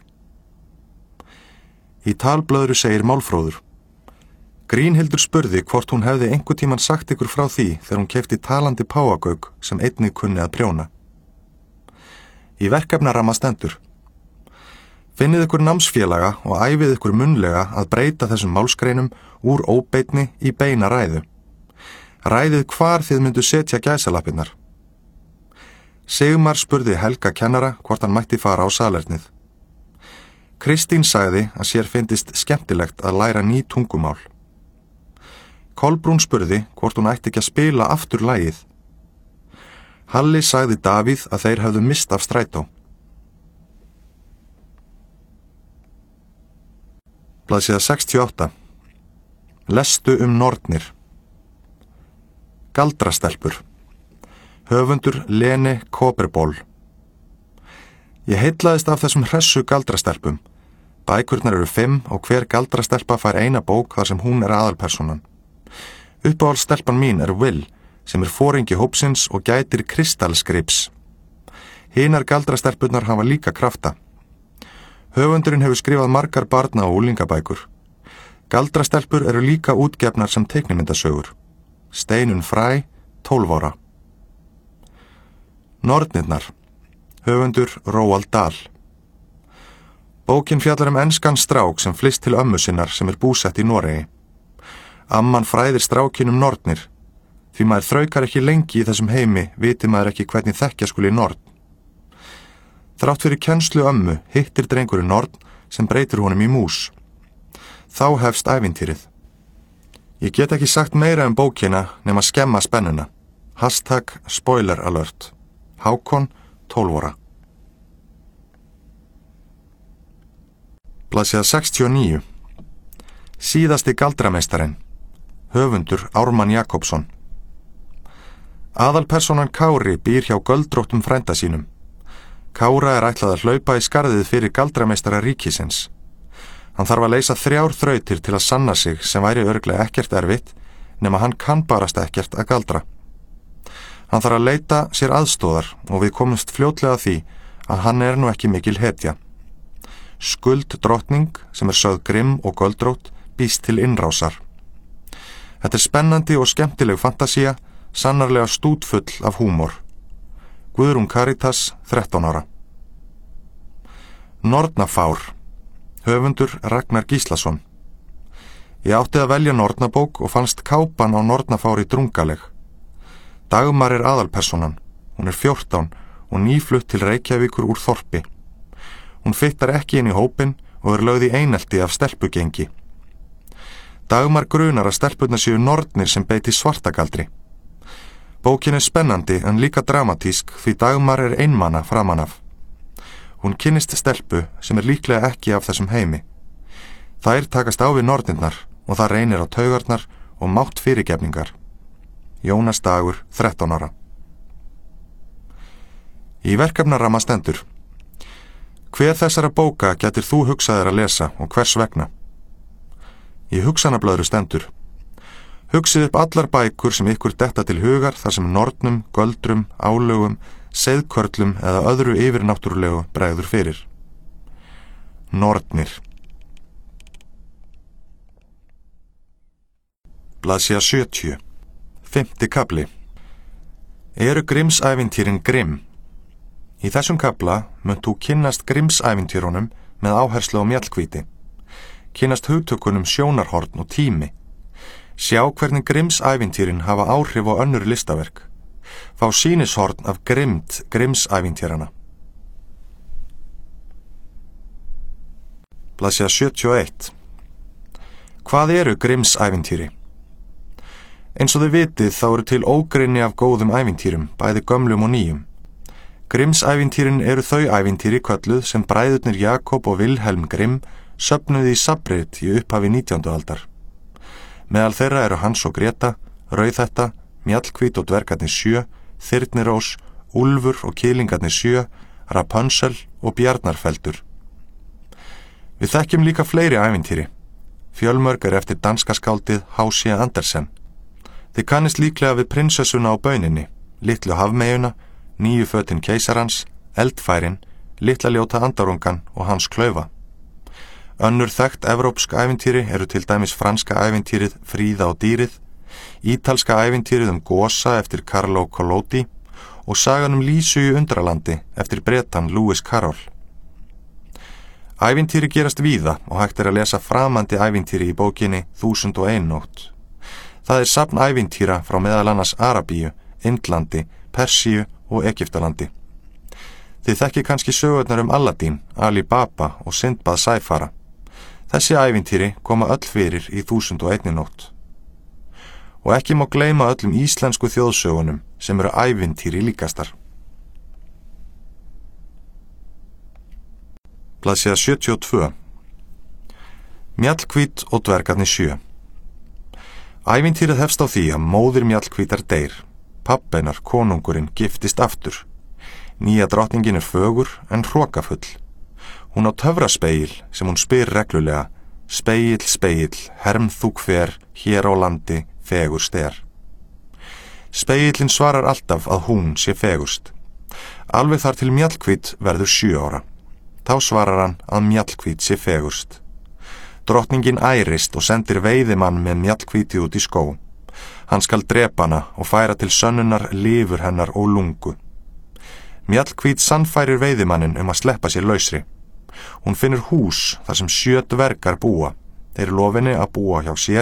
Í talblöðru segir Málfróður: Grínhildur spurði hvort hún hefði einhvern tímann sagt ykkur frá því þegar hún keypti talandi páfagauk sem einnig kunni að prjóna. Í verkefnaramma stendur: Finnið ykkur námsfélaga og æfið ykkur munnlega að breyta þessum málsgreinum úr óbeinni í beina ræðu. Ræðið hvar þið myndu setja gæsalappirnar. Sigmar spurði Helga kennara hvort hann mætti fara á salernið. Kristín sagði að sér fyndist skemmtilegt að læra ný tungumál. Kolbrún spurði hvort hún ætti ekki að spila aftur lagið. Halli sagði Davíð að þeir hefðu mist af strætó. Blaðsíða 68. Lestu nornir. Galdrastelpur. Höfundur Lene Kobberból. Ég heillaðist af þessum hressu galdrastelpum. Bækurnar 5 og hver galdrastelpa fær eina bók þar sem hún aðalpersonan. Uppáhaldsstelpan mín Will, sem foringi hópsins og gætir kristallskrips. Hinar galdrastelpurnar hafa líka krafta. Höfundurinn hefur skrifað margar barna- og unglingabækur. Galdrastelpur líka útgefnar sem teiknimyndasögur. Steinunn Fræ, 12 ára. Nornirnar. Höfundur Róald Dahl. Bókin fjallar enskan strák sem flyst til ömmu sinnar sem búsett í Noregi. Amman fræðir strákinum nornir, því maður þraukar ekki lengi í þessum heimi, viti maður ekki hvernig þekkja skuli norn. Þrátt fyrir kennslu ömmu hittir drengurinn norn sem breytir honum í mús. Þá hefst ævintýrið. Ég get ekki sagt meira bókina nema skemma spennuna. #spoiler alert. Hákon, 12 ára. Blaðsíða 69. Síðasti galdrameistarinn. Höfundur Ármann Jakobsson. Aðalpersonan Kári býr hjá göldróttum frænda sínum. Kára ætlað að hlaupa í skarðið fyrir galdrameistara ríkisins. Hann þarf að leysa 3 þrautir til að sanna sig sem væri örugglega ekkert erfitt, nema hann kann barast ekkert að galdra. Hann þarf að leita sér aðstóðar og við komumst fljótlega því að hann nú ekki mikil hetja. Skuld drottning, sem sögð grimm og göldrótt, býst til innrásar. Þetta spennandi og skemmtileg fantasía, sannarlega stútfull af húmor. Guðrún Karitas, 13 ára. Nornafár. Höfundur Ragnar Gíslason. Ég átti að velja nornabók og fannst kápan á nornafári drungaleg. Dagmar aðalpersonan. Hún 14 og nýflutt til Reykjavíkur úr þorpi. Hún fittar ekki inn í hópinn og lögð í einelti af stelpugengi. Dagmar grunar að stelpurnar séu nornir sem beiti svartagaldri. Bókin spennandi en líka dramatísk því Dagmar einmana framan af. Hún kynnist stelpu sem líklega ekki af þessum heimi. Þær takast á við nornirnar og það reynir á taugarnar og mátt fyrirgefningar. Jónas Dagur, 13 ára. Í verkefnaramma stendur: Hver þessara bóka getur þú hugsaðir að lesa og hvers vegna? Í hugsanablöðru stendur: Hugsið upp allar bækur sem ykkur detta til hugar þar sem nornum, göldrum, álögum, seiðkörlum eða öðru yfirnáttúrulegu bregður fyrir. Nornir. Blaðsíða 70. 5. kafli. Eru Grimms-ævintýrin grimm? Í þessum kafla munt þú kynnast Grimms-ævintýrunum með áherslu á mjallhvíti. Kynnast hugtökunum sjónarhorn og tími. Sjá hvernig Grimms-ævintýrin hafa áhrif á önnur listaverk. Fá sýnishorn af grimmd Grimms-ævintýrana. Blaðsíða 71. Hvað eru Grimms-ævintýri? Eins og þið vitið þá eru til ógrynni af góðum ævintýrum, bæði gömlum og nýjum. Grimms-ævintýrin eru þau ævintýri kölluð sem bræðurnir Jakob og Vilhelm Grimm söfnuðu í safnrit í upphafi 19. aldar. Meðal þeirra eru Hans og Greta, Rauðhetta, Mjallhvít og dvergarnir 7, Þyrnirós, Úlfur og kýlingarnir 7, Rapunzel og Bjarnarfeldur. Við þekkjum líka fleiri ævintýri. Fjölmörg eftir danska skáldið H.C. Andersen. Þið kannist líklega við prinsessuna á bauninni, litlu hafmeyjuna, 9 fötin keisarans, eldfærin, litla ljóta andarungan og hans klaufa. Önnur þekkt evrópsk ævintýri eru til dæmis franska ævintýrið Fríða og dýrið, ítalska ævintýrið Gosa eftir Carlo Collodi og sagan Lísu í Undralandi eftir Bretan Lewis Carroll. Ævintýri gerast víða og hægt að lesa framandi ævintýri í bókinni 1001 nótt. Það safn ævintýra frá meðal annars Arabíu, Indlandi, Persíu og Egyptalandi. Þið þekki kannski sögurnar Aladdin, Ali Baba og Sindbad Sæfara. Þessi ævintýri koma öll fyrir í 1001 nótt. Og ekki má gleyma öllum íslensku þjóðsögunum sem eru ævintýri líkastar. Blaðsíða 72. Mjallhvít og dvergarnir 7. Ævintýrið hefst á því að móðir Mjallhvítar deyr. Pabbennar, konungurinn, giftist aftur. Nýja drottningin fögur en hrokafull. Hún á töfraspegill sem hún spyr reglulega: Spegill, spegill, herm þú hver, hér á landi, fegurst er. Spegillinn svarar alltaf að hún sé fegurst. Alveg þar til Mjallhvít verður 7 ára. Þá svarar hann að Mjallhvít sé fegurst. Drottningin ærist og sendir veiðimann með Mjallhvíti út í skó. Hann skal drepa hana og færa til sönnunar lifur hennar og lungu. Mjallhvít sannfærir veiðimanninn að sleppa sér lausri. Hún finnur hús þar sem 7 dvergar búa. Þeir lofinni að búa hjá sér,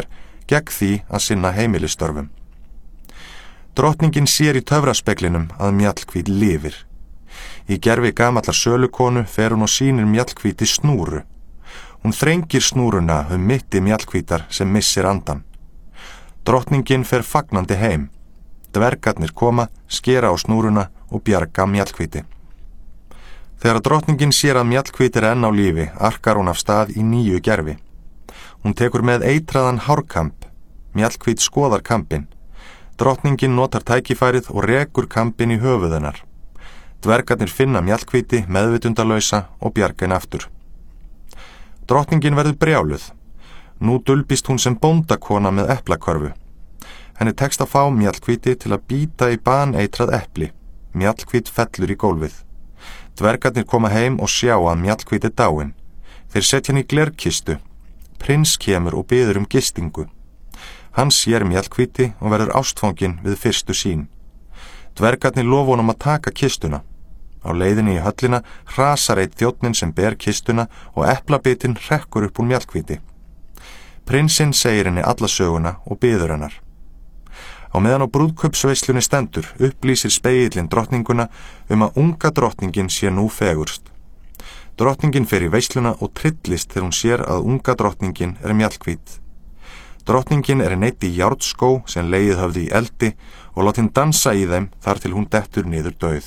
gegn því að sinna heimilistörfum. Drottningin sér í töfraspeglinum að mjallhvít lifir. Í gervi gamallar sölukonu fer hún og sýnir mjallhvíti snúru. Hún þrengir snúruna mitti mjallhvítar sem missir andan. Drottningin fer fagnandi heim. Dvergarnir koma, skera á snúruna og bjarga mjallhvíti. Þegar drottningin sér að mjallhvít enn á lífi, arkar hún af stað í nýju gervi. Hún tekur með eitraðan hárkamp. Mjallhvít skoðar kampinn. Drottningin notar tækifærið og rekur kampinn í höfuð hennar. Dvergarnir finna mjallhvíti meðvitundalausa og bjarga henni aftur. Drottningin verður brjáluð. Nú dulbist hún sem bóndakona með eplakörfu. Henni tekst að fá mjallhvíti til að bíta í baneitrað epli. Mjallhvít fellur í gólfið. Dvergarnir koma heim og sjá að mjallhvít dáin. Þeir setja hann í glerkistu. Prins kemur og biður gistingu. Hann sér mjallhvíti og verður ástfanginn við fyrstu sýn. Dvergarnir lofa honum að taka kistuna. Á leiðinni í höllina hrasar einn þjónninn sem ber kistuna og eplabitinn hrekkur upp úr mjallhvíti. Prinsinn segir henni alla söguna og biður hennar. Á meðan á brúðkaupsveislunni stendur upplýsir spegillinn drottninguna að unga drottningin sé nú fegurst. Drottningin fer í veisluna og trillist þegar hún sér að unga drottningin mjallhvít. Drottningin neitt í járnskó sem legið höfði í eldi og látin dansa í þeim þar til hún dettur niður dauð.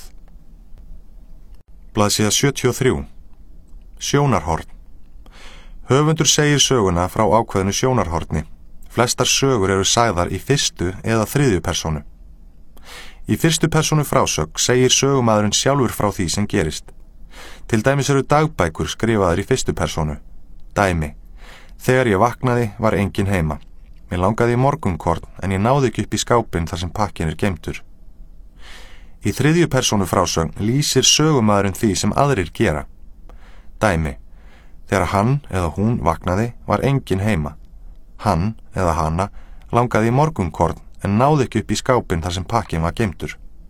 Blaðsíða 73. Sjónarhorn. Höfundur segir söguna frá ákveðnu sjónarhorni. Flestar sögur eru sagðar í fyrstu eða þriðju persónu. Í fyrstu persónu frásögn segir sögumaðurinn sjálfur frá því sem gerist. Til dæmis eru dagbækur skrifaðar í fyrstu persónu. Dæmi: Þegar ég vaknaði var enginn heima. Mér langaði í morgunkorn en ég náði ekki upp í skápinn þar sem pakkinn geymdur. Í þriðju persónu frásögn lýsir sögumaðurinn því sem aðrir gera. Dæmi: Þegar hann eða hún vaknaði var enginn heima. Hann eða hana langaði í morgunkorn en náði ekki upp í skápinn þar sem pakkinn var geymdur.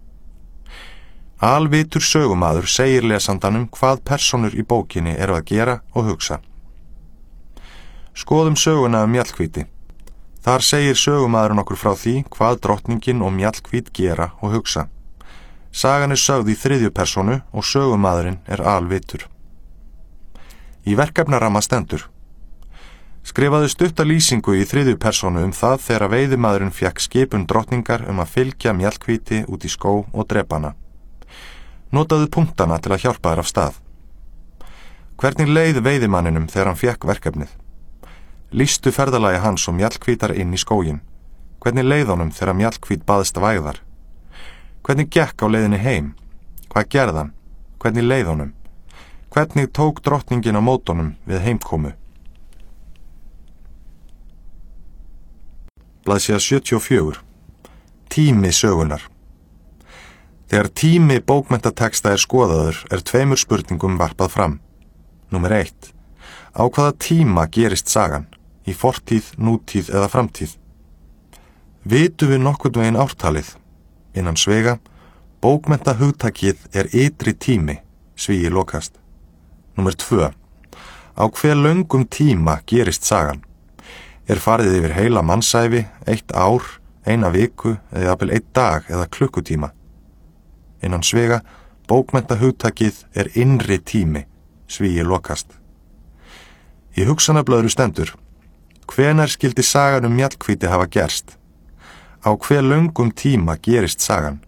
Alvitur sögumaður segir lesandanum hvað persónur í bókinni eru að gera og hugsa. Skoðum söguna mjallhvíti. Þar segir sögumaðurinn okkur frá því hvað drottningin og mjallhvít gera og hugsa. Sagan sögð í þriðju persónu og sögumaðurinn alvitur. Í verkefnaramma stendur: Skrifaðu stutta lýsingu í þriðju persónu það þegar veiðimaðurinn fékk skipun drottningar að fylgja mjallhvíti út í skó og drepa hana. Notaðu punktana til að hjálpa þér af stað. Hvernig leið veiðimanninum þegar hann fékk verkefnið? Lýstu ferðalagi hans og mjallhvítar inn í skóginn. Hvernig leið honum þegar mjallhvít baðst vægðar? Hvernig gekk á leiðinni heim? Hvað gerði hann? Hvernig leið honum? Hvernig tók drottningin á mótunum við heimkomu? Blaðsíða 74. Tími sögunar. Þegar tími bókmenntateksta skoðaður tveimur spurningum varpað fram. Númer 1. Á hvaða tíma gerist sagan? Í fortíð, nútíð eða framtíð? Vitum við nokkurn veginn ártalið? Innan svega, bókmenntahugtakið ytri tími, svíi lokast. Númer 2. Á hve löngum tíma gerist sagan? Farið yfir heila mannsævi, 1 ár, 1 viku eða jafnvel 1 dag eða klukkutíma? Innan svega, bókmenntahugtakið innri tími, svíi lokast. Í hugsanablaðru stendur: Hvenær skyldi sagan mjallhvíti hafa gerst? Á hve löngum tíma gerist sagan?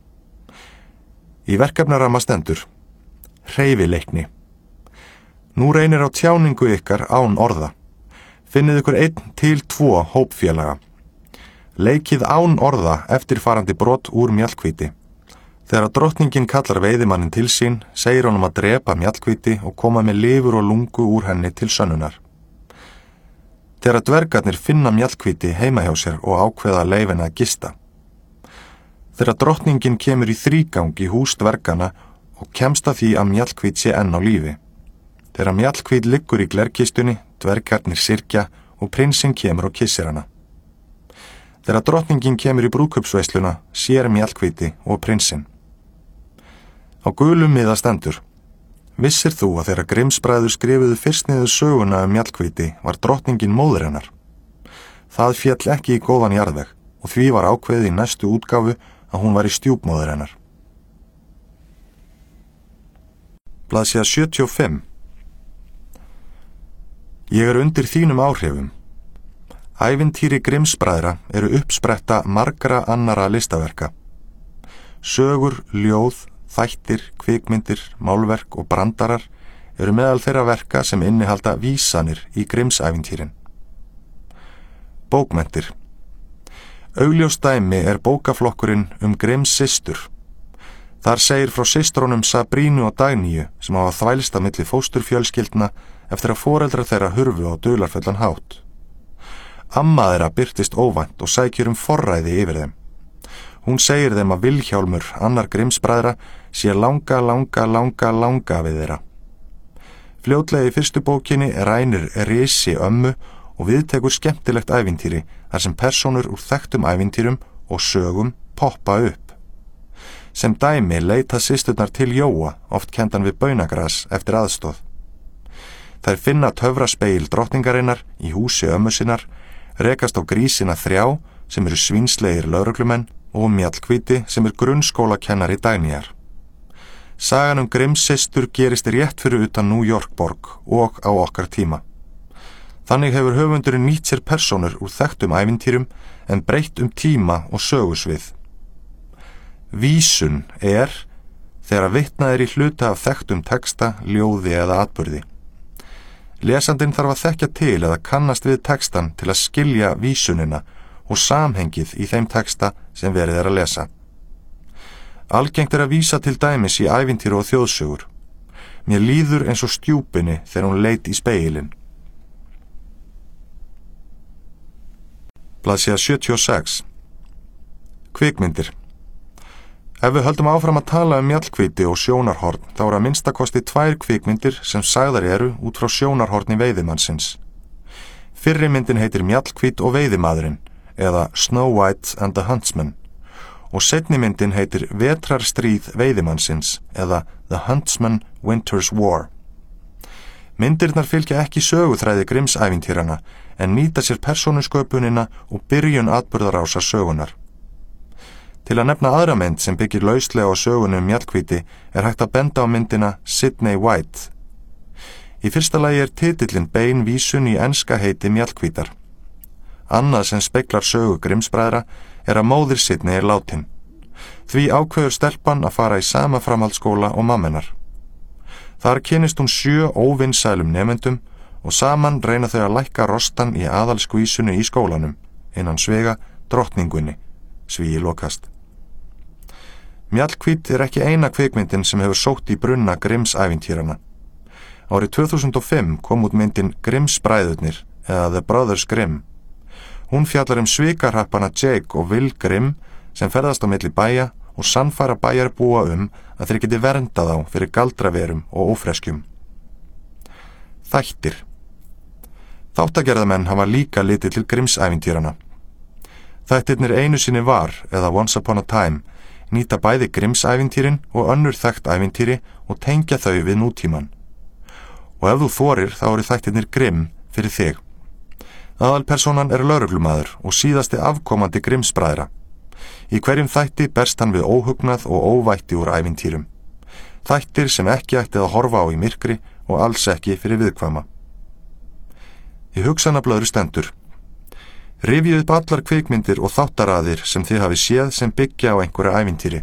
Í verkefnaramma stendur: Hreyfileikni. Nú reynir á tjáningu ykkar án orða. Finnið ykkur 1 til 2 hópfélaga. Leikið án orða eftirfarandi brot úr mjallhvíti. Þegar drottningin kallar veiðimannin til sín, segir honum að drepa mjallhvíti og koma með lifur og lungu úr henni til sönnunar. Þegar dvergarnir finna mjallhvíti heima hjá sér og ákveða að leyfa henni að gista. Þegar drottningin kemur í þrígang í hús dvergana og kemst að því að mjallhvít sé enn á lífi. Þegar mjallhvít liggur í glerkistunni, dvergarnir syrgja og prinsinn kemur og kissir hana. Þegar drottningin kemur í brúðkaupsveisluna, sér mjallhvíti og prinsinn. Á gulum miða stendur: Vissir þú að þegar Grimms-bræður skrifuðu fyrst niður söguna mjallhvíti var drottningin móðir hennar? Það féll ekki í góðan jarðveg og því var ákveðið í næstu útgáfu að hún var í stjúpmóðir hennar. Blaðsíða 75. Ég er undir þínum áhrifum. Ævintýri Grimms-bræðra eru uppspretta margra annara listaverka. Sögur, ljóð, þættir, kvikmyndir, málverk og brandarar eru meðal þeirra verka sem innihalda vísanir í Grimms-ævintýrin. Bókmenntir. Augljós dæmi er bókaflokkurinn Grimms systur. Þar segir frá systrunum Sabrínu og Dagníu sem hafa þvælst á milli fósturfjölskyldna eftir að foreldrar þeirra hurfu á dularfullan hátt. Amma þeirra birtist óvænt og sækir forræði yfir þeim. Hún segir þeim að Vilhjálmur, annar Grimms-bræðra, sé langa við þeirra. Fljótlega í fyrstu bókinni rænir risi ömmu og viðtekur skemmtilegt ævintýri þar sem persónur úr þekktum ævintýrum og sögum poppa upp. Sem dæmi leita systurnar til Jóa, oft kendan við baunagras, eftir aðstoð. Þær finna töfraspeil drottningarinnar í húsi ömmu sinnar, rekast á grísina 3 sem eru svínslegir lögreglumenn og Mjallhvíti sem grunnskólakennari Dagnýjar. Sagan Grimms systur gerist rétt fyrir utan New York borg og á okkar tíma. Þannig hefur höfundurinn nýtt sér persónur úr þekktum ævintýrum en breytt tíma og sögusvið. Vísun er þegar vitnað í hluta af þekktum texta, ljóði eða atburði. Lesandinn þarf að þekkja til eða kannast við textan til að skilja vísunina og samhengið í þeim texta sem verið að lesa. Algengt að vísa til dæmis í ævintýri og þjóðsögur. Mér líður eins og stjúpinni þegar hún leit í spegilinn. Blaðsíða 76. Kvikmyndir. Ef við höldum áfram að tala Mjallhvíti og sjónarhorn, þá eru að minnstakosti 2 kvikmyndir sem sagðar eru út frá sjónarhorni veiðimannsins. Fyrri myndin heitir Mjallhvít og veiðimaðurinn, eða Snow White and the Huntsman, og seinni myndin heitir Vetrarstríð veiðimannsins, eða The Huntsman Winter's War. Myndirnar fylgja ekki söguþræði Grimms-ævintýrana, en nýta sér persónusköpunina og byrjun atburðarásar sögunar. Til að nefna aðra mynd sem byggir lauslega á sögunum Mjallhvíti er hægt að benda á myndina Sydney White. Í fyrsta lagi titillinn bein vísun í enska heiti Mjallhvítar. Annað sem speglar sögu Grimms-bræðra er að móðir Sydney látin. Því ákveður stelpan að fara í sama framhaldsskóla og mammenar. Þar kynnist hún 7 óvinsælum nemendum og saman reyna þau að lækka rostan í aðalskvísunni í skólanum, innan svega drottningunni, svíi lokast. Mjallhvít er ekki eina kvikmyndin sem hefur sótt í brunna Grimms-ævintýrana. Árið 2005 kom út myndin Grimms-bræðurnir, eða The Brothers Grimm. Hún fjallar svikarhappana Jake og Will Grimm sem ferðast á milli bæja og sannfæra bæjarbúa að þeir geti verndað þá fyrir galdraverum og ófreskjum. Þættir. Þáttagerðamenn hafa líka litið til Grimms-ævintýrana. Þættirnir Einu sinni var, eða Once Upon a Time, nýta bæði Grimms-ævintýrin og önnur þekkt ævintýri og tengja þau við nútíman. Og ef þú þorir þá eru þættirnir Grimm fyrir þig. Aðalpersónan lögreglumaður og síðasti afkomandi Grimms-bræðra. Í hverjum þætti berst hann við óhugnað og óvætti úr ævintýrum. Þættir sem ekki ætti að horfa á í myrkri og alls ekki fyrir viðkvæma. Í hugsanablöðru stendur: Rifjið upp allar kvikmyndir og þáttaraðir sem þið hafi séð sem byggja á einhverja ævintýri.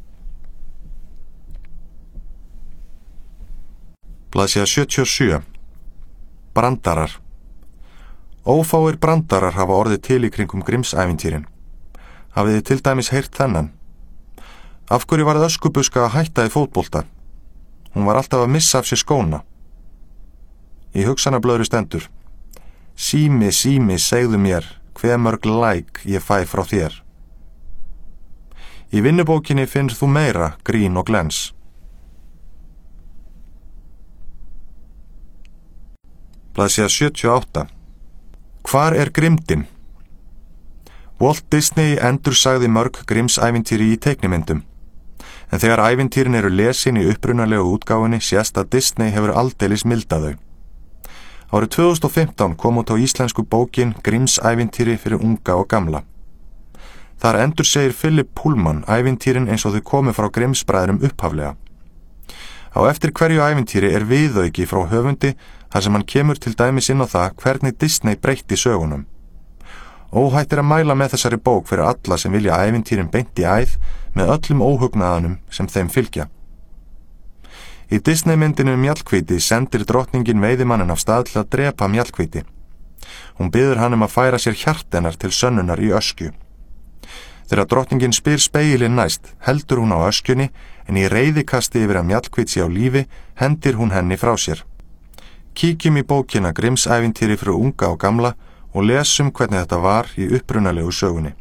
Blaðsíða 77. Brandarar. Ófáir brandarar hafa orðið til í kringum Grimms-ævintýrin. Hafið þið til dæmis heyrt þennan? Af hverju varð Öskubuska að hætta í fótbolta? Hún var alltaf að missa af sér skóna. Í hugsanablöðru stendur: Sími, sími, segðu mér, hve mörg læk ég fæ frá þér. Í vinnubókinni finnur þú meira grín og glens. Blaðsíða 78. Hvar grimmdin? Walt Disney endursagði mörg Grimms-ævintýri í teiknimyndum, en þegar ævintýrin eru lesin í upprunalegu útgáfunni sést að Disney hefur aldeilis mildað þau. Árið 2015 kom út á íslensku bókin Grimms-ævintýri fyrir unga og gamla. Þar endursegir Philip Pullman ævintýrin eins og þau komu frá Grimms-bræðrum upphaflega. Á eftir hverju ævintýri viðauki frá höfundi þar sem hann kemur til dæmis inn á það hvernig Disney breytti sögunum. Óhætt að mæla með þessari bók fyrir alla sem vilja ævintýrin beint í æð með öllum óhugnaðanum sem þeim fylgja. Í Disney-myndinu Mjallhvíti sendir drottningin veiðimanninn af stað til að drepa Mjallhvíti. Hún biður hann að færa sér hjarta hennar til sönnunar í öskju. Þegar drottningin spyr spegilinn næst, heldur hún á öskjunni, en í reiðikasti yfir að Mjallhvít sé á lífi, hendir hún henni frá sér. Kíkjum í bókina Grimms-ævintýri fyrir unga og gamla og lesum hvernig þetta var í upprunalegu sögunni.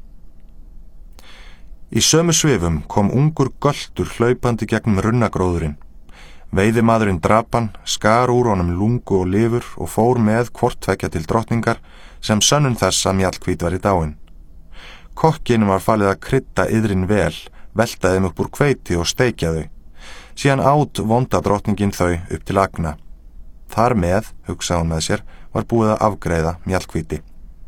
Í sömu svifum kom ungur göltur hlaupandi gegnum runnagróðurinn. Veiðimaðurinn drap hann, skar úr honum lungu og lifur og fór með hvort tveggja til drottningar sem sönnun þess að Mjallhvít var í dáin. Kokkinum var falið að krydda iðrin vel, velta þeim upp úr hveiti og steikja þau. Síðan át vonda drottningin þau upp til agna. Þar með, hugsaði hún með sér, var búið að afgreiða Mjallhvíti.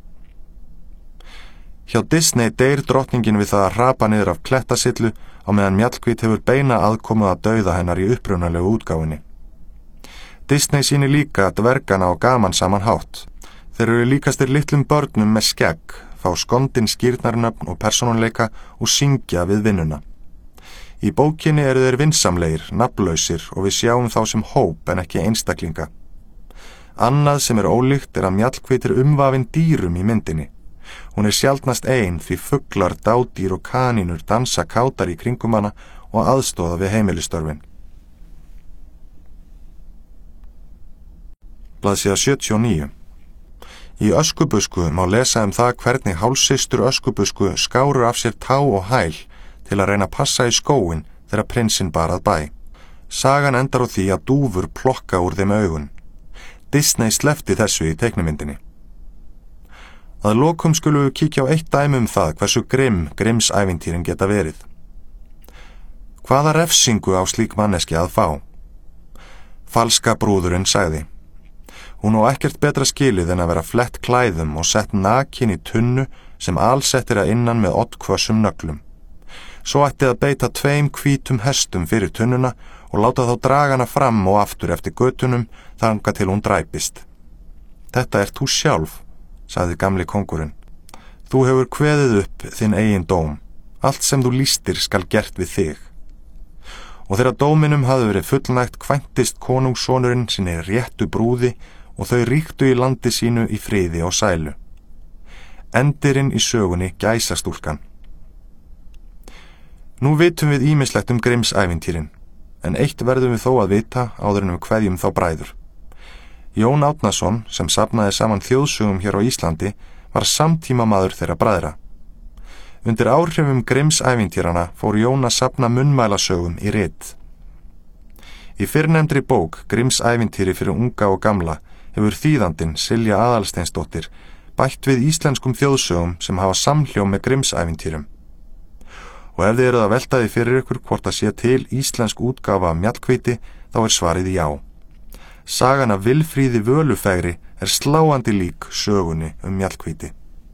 Hjá Disney deyr drottningin við það að hrapa niður af klettasillu á meðan Mjallhvít hefur beina aðkomu að dauða hennar í upprunalegu útgáfunni. Disney sýnir líka dvergana á gamansaman hátt. Þeir eru líkastir litlum börnum með skegg, fá skondin skýrnarnöfn og persónuleika og syngja við vinnuna. Í bókinni eru þeir vinsamlegir, nafnlausir og við sjáum þá sem hóp en ekki einstaklinga. Annað sem ólíkt að Mjallhvít umvafin dýrum í myndinni. Hún sjaldnast ein því fuglar, dádýr og kanínur dansa kátar í kringum hana og aðstoða við heimilistörfin. Blaðsíða 79. Í Öskubusku má lesa það hvernig hálfsystur Öskubusku skáru af sér tá og hæl til að reyna að passa í skóinn þegar prinsinn bar að bæ. Sagan endar á því að dúfur plokka úr þeim augun. Disney sleppti þessu í teiknimyndinni. Að lokum skulum við kíkja á eitt dæmi það hversu Grimms-ævintýrin geta verið. Hvaða refsingu á slík manneski að fá? Falska brúðurinn sagði: Hún á ekkert betra skilið en að vera flett klæðum og sett nakin í tunnu sem alsettir að innan með oddhvössum nöglum. Svo ætti að beita 2 hvítum hestum fyrir tunnuna og láta þá draga hana fram og aftur eftir götunum þangað til hún dræpist. Þetta þú sjálf, sagði gamli kóngurinn. Þú hefur kveðið upp þinn eigin dóm. Allt sem þú lýstir skal gert við þig. Og þegar dóminum hafði verið fullnægt kvæntist konungssonurinn sinni réttu brúði og þau ríktu í landi sínu í friði og sælu. Endirinn í sögunni Gæsastúlkan. Nú vitum við ýmislegt Grimms-ævintýrin, en eitt verðum við þó að vita áður en við kveðjum þá bræður. Jón Árnason, sem safnaði saman þjóðsögum hér á Íslandi, var samtímamaður þeirra bræðra. Undir áhrifum Grimms-ævintýrana fór Jón að safna munnmælasögum í rit. Í fyrrnefndri bók Grimms-ævintýri fyrir unga og gamla hefur þýðandinn Silja Aðalsteinsdóttir bætt við íslenskum þjóðsögum sem hafa samhljóm með Grimms-ævintýrum. Og ef þið eruð að velta því fyrir ykkur hvort að sé til íslensk útgáfa af Mjallhvíti, þá svarið já. Sagan af Vilfríði Völufegri sláandi lík sögunni Mjallhvíti.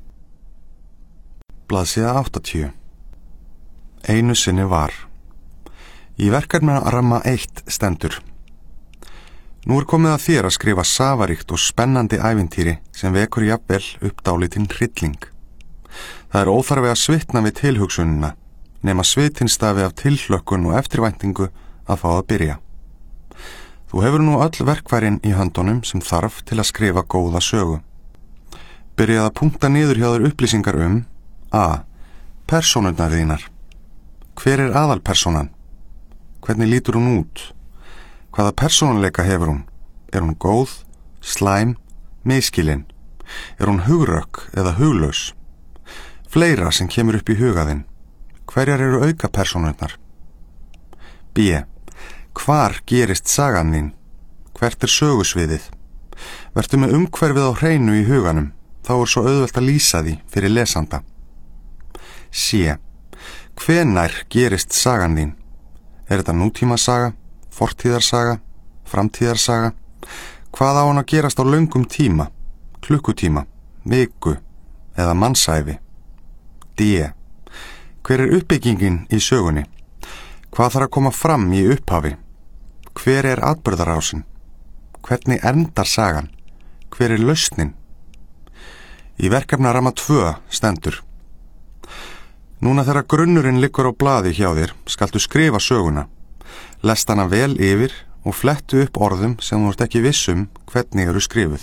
Blaðsíða 80. Einu sinni var. Í verkefnaramma 1 stendur: Nú komið að þér að skrifa safaríkt og spennandi ævintýri sem vekur jafnvel upp dálítinn hrylling. Það óþarfi að svitna við tilhugsunina, nema svitinn stafi af tilhlökkun og eftirvæntingu að fá að byrja. Þú hefur nú öll verkfærin í höndunum sem þarf til að skrifa góða sögu. Byrjað að punkta niður hjá þér upplýsingar a. Persónurnar þínar. Hver aðalpersónan? Hvernig lítur hún út? Hvaða persónuleika hefur hún? Hún góð, slæm, misskilin? Hún hugrökk eða huglaus? Fleira sem kemur upp í hugaðinn. Hverjar eru auka persónurnar? B. Hvar gerist sagan þín? Hvert sögusviðið? Vertu með umhverfið á hreinu í huganum, þá svo auðvelt að lýsa því fyrir lesanda. C. Hvenær gerist sagan þín? Þetta nútímasaga, fortíðarsaga, framtíðarsaga? Hvað á hann að gerast á löngum tíma, klukkutíma, viku eða mannsævi? D. Hver er uppbyggingin í sögunni? Hvað þarf að koma fram í upphafi? Hver er atburðarásin? Hvernig endar sagan? Hver er lausnin? Í verkefnaramma 2 stendur: Núna þegar grunnurinn liggur á blaði hjá þér, skaltu skrifa söguna. Lest hana vel yfir og flettu upp orðum sem þú ert ekki viss hvernig eru skrifuð.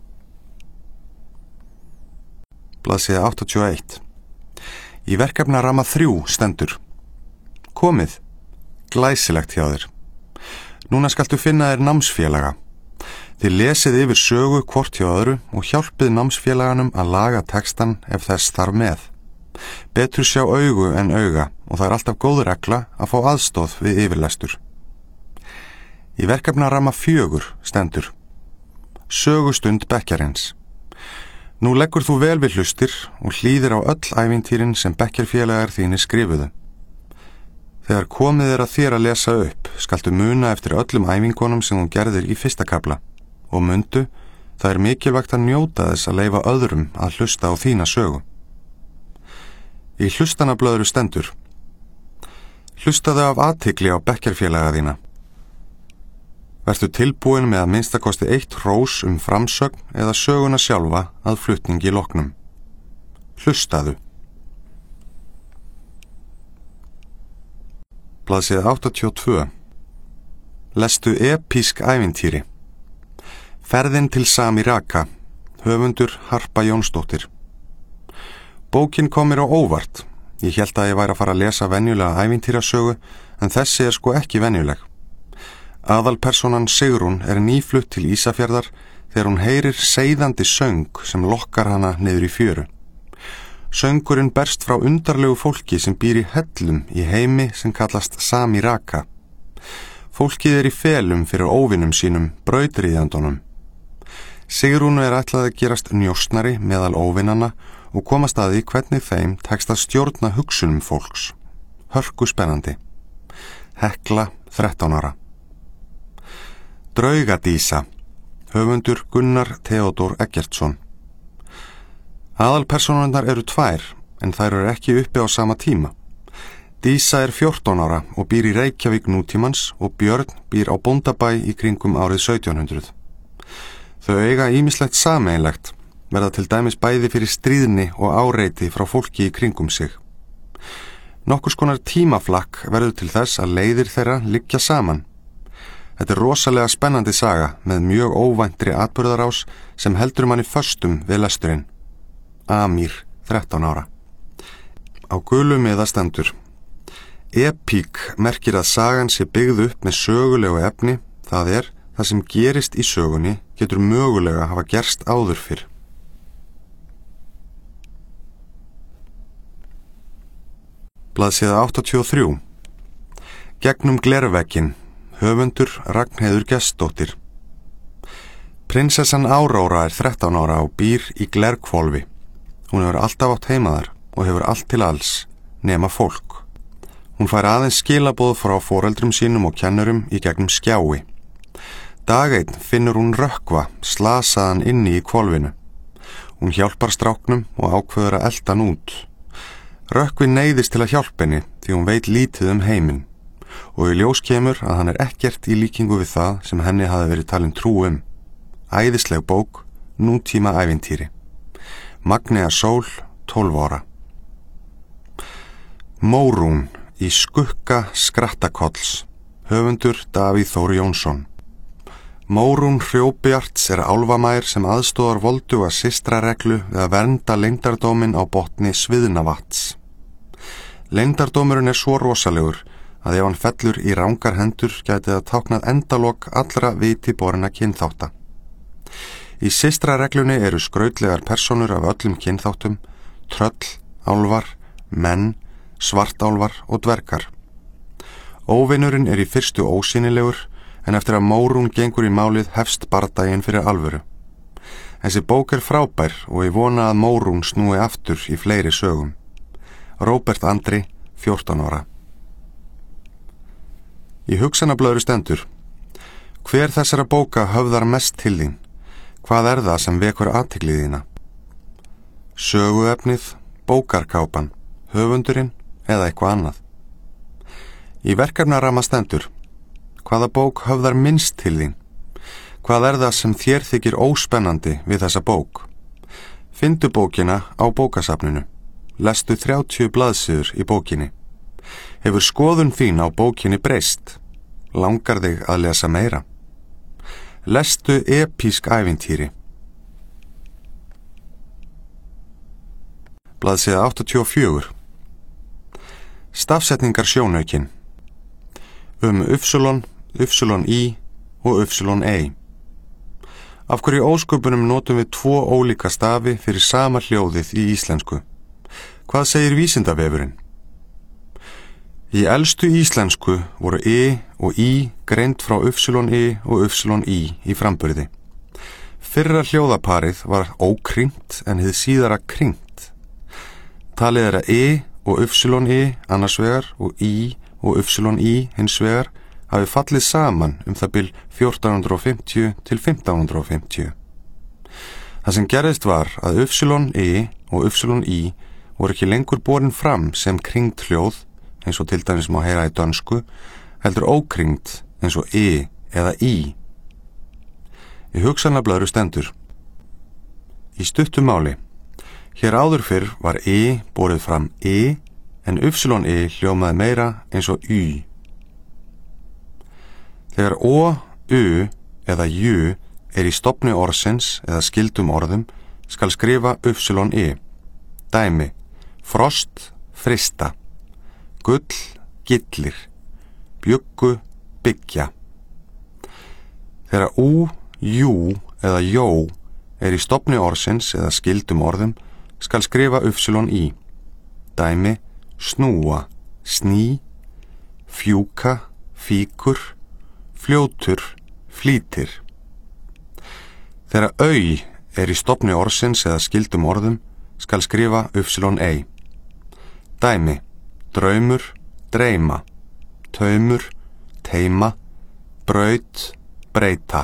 Blaðsíða 81. Í verkefnaramma 3 stendur: Komið, glæsilegt hjá þér. Núna skaltu finna þér námsfélaga. Þið lesið yfir sögu hvort hjá öðru og hjálpið námsfélaganum að laga textan ef þess þarf með. Betur sjá augu en auga og það er alltaf góð regla að fá aðstoð við yfirlestur. Í verkefnaramma 4 stendur: Sögustund bekkjarins. Nú leggur þú vel við hlustir og hlýðir á öll ævintýrin sem bekkjarfélagar þínir skrifuðu. Þegar komið er að þér að lesa upp, skaltu muna eftir öllum æfingunum sem þú gerðir í fyrsta kafla og mundu, það er mikilvægt að njóta þess að leyfa öðrum að hlusta á þína sögu. Í hlustanablöðru stendur: Hlustaðu af athygli á bekkjarfélaga þína. Vertu tilbúin með að minnstakosti 1 hrós framsögn eða söguna sjálfa að flutningi loknum. Hlustaðu. Blaðsíða 82. Lestu epísk ævintýri. Ferðin til Samiraka. Höfundur Harpa Jónsdóttir. Bókin kom mér á óvart. Ég hélt að ég væri að fara að lesa venjulega ævintýrasögu, en þessi er sko ekki venjuleg. Aðalpersonan Sigrún er nýflutt til Ísafjarðar þegar hún heyrir seiðandi söng sem lokkar hana niður í fjöru. Söngurinn berst frá undarlegu fólki sem býr í hellum í heimi sem kallast Samiraka. Fólkið er í felum fyrir óvinum sínum, brautryðjandunum. Sigrúnu er ætlað að gerast njósnari meðal óvinana og komast að því hvernig þeim tekst að stjórna hugsunum fólks. Hörku spennandi. Hekla 13 ára. Draugadísa. Höfundur Gunnar Theodór Eggertsson. Aðalpersónurnar eru 2, en þær eru ekki uppi á sama tíma. Dísa er 14 ára og býr í Reykjavík nútímans og Björn býr á bóndabæ í kringum árið 1700. Þau eiga ýmislegt sameiginlegt, verða til dæmis bæði fyrir stríðni og áreiti frá fólki í kringum sig. Nokkurs konar tímaflakk verður til þess að leiðir þeirra liggja saman. Þetta er rosalega spennandi saga með mjög óvæntri atburðarás sem heldur manni föstum við lesturinn. Amír, 13 ára. Á gulu miða stendur: Epík merkir að sagan sé byggð upp með sögulegu efni, það er, það sem gerist í sögunni getur mögulega hafa gerst áður fyrr. Blaðsíða 83. Gegnum glervegginn. Höfundur Ragnheiður Gestsdóttir. Prinsessan Áróra er 13 ára og býr í Glerhvolfi. Hún hefur alltaf átt heima þar og hefur allt til alls, nema fólk. Hún fær aðeins skilaboð frá foreldrum sínum og kennurum í gegnum skjái. Dag einn finnur hún rökkva, slasaðan inni í hvolfinu. Hún hjálpar stráknum og ákveður að elta hann út. Rökkvi neyðist til að hjálpa henni því hún veit lítið heiminn og í ljós kemur að hann er ekkert í líkingu við það sem henni hafi verið talin trú Æðisleg bók, nútíma ævintýri. Magnea Sól, 12 ára. Mórún í skugga skrattakolls. Höfundur Davíð Þór Jónsson. Mórún Hrjóbjarts er álfamær sem aðstoðar volduga systrareglu við að vernda leyndardóminn á botni Sviðnavatns. Leyndardómurinn er svo rosalegur að ef hann fellur í rangar hendur gæti það táknað endalok allra viti borinna kynþátta. Í systrareglunni eru skrautlegar persónur af öllum kynþáttum, tröll, álfar, menn, svartálfar og dvergar. Óvinurinn er í fyrstu ósýnilegur, en eftir að Mórún gengur í málið hefst bardaginn fyrir alvöru. Þessi bók er frábær og ég vona að Mórún snúi aftur í fleiri sögum. Róbert Andri, 14 ára. Í hugsanablöðru stendur: Hver þessara bóka höfðar mest til þín? Hvað er það sem vekur athygli þína? Söguefnið, bókarkápan, höfundurinn eða eitthvað annað? Í verkefnaramma stendur: hvaða bók höfðar minnst til þín? Hvað er það sem þér þykir óspennandi við þessa bók? Finndu bókina á bókasafninu. Lestu 30 blaðsíður í bókinni. Hefur skoðun þín á bókinni breyst? Langar þig að lesa meira? Lestu epísk ævintýri. Blaðsíða 84. Stafsetningar sjónaukin. Ypsilon, y og y. Af hverju ósköpunum notum við 2 ólíka stafi fyrir sama hljóðið í íslensku? Hvað segir vísindavefurinn? Í elstu íslensku voru og í greind frá y og y í framburði. Fyrra hljóðaparið var ókringt en hið síðara kringt. Talið er að og y annars vegar og y og y hins vegar hafi fallið saman það bil 1450 til 1550. Það sem gerðist var að y og y voru ekki lengur borin fram sem kringt hljóð, eins og til dæmis má heyra í dönsku, heldur ókringt eins og eða í. Í hugsanablaðru stendur: í stuttu máli, hér áður fyrr var borið fram en hljómaði meira eins og y. Þegar eða j í stofni orðsins eða skyldum orðum skal skrifa y. Dæmi: frost, frista, gull, gillir, bjuggu, byggja. Þegar jú eða jó í stofni orðsins eða skyldum orðum skal skrifa y. Dæmi: snúa, sný, fjúka, fíkur, fljótur, flýtir. Þegar í stofni orðsins eða skyldum orðum skal skrifa y. Dæmi: draumur, dreyma, taumur, teima, braut, breyta.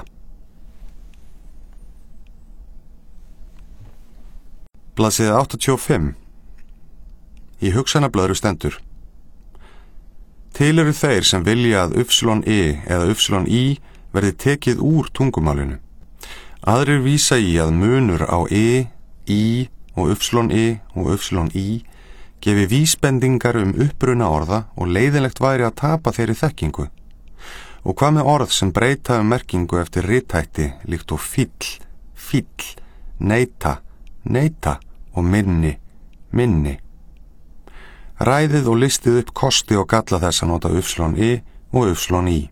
Blaðsíða 85. Í hugsanablaðru stendur: til eru þeir sem vilja að eða y verði tekið úr tungumálinu. Aðrir vísa í að munur á í og og y gefi vísbendingar uppruna orða og leiðinlegt væri að tapa þeirri þekkingu. Og hvað með orð sem breyta merkingu eftir rithætti líkt og fíll, neita, neita og minni, minni. Ræðið og listið upp kosti og galla þess að nota og y.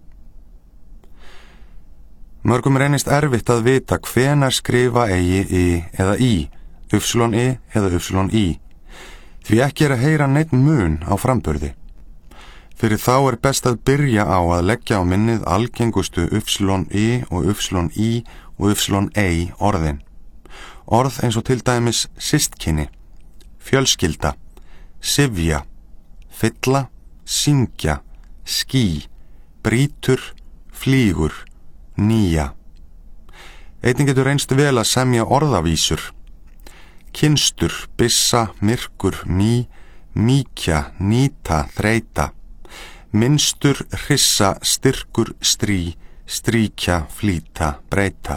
Mörgum reynist erfitt að vita hvenær skrifa eigi eða y eða y, því ekki að heyra neinn mun á framburði. Fyrir þá best að byrja á að leggja á minnið algengustu y og y og ei orðin. Orð eins og til dæmis systkini, fjölskylda, sifja, fylla, syngja, ský, brýtur, flýgur, nýja. Einnig getur reynst vel að semja orðavísur. Kynstur, byssa, myrkur, mýkja, nýta, þreyta. Minnstur, hrissa, styrkur, stríkja, flýta, breyta.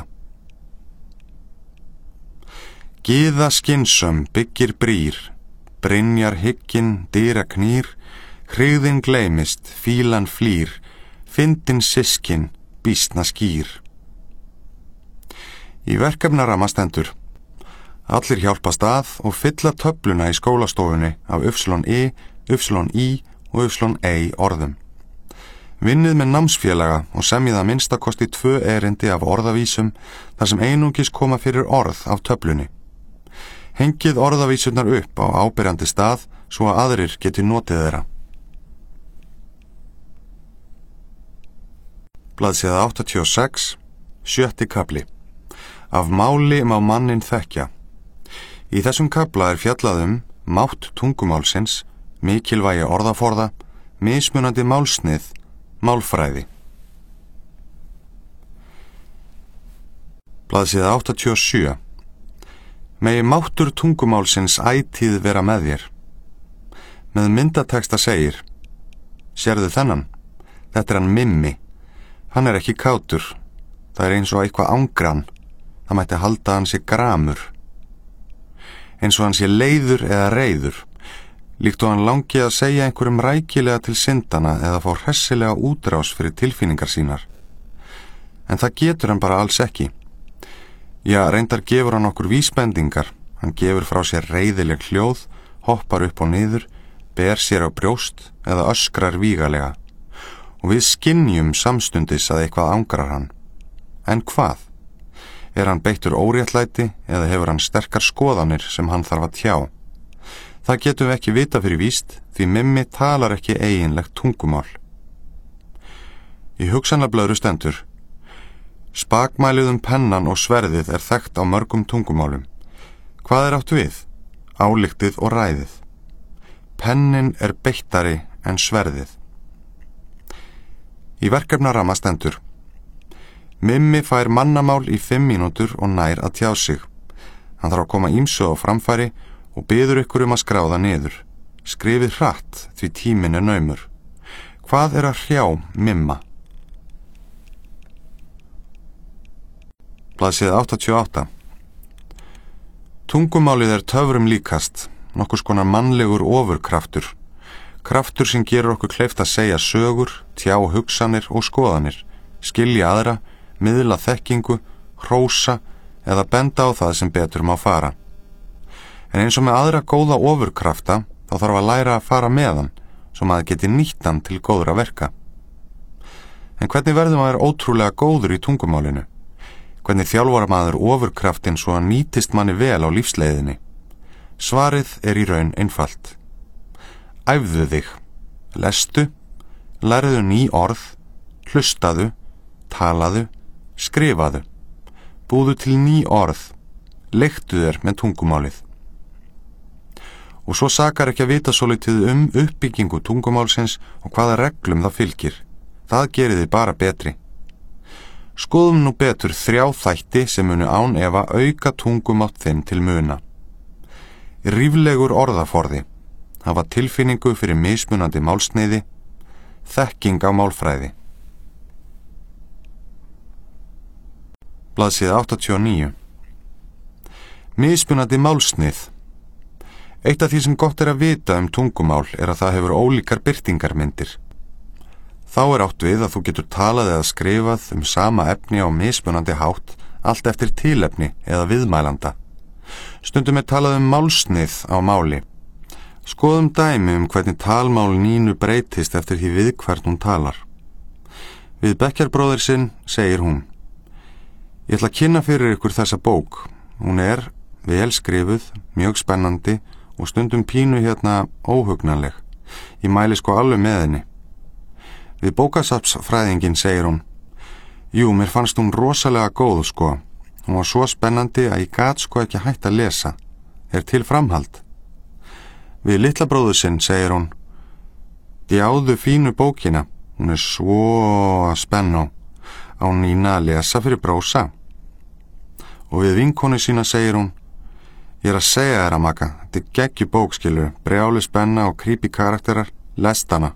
Gyða skynsöm byggir brýr, brynjar hygginn dyra knýr, hryggðin gleymist, fílan flýr, fyndin systkin, býsna skýr. Í verkefnaramma stendur: allir hjálpast að og fylla töfluna í skólastofunni af y, y og ei orðum. Vinnið með námsfélaga og semjið að minnstakosti 2 erindi af orðavísum þar sem einungis koma fyrir orð af töflunni. Hengið orðavísurnar upp á áberandi stað svo að aðrir geti notið þeirra. Blaðsíða 86, 7. kafli. Af máli má manninn þekkja. Í þessum kafla fjallað mátt tungumálsins, mikilvægi orðaforða, mismunandi málsnið, málfræði. Blaðsíða 87. Megi máttur tungumálsins ætíð vera með þér. Með myndateksta segir: Sérðu þennan? Þetta er hann Mimmi. Hann er ekki kátur. Það er eins og eitthvað angran. Það mætti halda hann sé gramur. Eins og hann sé leiður eða reiður. Líkt og hann langi að segja einhverjum rækilega til syndana eða fá hressilega útrás fyrir tilfinningar sínar. En það getur hann bara alls ekki. Já, reyndar gefur hann okkur vísbendingar. Hann gefur frá sér reiðileg hljóð, hoppar upp og niður, ber sér á brjóst eða öskrar vígalega. Og við skynjum samstundis að eitthvað angrar hann. En hvað? Er hann beittur óréttlæti eða hefur hann sterkar skoðanir sem hann þarf að tjá? Það getum við ekki vita fyrir víst, því Mimmi talar ekki eiginlegt tungumál. Í hugsanlablöðru stendur: Spakmæluðum pennan og sverðið er þekkt á mörgum tungumálum. Hvað er átt við? Ályktið og ræðið. Pennin er beittari en sverðið. Í verkefnaramma stendur: Mimmi fær mannamál í 5 mínútur og nær að tjá sig. Hann þarf að koma ýmsu á framfæri og biður ykkur að skráða niður. Skrifið hratt því tíminn er naumur. Hvað er að hrjá Mimma? Blaðsíða 88. Tungumálið er töfrum líkast, nokkurs konar mannlegur ofurkraftur. Kraftur sem gerur okkur kleift að segja sögur, tjá hugsanir og skoðanir, skilja aðra, miðla þekkingu, hrósa eða benda á það sem betur má fara. En eins og með aðra góða ofurkrafta, þá þarf að læra að fara með hann, svo maður geti nýtt hann til góðra verka. En hvernig verður maður ótrúlega góður í tungumálinu? Hvernig þjálfar maður ofurkraftin svo að nýtist manni vel á lífsleiðinni? Svarið er í raun einfalt. Æfðu þig, lestu, lærðu ný orð, hlustaðu, talaðu, skrifaðu, búðu til ný orð, leiktu þér með tungumálið. Og svo sakar ekki að vita svolítið uppbyggingu tungumálsins og hvaða reglum það fylgir. Það gerir þið bara betri. Skoðum nú betur 3 þætti sem munu án efa auka tungumátt þinn til muna. Ríflegur orðaforði, hafa tilfinningu fyrir mismunandi málsneiði, þekking á málfræði. Blaðsíða 89. Mismunandi málsnið. Eitt af því sem gott er að vita tungumál er að það hefur ólíkar birtingarmyndir. Þá er átt við að þú getur talað eða skrifað sama efni á mismunandi hátt, allt eftir tilefni eða viðmælanda. Stundum er talað málsnið á máli. Skoðum dæmi hvernig talmál Nínu breytist eftir því við hvern hún talar. Við bekkjarbróðir sinn segir hún: Ég ætla að kynna fyrir ykkur þessa bók. Hún er vel skrifuð, mjög spennandi og stundum pínu óhugnanleg. Ég mæli alveg með henni. Við bókasafnsfræðingin segir hún: Jú, mér fannst hún rosalega góð Hún var svo spennandi að ég gat ekki hægt að lesa. Er til framhald? Við litla bróður sinn segir hún: Djáðu fínu bókina, hún er svo spennó. Á Nína að lesa fyrir brósa. Og við vinkonu sína segir hún: Ég er að segja þér að maka, þetta er geggju bókskilur, brjálu spenna og creepy karakterar, lest hana.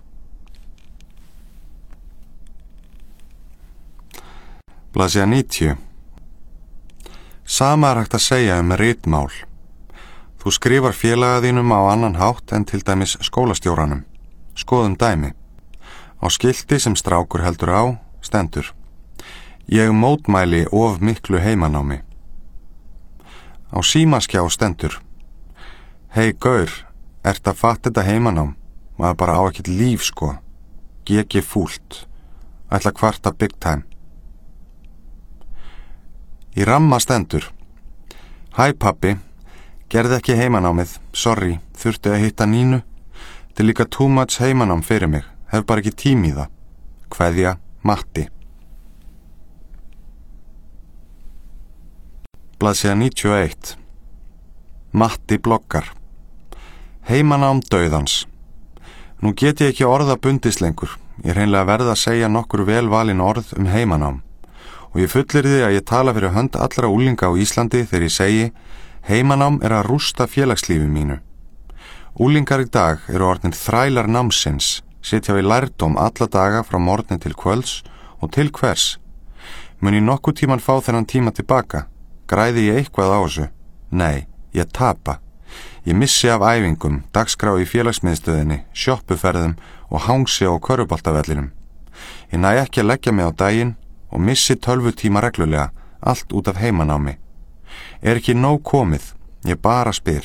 Blaðsíða 90. Sama er hægt að segja ritmál. Þú skrifar félaga þínum á annan hátt en til dæmis skólastjóranum. Skoðum dæmi. Á skilti sem strákur heldur á stendur: Ég mótmæli of miklu heimanámi. Á símaskjá stendur: Hei gaur, ert að fatta þetta heimanám? Maður bara á ekkert líf GG fúlt. Ætla kvarta big time. Í ramma stendur: Hæ pabbi, gerði ekki heimanámið, sorry, þurfti að hitta Nínu. Þetta er líka too much heimanám fyrir mig, hef bara ekki tími í það. Kveðja, Matti. Blaðsíða 91. Matti bloggar. Heimanám dauðans. Nú get ég ekki orða bundis lengur. Ég hreinlega verð að segja nokkur vel valin orð heimanám. og ég fullyrði að ég tala fyrir hönd allra unglinga á Íslandi þegar ég segi heimanám að rústa félagslífi mínu. Unglingar í dag eru orðnir þrælar námsins, sitja við lærdóm alla daga frá morgni til kvölds og til hvers. Mun ég nokkuð tíman fá þennan tíma tilbaka? Græði ég eitthvað á þessu? Nei, ég tapa. Ég missi af æfingum, dagskrá í félagsmiðstöðinni, sjoppuferðum og hangsi á körfuboltavellinum. Ég næ ekki að leggja mig á daginn og missi tölvutíma reglulega, allt út af heimanámi. Ekki nóg komið, ég bara spyr.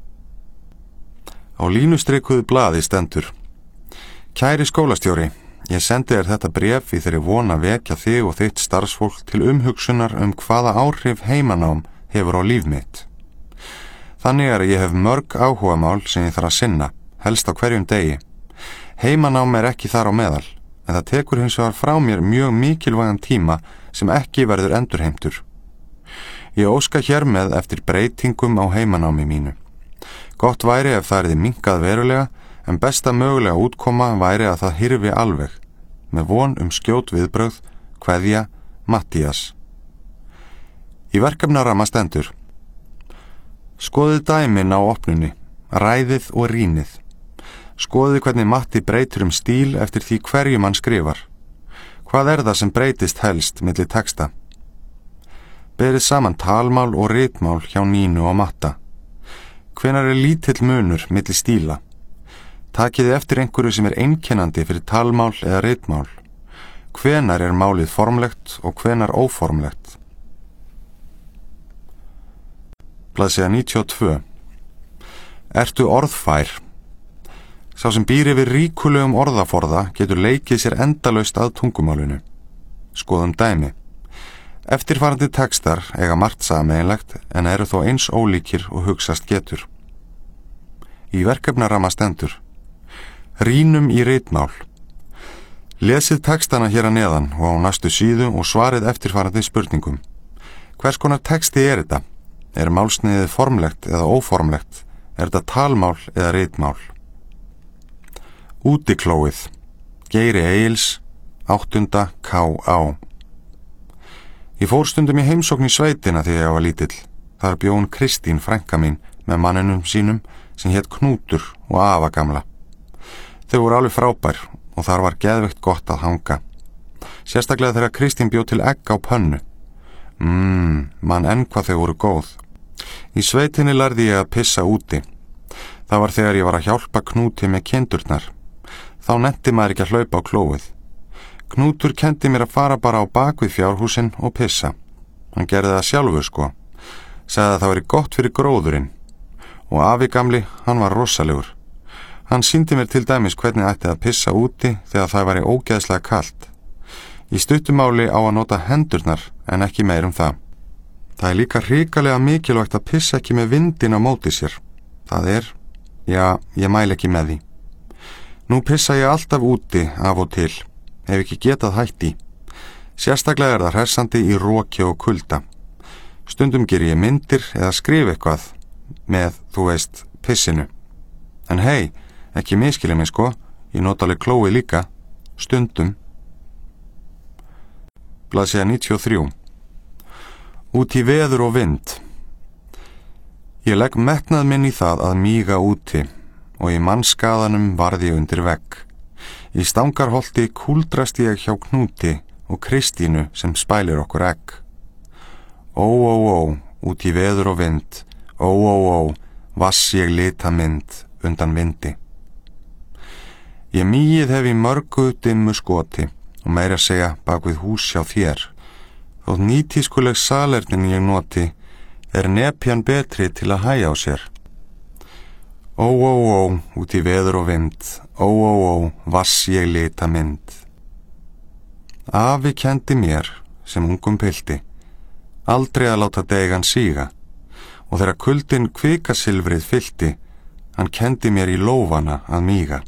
Á línustrikuðu blaði stendur: Kæri skólastjóri, ég sendi þér þetta bréf í þeirri von að vekja þig og þitt starfsfólk til umhugsunar hvaða áhrif heimanám hefur á líf mitt. Þannig að ég hef mörg áhugamál sem ég þarf að sinna, helst á hverjum degi. Heimanám ekki þar á meðal, en það tekur hins vegar frá mér mjög mikilvægan tíma sem ekki verður endurheimtur. Ég óska hér með eftir breytingum á heimanámi mínu. Gott væri ef það minnkað verulega, en besta mögulega útkoma væri að það hyrfi alveg, með von skjót viðbrögð, kveðja, Mattías. Í verkefnaramma stendur: Skoðið dæmin á opnunni, ræðið og rýnið. Skoðið hvernig Matti breytir stíl eftir því hverjum hann skrifar. Hvað það sem breytist helst milli texta? Berið saman talmál og ritmál hjá Nínu og Matta. Hvenær lítill munur milli stíla? Takiði eftir einhverju sem einkennandi fyrir talmál eða ritmál. Hvenær málið formlegt og hvenær óformlegt? Blaðsíða 92. Ertu orðfær? Sá sem býr yfir ríkulegum orðaforða getur leikið sér endalaust að tungumálinu. Skoðum dæmi. Eftirfarandi textar eiga margt sameiginlegt en eru þó eins ólíkir og hugsast getur. Í verkefnaramma stendur: Rýnum í ritmál. Lesið textana hér að neðan og á næstu síðu og svarið eftirfarandi spurningum. Hvers konar texti þetta? Málsniðið formlegt eða óformlegt? Þetta talmál eða ritmál? Útiklóið. Geiri Egils, 8. K.A. Ég fór stundum í heimsókn í sveitina þegar ég var lítill. Þar bjó Kristín frænka mín með manninum sínum sem hét Knútur og afa gamla. Þau voru alveg frábær og þar var geðveikt gott að hanga. Sérstaklega þegar Kristín bjó til egg á pönnu. Man enn hvað þau voru góð. Í sveitinni lærði ég að pissa úti. Það var þegar ég var að hjálpa Knúti með kindurnar. Þá nennti maður ekki að hlaupa á klóið. Knútur kendi mér að fara bara á bak við fjárhúsin og pissa. Hann gerði það sjálfur sko. Sagði að það væri gott fyrir gróðurinn. Og afi gamli, hann var rosalegur. Hann sýndi mér til dæmis hvernig ætti að pissa úti þegar það væri ógeðslega kalt. Í stuttumáli á að nota hendurnar en ekki meir það. Það líka hrikalega mikilvægt að pissa ekki með vindin á móti sér. Það ég mæli ekki með því. Nú pissa ég alltaf úti af og til. Hef ekki getað hætt í. Sérstaklega það hressandi í roki og kulda. Stundum ger ég myndir eða skrif eitthvað með, þú veist, pissinu. En hei, ekki miskilja mig sko, ég nota alveg klóið líka, stundum. Blaðsíða 93. Út í veður og vind. Ég legg metnað minn í það að míga úti og í mannskaðanum varði ég undir vegg. Í Stangarholti kúldrast ég hjá Knúti og Kristínu sem spælir okkur egg. Ó, út í veður og vind, ó, vass ég lita mynd undan vindi. Ég mýið hef í mörgu dimmu skoti og meira að segja bak við hús hjá þér. Þótt nýtískuleg salernin ég noti nepjan betri til að hæja á sér. Ó, út í veður og vind, ó, vass ég lita mynd. Afi kendi mér, sem ungum pilti, aldrei að láta degan síga og þegar kuldin kvikasilfrið fyllti, hann kendi mér í lófana að míga.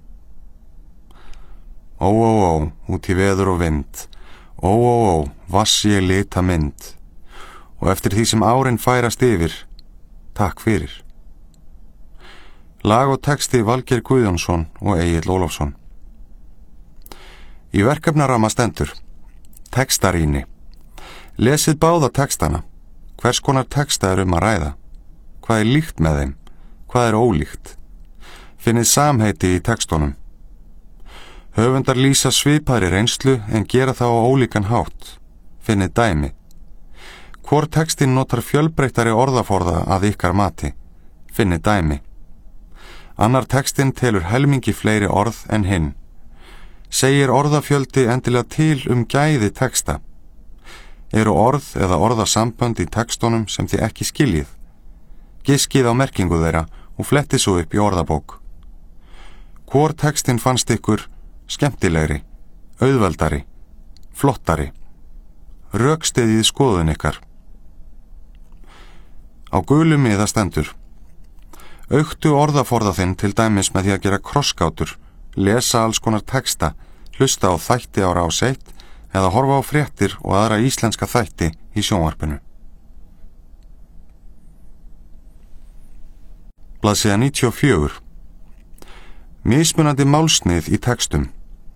Ó, út í veður og vind, ó, vass ég lita mynd og eftir því sem árin færast yfir, takk fyrir. Lag og texti Valgeir Guðjónsson og Egill Ólafsson. Í verkefnaramma stendur: Textarýni. Lesið báða textana. Hvers konar texta er að ræða? Hvað er líkt með þeim? Hvað er ólíkt? Finnið samheiti í textunum. Höfundar lýsa svipaðri reynslu en gera þá á ólíkan hátt. Finnið dæmi. Hvor textin notar fjölbreyttari orðaforða að ykkar mati? Finnið dæmi. Annar textin telur helmingi fleiri orð en hinn. Segir orðafjöldi endilega til gæði texta? Eru orð eða orðasambönd í textunum sem þið ekki skiljið? Giskið á merkingu þeirra og flettið svo upp í orðabók. Hvor textin fannst ykkur skemmtilegri, auðveldari, flottari? Rökstyðjið skoðun ykkar. Á gulu miða stendur: Auktu orðaforða þinn til dæmis með því að gera krossgátur, lesa alls konar texta, hlusta á þætti á Rás 1 eða horfa á fréttir og aðra íslenska þætti í sjónvarpinu. Blaðsíða 94. Mismunandi málsnið í textum.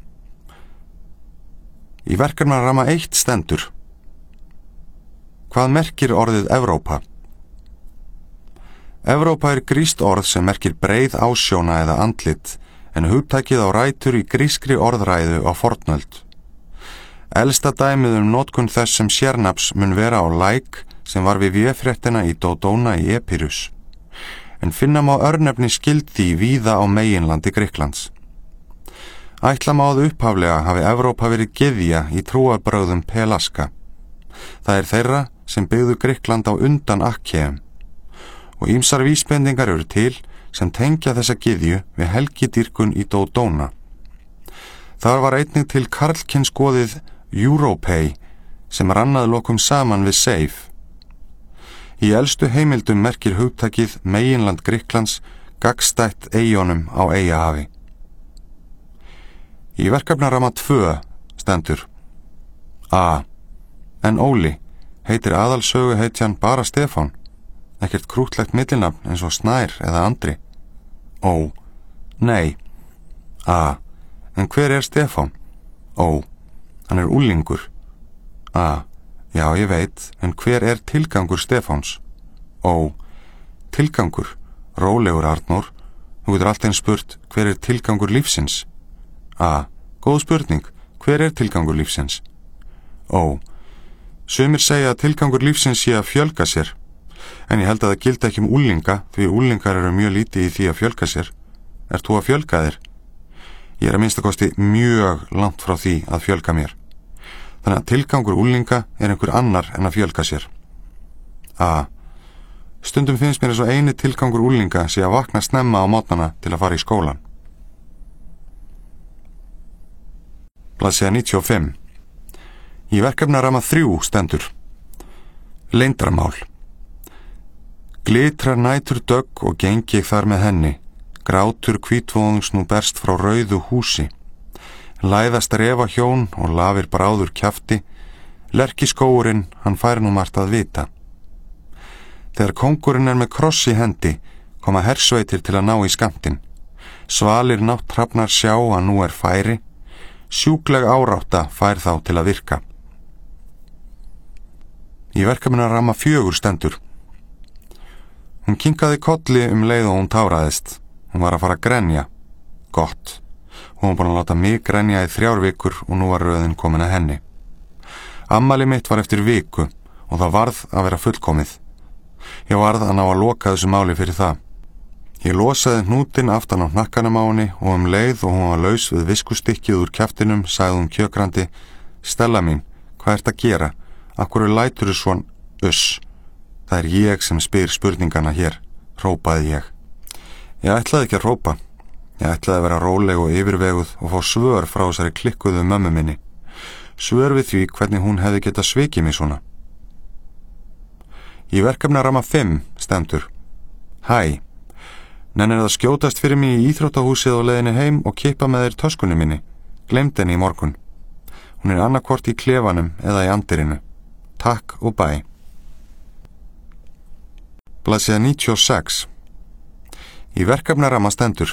Í verkefnaramma 1 stendur: Hvað merkir orðið Evrópa? Evrópa er grískt orð sem merkir breið ásjóna eða andlit, en hugtakið á rætur í grískri orðræðu á fornöld. Elsta dæmið notkun þess sem sérnafs mun vera á læk sem var við véfréttina í Dodona í Epirus, en finna má örnefni skyld því víða á meginlandi Grikklands. Ætla má að upphaflega hafi Evrópa verið gyðja í trúarbrögðum Pelaska. Það er þeirra sem byggðu Grikkland á undan Akkeum, og ýmsar vísbendingar eru til sem tengja þessa gyðju við helgidýrkun í Dodona. Þar var einnig til karlkyns goðið Europei sem rannaði lokum saman við Seif. Í elstu heimildum merkir hugtakið meginland Grikklands gagnstætt eyjunum á Eyjahafi. Í verkefnaramma 2 stendur: A. En Óli, heitir aðalsöguhetjan bara Stefán? Ekkert krútlegt millinafn eins og Snær eða Andri? Ó. Nei. A. En hver er Stefán? Ó. Hann er unglingur. A. Já, ég veit, en hver er tilgangur Stefáns? Ó. Tilgangur? Rólegur, Arnór. Þú getur alltaf spurt, hver er tilgangur lífsins? A. Góð spurning. Hver er tilgangur lífsins? Ó. Sumir segja að tilgangur lífsins sé að fjölga sér, en ég held að það gildi ekki unglinga, því unglingar eru mjög lítið í því að fjölga sér. Ert þú að fjölga þér? Ég er að minnstakosti mjög langt frá því að fjölga mér. Þannig að tilgangur unglinga er einhver annar en að fjölga sér. A. Stundum finnst mér eins og eini tilgangur unglinga sé að vakna snemma á morgnana til að fara í skólan. Blaðsíða 95. Í verkefnaramma 3 stendur: Leyndarmál. Glitrar nætur dögg og gengi ég þar með henni. Grátur hvítvóðungs nú berst frá rauðu húsi. Læðast refa hjón og lafir bráður kjafti. Lerkiskóurinn, hann fær nú margt að vita. Þegar kóngurinn er með kross í hendi, koma hersveitir til að ná í skammtinn. Svalir nátthrafnar sjá að nú er færi. Sjúkleg árátta fær þá til að virka. Í verkefnaramma 4 stendur: Hún kinkaði kolli leið og hún táraðist. Hún var að fara að grenja. Gott. Hún var búin að láta mig grenja í 3 vikur og nú var röðin komin að henni. Ammæli mitt var eftir viku og það varð að vera fullkomið. Ég varð að ná að loka þessu máli fyrir það. Ég losaði hnútinn aftan á hnakkanum á henni og leið og hún var laus við viskustykkið úr kjaftinum, sagði hún kjökrandi: Stella mín, hvað ert að gera? Af hverju læturðu svona? Uss. Það er ég sem spyr spurningana hér, hrópaði ég. Ég ætlaði ekki að hrópa. Ég ætlaði að vera róleg og yfirveguð og fá svör frá þessari klikkuðu mömmu minni. Svör við því hvernig hún hefði getað svikið mig svona. Í verkefnaramma 5 stendur: Hæ. Nennir það skjótast fyrir mig í íþróttahúsið á leiðinni heim og kippa með þér töskunni minni. Gleymd henni í morgun. Hún er annarkvort í klefanum eða í andirinu. Takk og bæ. Blaðsíða 96. Í verkefnaramma stendur: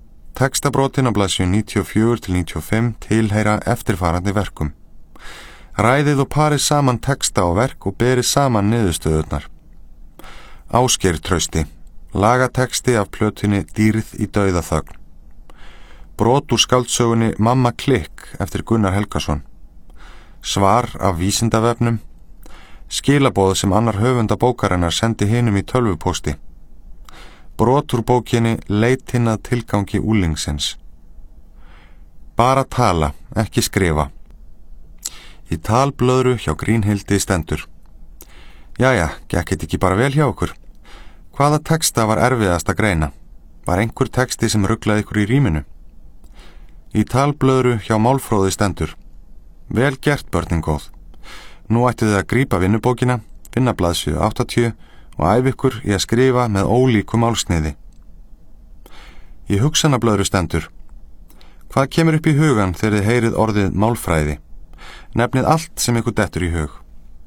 Textabrotin á blaðsíðu 94 til 95 tilheyra eftirfarandi verkum. Ræðið og parið saman texta og verk og berið saman niðurstöðurnar. Ásgeir Trausti, lagateksti af plötunni Dýrð í dauðaþögn. Brot úr skáldsögunni Mamma klikk eftir Gunnar Helgason. Svar af Vísindavefnum. Skilaboð sem annar höfunda bókarinnar sendi hinum í tölvupósti. Brot úr bókinni Leitin að tilgangi úlingsins. Bara tala, ekki skrifa. Í talblöðru hjá Grínhildi stendur. Jæja, gekk þetta ekki bara vel hjá okkur? Hvaða texta var erfiðast að greina? Var einhver texti sem ruglaði ykkur í ríminu? Í talblöðru hjá Málfróði stendur. Vel gert, börnin góð. Nú ættu þið að grípa vinnubókina, finna blaðsíðu 80 og æfa ykkur í að skrifa með ólíku málsniði. Í hugsanablöðru stendur. Hvað kemur upp í hugan þegar þið heyrið orðið málfræði? Nefnið allt sem ykkur dettur í hug.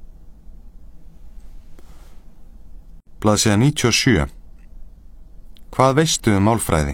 Blaðsíða 97. Hvað veistu málfræði?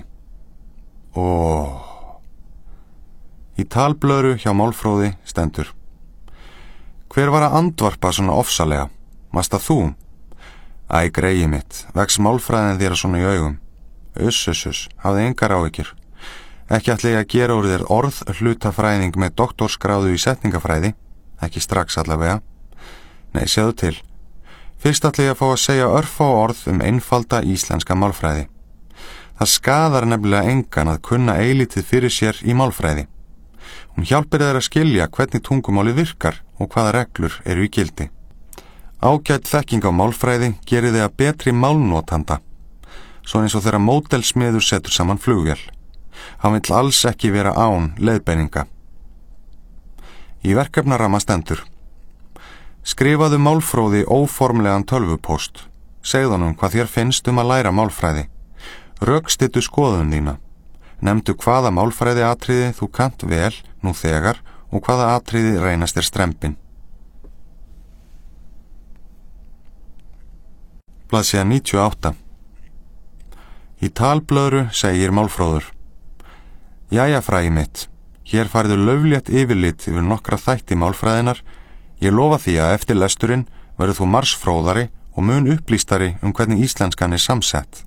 Í talblöðru hjá Málfróði stendur. Hver var að andvarpa svona ofsalega? Varst það þú? Æ, greyið mitt, vex málfræðin þér svona í augum. Uss, hafði engar áhyggjur. Ekki ætla ég að gera úr þér hlutafræðing með doktorsgráðu í setningafræði, ekki strax allavega. Nei, sjáðu til. Fyrst ætla ég að fá að segja örfá orð einfalda íslenska málfræði. Það skaðar nefnilega engan að kunna eilítið fyrir sér í málfræði. Hún hjálpir þér að skilja hvernig tungumálið virkar og hvaða reglur eru í gildi. Ágæt þekking á málfræði gerir þig að betri málnotanda, svo eins og þegar módelsmiður setur saman flugvél. Hann vill alls ekki vera án leiðbeininga. Í verkefnaramma stendur. Skrifaðu Málfróði óformlegan tölvupóst. Segðu honum hvað þér finnst að læra málfræði. Rökstiddu skoðun þína. Nefndu hvaða málfræði atriði þú kannt vel nú þegar og hvaða atriði reynast þér strembin. Blaðsíða 98. Í talblöðru segir Málfróður. Jæja, fræði mitt, hér færðu lauflétt yfirlit yfir nokkra þætti málfræðinar. Ég lofa því að eftir lesturinn verður þú marsfróðari og mun upplýstari hvernig íslenskan er samsett.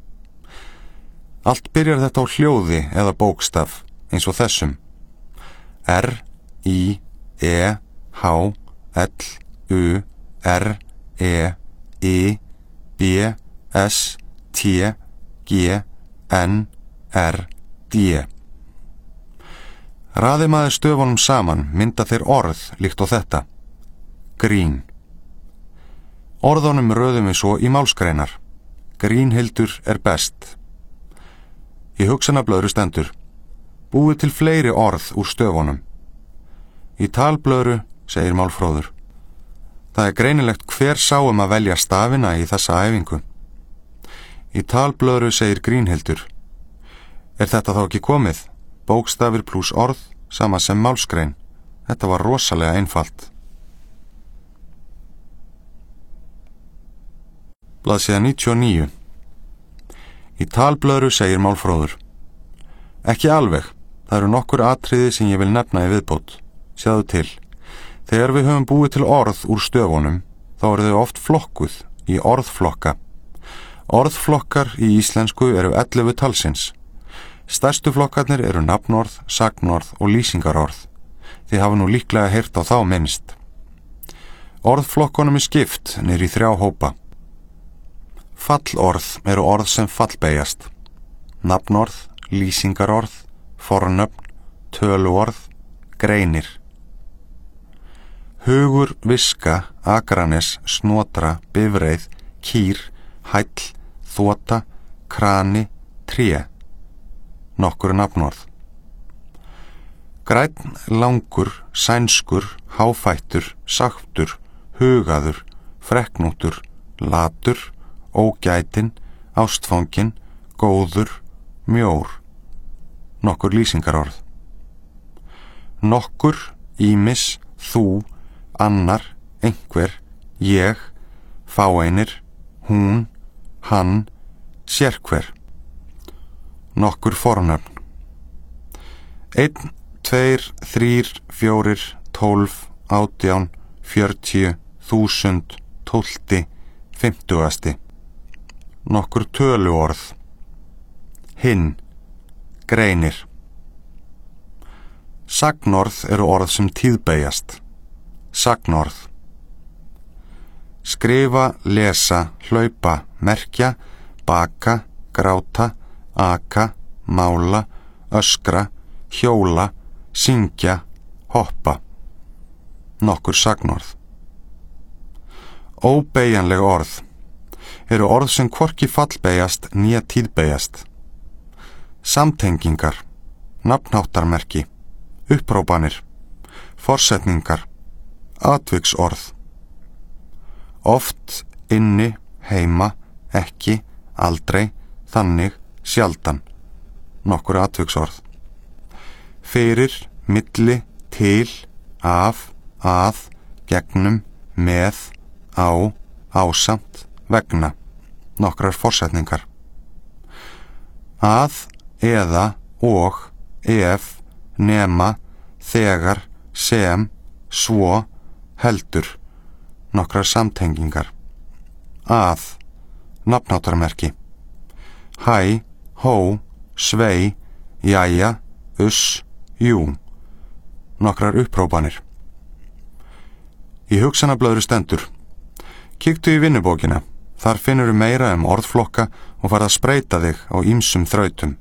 Allt byrjar þetta á hljóði eða bókstaf, eins og þessum. R, I, E, H, L, U, R, E, I, B, S, T, G, N, R, D. Raði maður stöfunum saman mynda þeir orð líkt á þetta. Grín. Orðunum röðum við svo í málsgreinar. Grínhildur er best. Í hugsanablöðru stendur. Búið til fleiri orð úr stöfunum. Í talblöðru segir Málfróður. Það er greinilegt hver sá að velja stafina í þessa æfingu. Í talblöðru segir Grínhildur. Er þetta þá ekki komið? Bókstafir pluss orð, sama sem málsgrein. Þetta var rosalega einfalt. Blaðsíða 99. Í talblöðru segir Málfróður. Ekki alveg, það eru nokkur atriði sem ég vil nefna í viðbót. Sjáðu til. Þegar við höfum búið til orð úr stöfunum, þá eru þau oft flokkuð í orðflokka. Orðflokkar í íslensku eru 11 talsins. Stærstu flokkarnir eru nafnorð, sagnorð og lýsingarorð. Þið hafa nú líklega heyrt á þá minnst. Orðflokkunum er skipt niður í 3 hópa. Fallorð eru orð sem fallbeygjast. Nafnorð, lýsingarorð, fornöfn, töluorð, greinir. Hugur, viska, Akranes, snotra, bifreið, kýr, hæll, þota, krani, tré. Nokkur nafnorð. Grænn, langur, sænskur, háfættur, sagtur, hugaður, freknútur, latur, ógætin, ástfangin, góður, mjór. Nokkur lýsingarorð. Nokkur, ýmis, þú, annar, einhver, ég, fáeinir, hún, hann, sérhver. Nokkur fornöfn. 1, 2, 3, 4, 12, 18, 40, 1000, 12, 50. Nokkur töluorð. Hinn, greinir. Sagnorð eru orð sem tíðbeyjast. Sagnorð. Skrifa, lesa, hlaupa, merkja, baka, gráta, aka, mála, öskra, hjóla, syngja, hoppa. Nokkur sagnorð. Óbeygjanleg orð eru orð sem hvorki fallbeyjast né tíðbeyjast. Samtengingar, nafnháttarmerki, upprópanir, forsetningar, atviksorð. Oft, inni, heima, ekki, aldrei, þannig, sjaldan. Nokkur atviksorð. Fyrir, milli, til, af, að, gegnum, með, á, ásamt, vegna. Nokkrar forsetningar. Að, eða, og, ef, nema, þegar, sem, svo, heldur. Nokkrar samtengingar. Að, nafnháttarmerki. Hæ, hó, svei, jæja, jú. Nokkrar upprópanir. Í hugsanablöðru stendur: kíktu í vinnubókina, þar finnurðu meira orðflokka og farð að spreyta þig á ýmsum þrautum.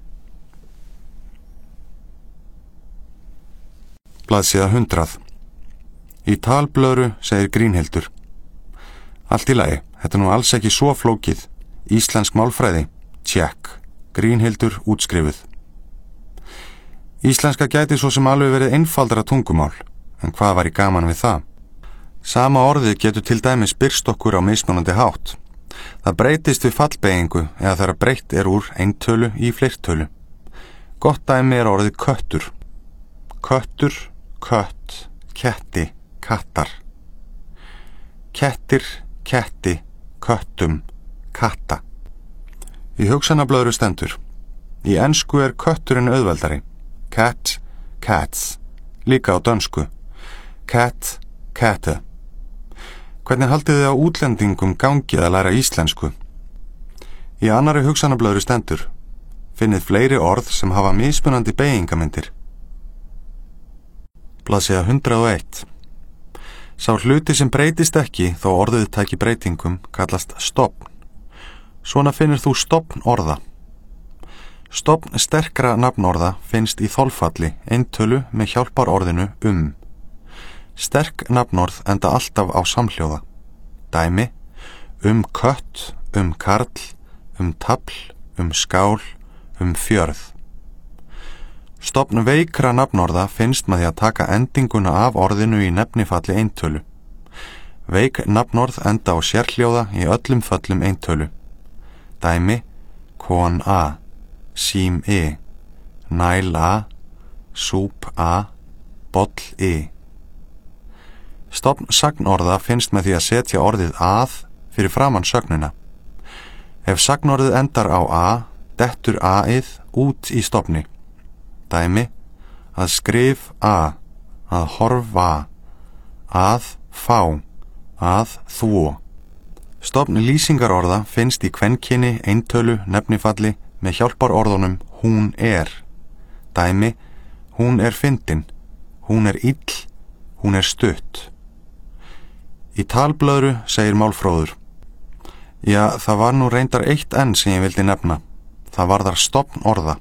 Blaðsíða 100. Í talblöðru segir Grínhildur: allt í lagi, þetta nú alls ekki svo flókið. Íslensk málfræði, tjekk. Grínhildur útskrifuð. Íslenska gæti svo sem alveg verið einfaldara tungumál, en hvað var í gaman við það? Sama orðið getur til dæmis birst okkur á mismunandi hátt. Það breytist við fallbeygingu eða þegar breytt úr eintölu í fleirtölu. Gott dæmi orðið köttur. Köttur, kött, ketti, kattar. Kettir, ketti, köttum, katta. Í hugsanablöðru stendur: í ensku kötturinn auðveldari. Cat, cats. Líka á dönsku. Cat, katte. Hvernig haldið þið á útlendingum gangið að læra íslensku? Í annarri hugsanablöðru stendur: finnið fleiri orð sem hafa mismunandi beygingamyndir. Blaðsíða 101. Sá hluti sem breytist ekki þó orðið taki breytingum kallast stofn. Svona finnir þú stofn orða. Stofn sterkra nafnorða finnst í þolfalli, eintölu með hjálpar orðinu Sterk nafnorð enda alltaf á samhljóða. Dæmi: kött, karl, tafl, skál, fjörð. Stofn veikra nafnorða finnst með því að taka endinguna af orðinu í nefnifalli eintölu. Veik nafnorð enda á sérhljóða í öllum föllum eintölu. Dæmi: kon a, sím næl a, súp a, boll Stofn sagnorða finnst með því að setja orðið að fyrir framan sögnina. Ef sagnorðið endar á a, dettur a-ið út í stofni. Dæmi: að skrif a, að horfa, að fá, að þvo. Stofn lýsingarorða finnst í kvenkyni, eintölu, nefnifalli með hjálpar orðunum hún Dæmi: hún fyndin, hún ill, hún stutt. Í talblöðru segir málfróður: já, það var nú reyndar eitt enn sem ég vildi nefna. Það varðar stofn orða.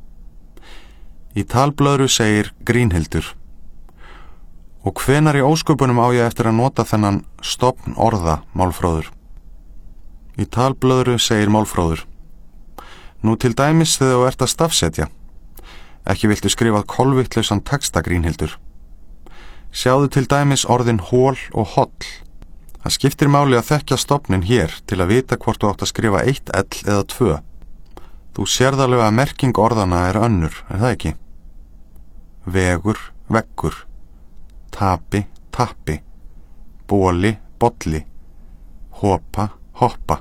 Í talblöðru segir Grínhildur: og hvenær í ósköpunum á ég eftir að nota þennan stofn orða, málfróður? Í talblöðru segir málfróður: nú til dæmis þegar þú ert að stafsetja. Ekki viltu skrifað kolvittlausan texta, Grínhildur. Sjáðu til dæmis orðin hól og holl. Það skiptir máli að þekkja stofnin hér til að vita hvort þú átt að skrifa 1 L eða 2. Þú sérð alveg að merking orðana önnur, það ekki? Vegur, veggur. Tapi, tappi. Bóli, bolli. Hopa, hoppa.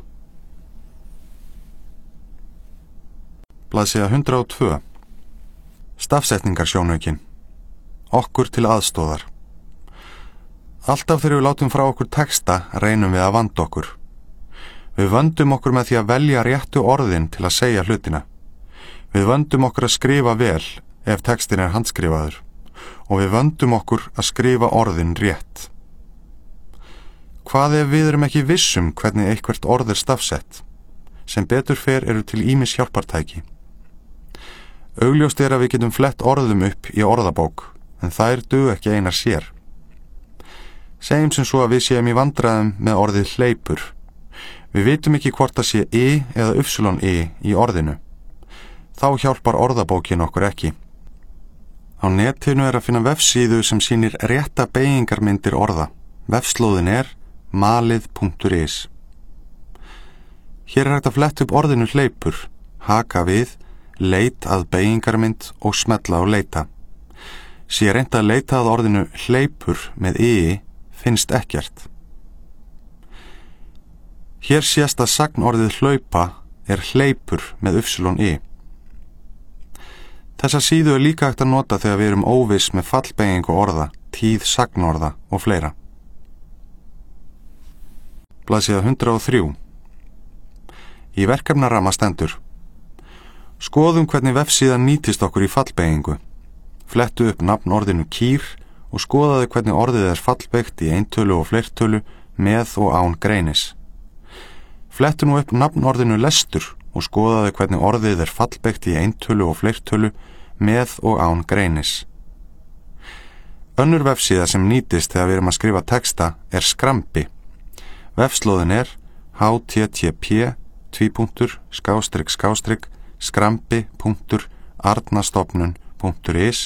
Blaðsíða 102. Stafsetningarsjónaukin. Okkur til aðstóðar. Alltaf þegar við látum frá okkur texta reynum við að vanda okkur. Við vöndum okkur með því að velja réttu orðin til að segja hlutina. Við vöndum okkur að skrifa vel ef textin handskrifaður og við vöndum okkur að skrifa orðin rétt. Hvað ef við erum ekki vissum hvernig eitthvert orð stafsett? Sem betur fer eru til ýmis hjálpartæki. Augljóst að við getum flett orðum upp í orðabók, en þær duga ekki einar sér. Segjum sem svo að við séum í vandræðum með orðið hleypur. Við vitum ekki hvort það sé eða í orðinu. Þá hjálpar orðabókin okkur ekki. Á netinu að finna vefsíðu sem sýnir rétta beygingarmyndir orða. Vefslóðin malið.is. Hér hægt að fletta upp orðinu hleypur, haka við, leit að beygingarmynd og smetla á leita. Sé reynt að leita að orðinu hleypur með finnst ekkert. Hér sést að sagnorðið hlaupa hleypur með Þessa síðu líka hægt að nota þegar við erum óviss með fallbeygingu orða, tíð sagnorða og fleira. Blaðsíða 103. Í verkefnaramma stendur: Skoðum hvernig vefsíðan nýtist okkur í fallbeygingu. Flettu upp nafn orðinu kýr og skoðaðu hvernig orðið fallbeygt í eintölu og fleirtölu með og án greinis. Flettu nú upp nafn orðinu lestur og skoðaðu hvernig orðið fallbeygt í eintölu og fleirtölu með og án greinis. Önnur vefsíða sem nýtist þegar við erum að skrifa texta skrambi. Vefslóðin http://skrambi.arnastofnun.is/.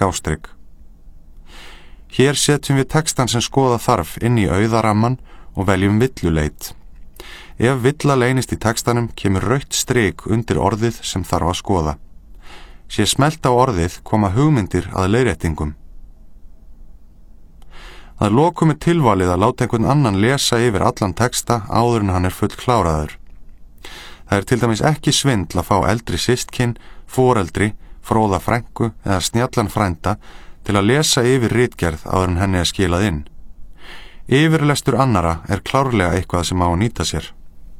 Hér setjum við textan sem skoða þarf inn í auðaramman og veljum villuleit. Ef villa leynist í textanum kemur rautt strik undir orðið sem þarf að skoða. Sé smelt á orðið koma hugmyndir að leiðréttingum. Að lokum tilvalið að láta einhvern annan lesa yfir allan texta áður en hann full kláraður. Það til dæmis ekki svindl að fá eldri systkin, foreldri, fróða frænku eða snjallan frænda til að lesa yfir ritgerð áður en henni skilað inn. Yfirlestur annara klárlega eitthvað sem á að nýta sér.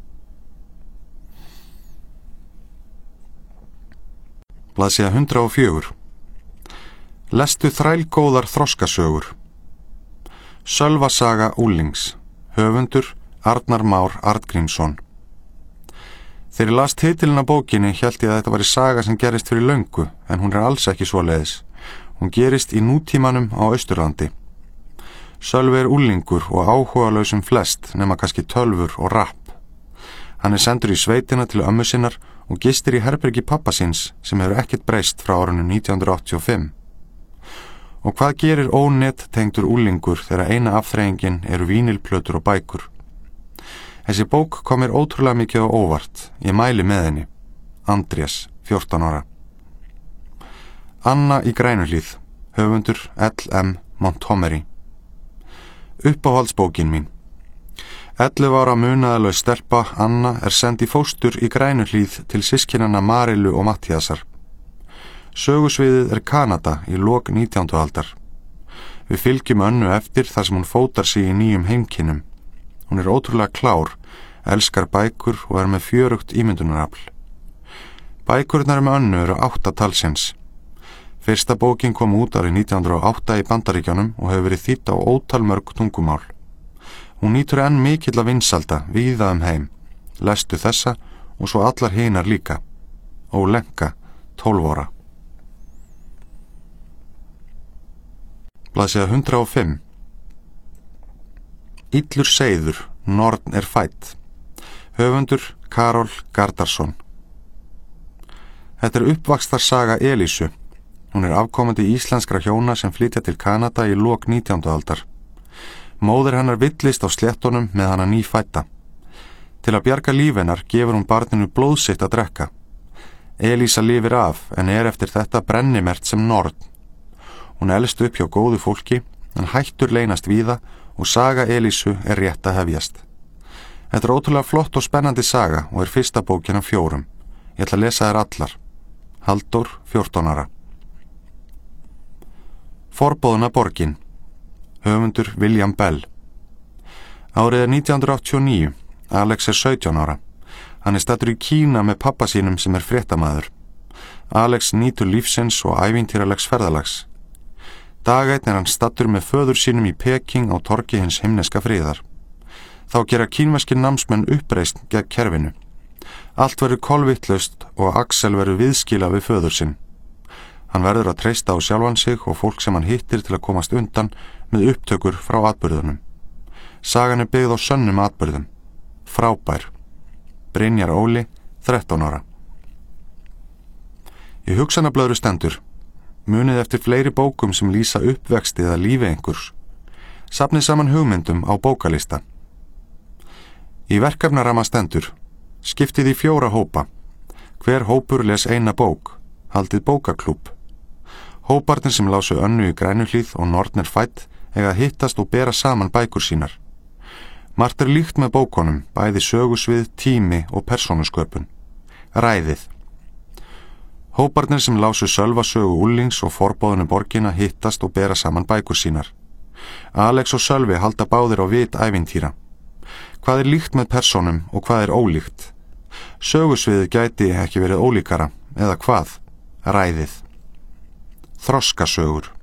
Blaðsíða 104. Lestu þrælgóðar þroskasögur. Sölvasaga úlings. Höfundur Arnar Már Arngrímsson. Þegar ég las titilinn á bókinni hélt ég að þetta væri saga sem gerist fyrir löngu, en hún alls ekki svoleiðis. Hún gerist í nútímanum á Austurlandi. Sölvi úlingur og áhugalaus flest nema kannski tölvur og rapp. Hann sendur í sveitina til ömmu sinnar og gistir í herbergi pappa síns sem hefur ekkert breyst frá árinu 1985. Og hvað gerir ónett tengdur úlingur þegar eina afþreyingin vínilplötur og bækur? Þessi bók kom mér ótrúlega mikið á óvart. Ég mæli með henni. Andrés, 14 ára. Anna í Grænuhlíð. Höfundur L.M. Montgomery. Uppáhaldsbókin mín. 11 ára munaðalaus stelpa Anna send í fóstur í Grænuhlíð til systkinanna Marilu og Mattíasar. Sögusviðið Kanada í lok 19. aldar. Við fylgjum Önnu eftir þar sem hún fótar sig í nýjum heimkynnum. Hún ótrúlega klár, elskar bækur og með fjörugt ímyndunarafl. Bækurnar með Önnu 8 talsins. Fyrsta bókin kom út árið 1908 í Bandaríkjunum og hefur verið þýdd á ótal mörg tungumál. Hún nýtur enn mikill vinsælda víða heim. Lestu þessa og svo allar hinar líka. Ólenka, 12 ára. Blaðsíða 105. Illur seiður, norn fædd. Höfundur Karol Gardarsson. Þetta uppvaxtarsaga Elísu. Hún afkomandi íslenskra hjóna sem flytja til Kanada í lok 19. aldar. Móðir hennar villist á sléttunum með hana nýfædda. Til að bjarga líf hennar gefur hún barninu blóð sitt að drekka. Elísa lifir af en eftir þetta brennimert sem norn. Hún elst upp hjá góðu fólki en hættur leynast víða og saga Elísu rétt að hefjast. Þetta ótrúlega flott og spennandi saga og fyrsta bókin af 4. Ég ætla að lesa þær allar. Halldór, 14 ára. Forboðna borgin. höfundur William Bell. Árið er 1989, Alex er 17 ára. Hann er staddur í Kína með pappa sínum sem er fréttamaður. Alex nýtur lífsins og ævintýralegs ferðalags. Dag einn er hann staddur með föður sínum í Peking á torgi hins himneska friðar. Þá gera kínverskir námsmenn uppreisn gegn kerfinu. Allt verður kolvitlaust og Axel verður viðskila við föður sinn. Hann verður að treysta á sjálfan sig og fólk sem hann hittir til að komast undan með upptökur frá atburðunum. Sagan er byggð á sönnum atburðum. Frábær. Brynjar Óli, 13 ára. Í hugsanablöðru stendur: munið eftir fleiri bókum sem lýsa uppvexti eða lífi einhvers. Safnið saman hugmyndum á bókalista. Í verkefnaramma stendur: skiptið í 4 hópa. Hver hópur les eina bók. Haldið bókaklúbb. Hóparnir sem lásu Önnu í Grænuhlíð og Nornir fædd eiga að hittast og bera saman bækur sínar. Margt er líkt með bókunum, bæði sögusvið, tími og persónusköpun. Ræðið. Hóparnir sem lásu Sölva sögu úlings og Forbóðinu borgina hittast og bera saman bækur sínar. Alex og Sölvi halda báðir á vit ævintýra. Hvað er líkt með persónum og hvað er ólíkt? Sögusviðið gæti ekki verið ólíkara, eða hvað? Ræðið. Þroskasögur.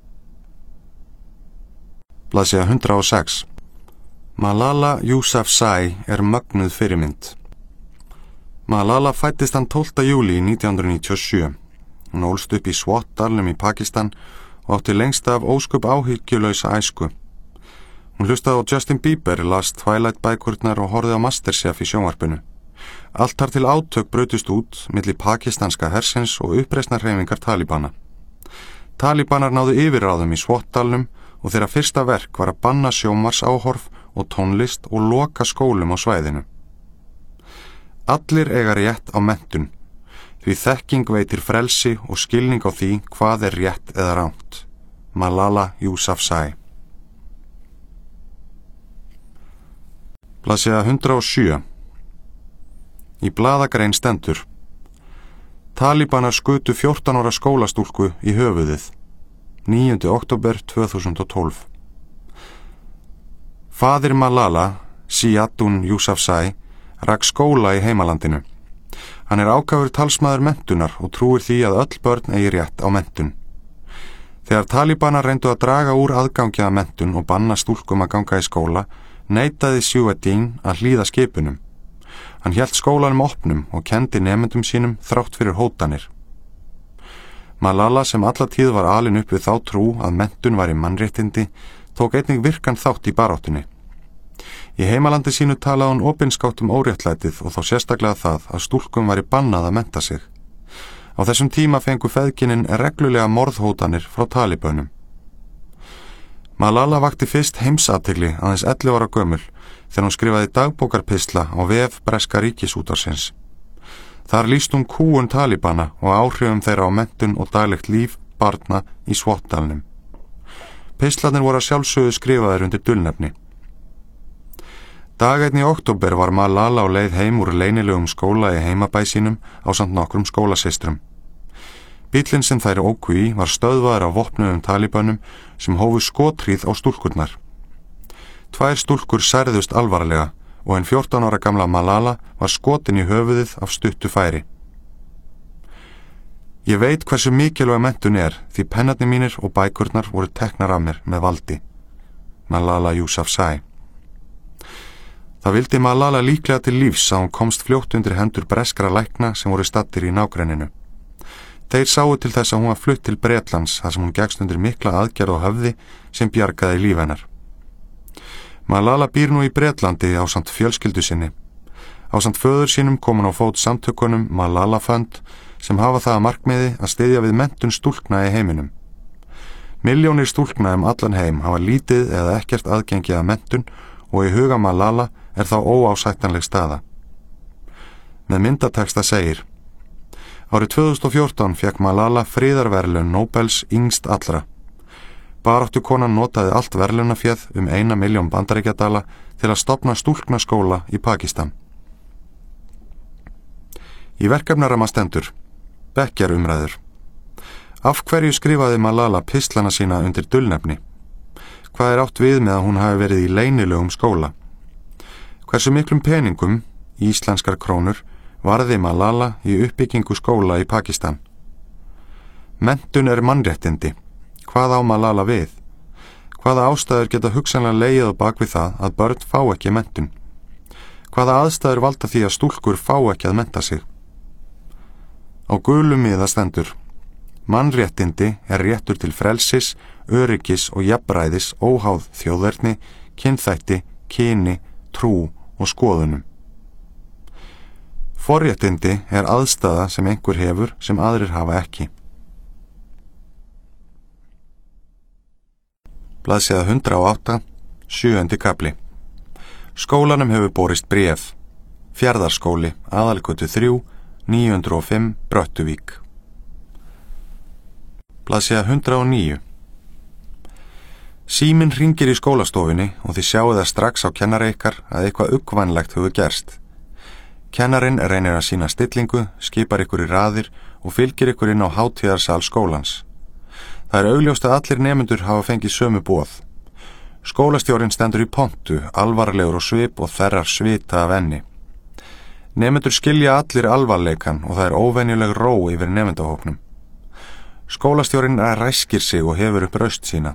Blaðsíða 106. Malala Yousafzai er mögnuð fyrirmynd. Malala fæddist hann 12. júlí 1997. Hún ólst upp í Swat-dalnum í Pakistan og átti lengst af ósköp áhyggjulausa æsku. Hún hlustaði á Justin Bieber, las Twilight bækurnar og horfði á Masterchef í sjónvarpinu. Allt þar til átök brutust út milli pakistanska hersins og uppreisnarhreyfingar Talibana. Talibanar náðu yfirráðum í Swat-dalnum og þeirra fyrsta verk var að banna sjónvarsáhorf og tónlist og loka skólum á svæðinu. Allir eiga rétt á menntun, því þekking veitir frelsi og skilning á því hvað er rétt eða rangt. Malala Yousafzai. Blaðsíða 107. Í blaðagrein stendur: Talibanar skutu 14 ára skólastúlku í höfuðið. 9. október 2012. Faðir Malala, Ziaun Yousafzai, rak skóla í heimalandinu. Hann er ákafur talsmaður menntunar og trúir því að öll börn eigi rétt á menntun. Þegar Talibanar reyndu að draga úr aðgangi að menntun og banna stúlkum að ganga í skóla, neitaði Ziaun að hlýða skipunum. Hann hélt skólanum opnum og kendi nemendum sínum þrátt fyrir hótanir. Malala, sem alla tíð var alin upp við þá trú að menntun væri mannréttindi, tók einnig virkan þátt í baráttunni. Í heimalandi sínu talaði hún opinskátt óréttlætið og þá sérstaklega það að stúlkum væri bannað að mennta sig. Á þessum tíma fengu feðginin reglulega morðhótanir frá Talibönum. Malala vakti fyrst heimsathygli aðeins 11 ára gömul þegar hún skrifaði dagbókarpistla á vef breska ríkisútvarpsins. Þar lýst hún kúgun Talibana og áhrifum þeirra á menntun og daglegt líf barna í Swat-dalnum. Pistlarnir voru að sjálfsögðu skrifaðir undir dulnefni. Dag 1. október var Malala á leið heim úr leynilegum skóla í heimabæ sínum ásamt nokkrum skólasystrum. Bíllinn sem þær óku í var stöðvaður af vopnuðum Talibönum sem hófu skothríð á stúlkurnar. 2 stúlkur særðust alvarlega og en 14 ára gamla Malala var skotin í höfuðið af stuttu færi. Ég veit hversu mikilvæg menntun er því pennarnir mínir og bækurnar voru teknar af mér með valdi. Malala Yousafzai. Það vildi Malala líklega til lífs að hún komst fljótt undir hendur breskra lækna sem voru staddir í nágrenninu. Þeir sáu til þess að hún var flutt til Bretlands þar sem hún gekkst undir mikla aðgerð á höfði sem bjargaði líf hennar. Malala býr nú í Bretlandi ásamt fjölskyldu sinni. Ásamt föður sínum kom hún á fót samtökunum Malala Fund sem hafa það að markmiði að styðja við menntun stúlkna í heiminum. Milljónir stúlkna allan heim hafa lítið eða ekkert aðgengi að menntun og í huga Malala er þá óásættanleg staða. Með myndateksta segir: Árið 2014 fékk Malala friðarverðlaun Nóbels yngst allra. Baráttukonan notaði allt verðlaunaféð 1 milljón bandaríkjadala til að stofna stúlknaskóla í Pakistan. Í verkefnaramma stendur: Bekkjarumræður. Af hverju skrifaði Malala pistlana sína undir dulnefni? Hvað átt við með að hún hafi verið í leynilegum skóla? Hversu miklum peningum, íslenskar krónur, varði Malala í uppbyggingu skóla í Pakistan? Menntun mannréttindi. Hvað á Malala við? Hvaða ástæður geta hugsanlega legið á bak við það að börn fá ekki menntun? Hvaða aðstæður valda því að stúlkur fá ekki að mennta sig? Á gulum miða stendur: mannréttindi réttur til frelsis, öryggis og jafnræðis óháð þjóðerni, kynþætti, kyni, trú og skoðunum. Forréttindi aðstaða sem einhver hefur sem aðrir hafa ekki. Blaðsíða 108, 7. kafli. Skólanum hefur borist bréf. Fjarðarskóli, Aðalgötu 3, 905, Bröttuvík. Blaðsíða 109. Síminn hringir í skólastofunni og þið sjáu það strax á kennara ykkar að eitthvað uggvænlegt hefur gerst. Kennarinn reynir að sýna stillingu, skipar ykkur í raðir og fylgir ykkur inn á hátíðarsal skólans. Það augljóst að allir nemendur hafa fengið sömu boð. Skólastjórinn stendur í pontu, alvarlegur og svip og þerrar svita af enni. Nemendur skilja allir alvarleikan og það óvenjuleg ró yfir nemendahópnum. Skólastjórinn ræskir sig og hefur upp raust sína.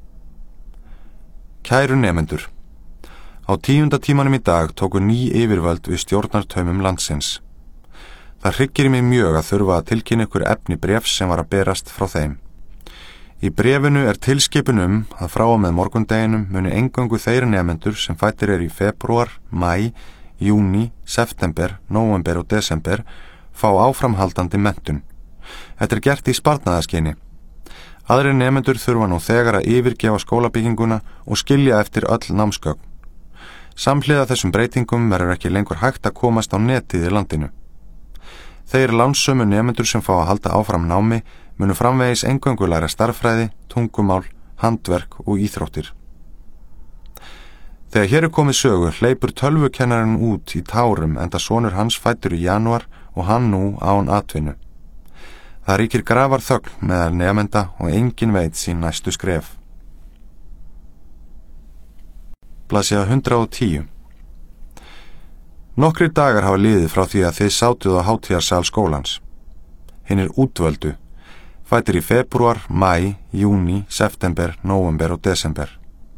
Kæru nemendur. Á 10. tímanum í dag tóku ný yfirvöld við stjórnartaumum landsins. Það hryggir mig mjög að þurfa að tilkynna ykkur efni bréfs sem var að berast frá þeim. Í bréfinu tilskipun að frá og með morgundeginum muni eingöngu þeir nemendur sem fæddir í febrúar, maí, júní, september, nóvember og desember fá áframhaldandi menntun. Þetta gert í sparnaðarskyni. Aðrir nemendur þurfa nú þegar að yfirgefa skólabygginguna og skilja eftir öll námsgögn. Samhliða þessum breytingum verður ekki lengur hægt að komast á netið í landinu. Þeir lánsömu nemendur sem fá að halda áfram námi munu framvegis eingöngu læra starffræði, tungumál, handverk og íþróttir. Þegar hér komið sögu hleypur tölvukennarinn út í tárum enda sonur hans fæddur í janúar og hann nú án atvinnu. Það ríkir grafarþögn meðal nemenda og enginn veit sín næstu skref. Blaðsíða 110. Nokkrir dagar hafa liðið frá því að þið sátuð á hátíðarsal skólans. Hinir útvöldu, fæddir í febrúar, maí, júní, september, nóvember og desember.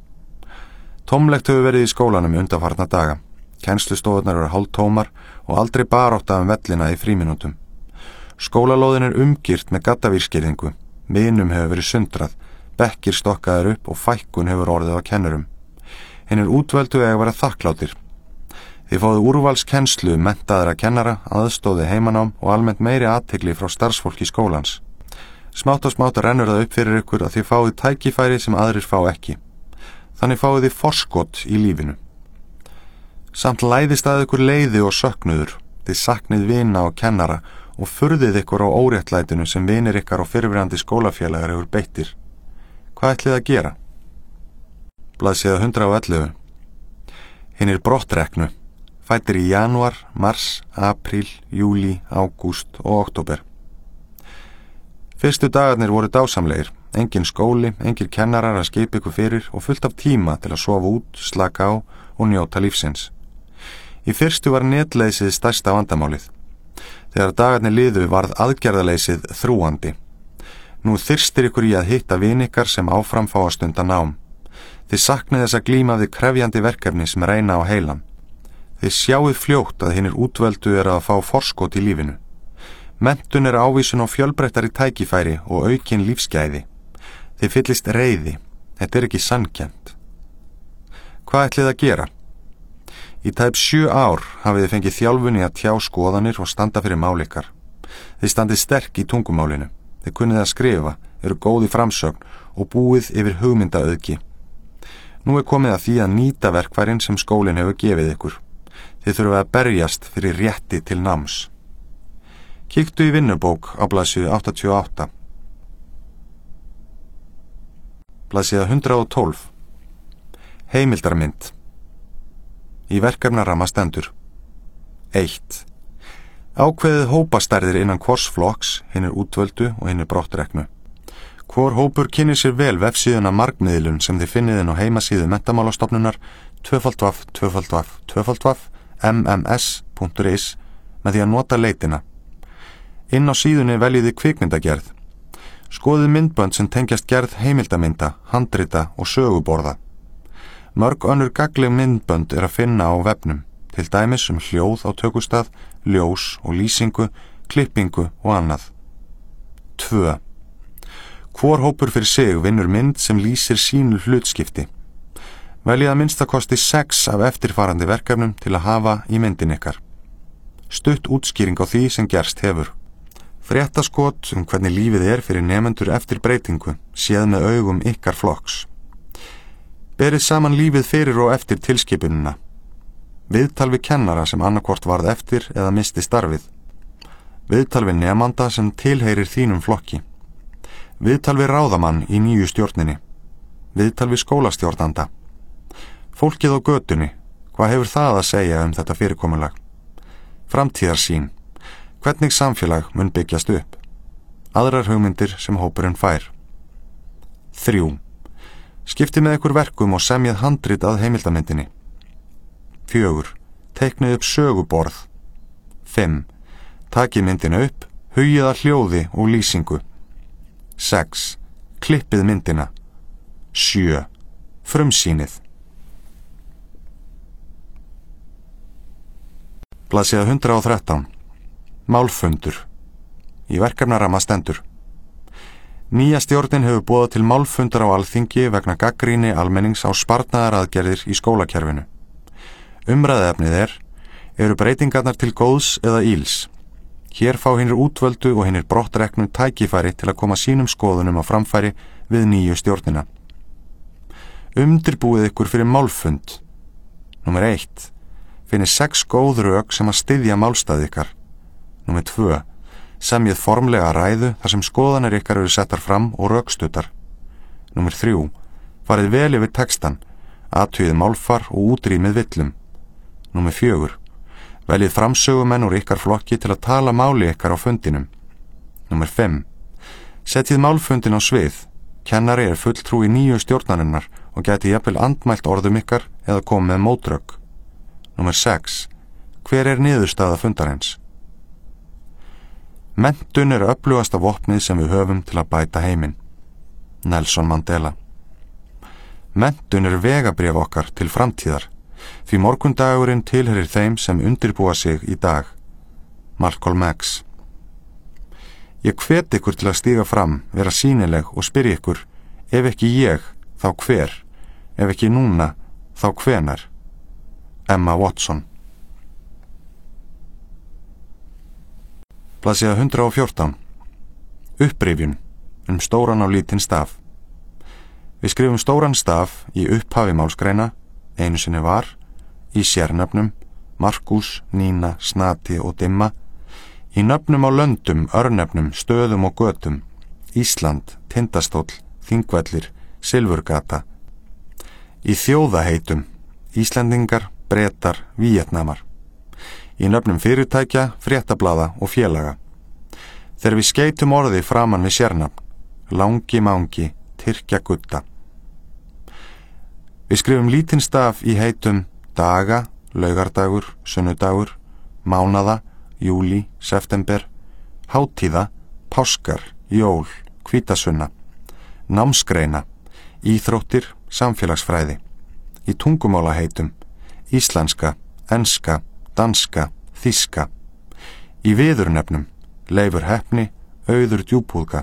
Tómlegt hefur verið í skólanum undanfarna daga. Kennslustofurnar eru hálftómar og aldrei barátta vellina í fríminútum. Skólalóðin umgirt með gaddavírsgirðingu, miðnum hefur verið sundrað, bekkir stokkaðir upp og fækkun hefur orðið á kennurum. Hinir útvöldu eiga vera þakklátir. Þið fáðu úrvalskennslu, menntaðra kennara, aðstóði heimanám og almennt meiri athygli frá starfsfólki skólans. Smátt og smátt rennur það upp fyrir ykkur að þið fáið tækifæri sem aðrir fá ekki. Þannig fáið þið forskot í lífinu. Samt læðist að ykkur leiði og söknuður. Þið saknið vina og kennara og furðið ykkur á óréttlætinu sem vinir ykkar og fyrrverandi skólafélagar hefur beittir. Hvað ætlið að gera? Blaðsíða 111. Hinir brottreknu. Fæddir í janúar, mars, apríl, júlí, ágúst og október. Fyrstu dagarnir voru dásamlegir. Engin skóli, engir kennarar að skipa ykkur fyrir og fullt af tíma til að sofa út, slaka á og njóta lífsins. Í fyrstu var netleysið stærsta vandamálið. Þegar dagarnir liðu varð aðgerðaleysið þrúandi. Nú þyrstir ykkur í að hitta vin ykkar sem áfram fá að stunda nám. Þið saknið þess að glíma við krefjandi verkefni sem reyna á heilan. Þið sjáið fljótt að hinir útvöldu að fá forskot í lífinu. Menntun ávísun á fjölbreyttari tækifæri og aukin lífsgæði. Þið fyllist reiði. Þetta ekki sanngjarnt. Hvað ætlið að gera? Í tæp 7 ár hafið þið fengið þjálfun í að tjá skoðanir og standa fyrir mál ykkar. Þið standið sterk í tungumálinu. Þið kunnið að skrifa, eru góð í framsögn og búið yfir hugmyndaauðgi. Nú komið að því að nýta verkfærin sem skólinn hefur gefið ykkur. Þið þurfið að berjast fyrir rétti til náms. Kíktu í vinnubók á blaðsíðu 88. Blaðsíða 112. Heimildarmynd. Í verkefnaramma stendur: 1. Ákveðið hópastærðir innan hvors flokks, hinir útvöldu og hinir brottreknu. Hvor hópur kynnir sér vel vefsíðuna margmiðlun sem þið finnið inn á heimasíðu Menntamálastofnunar www.mms.is með því að nota leitina. Inn á síðunni veljiði kvikmyndagerð. Skoðið myndbönd sem tengjast gerð heimildamynda, handrita og söguborða. Mörg önnur gagnleg myndbönd að finna á vefnum, til dæmis hljóð á tökustað, ljós og lýsingu, klippingu og annað. 2. Hvor hópur fyrir sig vinnur mynd sem lýsir sínu hlutskipti. Veljið að minnstakosti 6 af eftirfarandi verkefnum til að hafa í myndin ykkar. Stutt útskýring á því sem gerst hefur. Fréttaskot hvernig lífið fyrir nemendur eftir breytingu, séð með augum ykkar flokks. Berið saman lífið fyrir og eftir tilskipunina. Viðtal við kennara sem annarkvort varð eftir eða misti starfið. Viðtal við nemanda sem tilheyrir þínum flokki. Viðtal við ráðamann í nýju stjórninni. Viðtal við skólastjórnanda. Fólkið á götunni, hvað hefur það að segja þetta fyrirkomulag? Framtíðarsýn. Hvernig samfélag mun byggjast upp? Aðrar hugmyndir sem hópurinn fær. 3. Skiptið með ykkur verkum og semjið handrit að heimildamyndinni. 4. Teiknið upp söguborð. 5. Takið myndina upp, hugið að hljóði og lýsingu. 6. Klippið myndina. 7. Frumsýnið. Blaðsíða 113. Málfundur. Í verkefnaramma stendur: Nýja stjórnin hefur boðað til málfundar á Alþingi vegna gagnrýni almennings á sparnaðaraðgerðir í skólakerfinu. Umræðuefnið eru breytingarnar til góðs eða íls. Hér fá hinir útvöldu og hinir brottreknu tækifæri til að koma sínum skoðunum á framfæri við nýju stjórnina. Undirbúið ykkur fyrir málfund. Númer 1. Finnið 6 góð rök sem að styðja málstað ykkar. Númer 2. Semjið formlega ræðu þar sem skoðanir ykkar eru settar fram og rökstuttar. Númer 3. Farið vel yfir textan, athugið málfar og útrýmið villum. Númer 4. Veljið framsögumenn úr ykkar flokki til að tala máli ykkar á fundinum. Númer 5. Setjið málfundin á svið. Kennari fulltrúi nýju stjórnarinnar og gæti jafnvel andmælt orðum ykkar eða komið með mótrök. Númer 6. Hver niðurstaða fundarins? Menntun öflugasta vopnið sem við höfum til að bæta heiminn. Nelson Mandela. Menntun vegabréf okkar til framtíðar, því morgundagurinn tilheyrir þeim sem undirbúa sig í dag. Malcolm X. Ég hvet ykkur til að stíga fram, vera sýnileg og spyrja ykkur, ef ekki ég, þá hver, ef ekki núna, þá hvenar. Emma Watson. Blaðsíða 114. Upprifjun, stóran á lítinn staf. Við skrifum stóran staf í upphafi málsgreina, einu sinni var, í sérnöfnum, Markús, Nína, Snati og Dimma, í nöfnum á löndum, örnefnum, stöðum og götum, Ísland, Tindastóll, Þingvellir, Silfurgata, í þjóðaheitum, Íslendingar, Bretar, Víetnamar, í nöfnum fyrirtækja, fréttablaða og félaga. Þegar við skeytum orði framan við sérnafn, Langi Mangi, Tyrkja Gutta. Við skrifum lítinn staf í heitum daga, laugardagur, sunnudagur, mánada, júlí, september, hátíða, páskar, jól, hvítasunna, námsgreina, íþróttir, samfélagsfræði, í tungumálaheitum, íslenska, enska, danska, þýska, í viðurnefnum, Leifur Heppni, Auður Djúpúðga.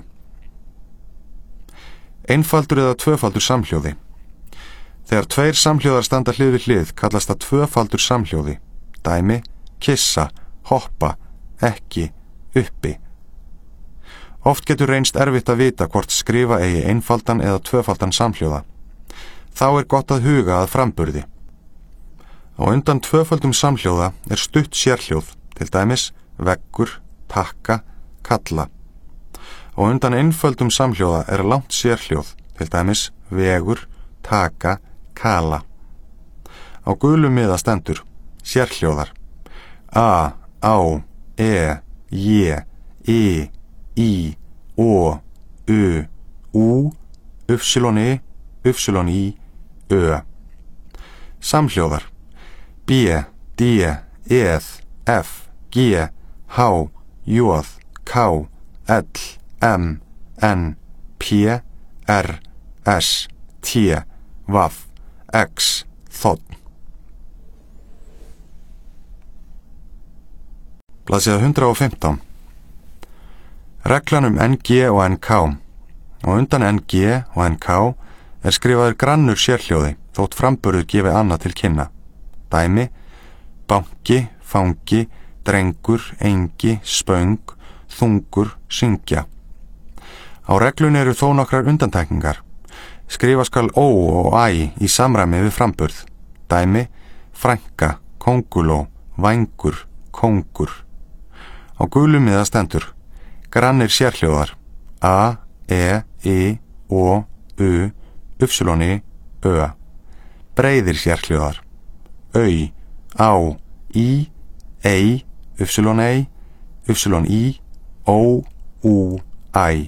Einfaldur eða tvöfaldur samhljóði. Þegar 2 samhljóðar standa hlið við hlið kallast það tvöfaldur samhljóði. Dæmi: kissa, hoppa, ekki, uppi. Oft getur reynst erfitt að vita hvort skrifa eigi einfaldan eða tvöfaldan samhljóða. Þá gott að huga að framburði. Á undan tvöfaldum samhljóða stutt sérhljóð, til dæmis veggur, takka, kalla. Á undan einföldum samhljóða langt sérhljóð, til dæmis vegur, taka, kala. Á gulum miða stendur sérhljóðar: a, á, e, je, i, ó, u, U, Y, Y, Ö. Samhljóðar B, D, Eð, F, G, H, J, K, L, M, N, P, R, S, T, V, X, Þ. Blaðsíða 115. Reglan NG og NK. Og undan NG og NK skrifaður grannur sérhljóði þótt framburður gefi annað til kynna. Dæmi: banki, fangi, drengur, engi, spöng, þungur, syngja. Á reglunni eru þó nokkrar undantekningar. Skrifa skal ó og æ í samræmi við framburð. Dæmi: frænka, kónguló, vængur, kóngur. Á gulu miða stendur: grannir sérhljóðar a, e, I, o, u, y, ö. Breiðir sérhljóðar au, á, í, ei, y, y, ó, ú, æ.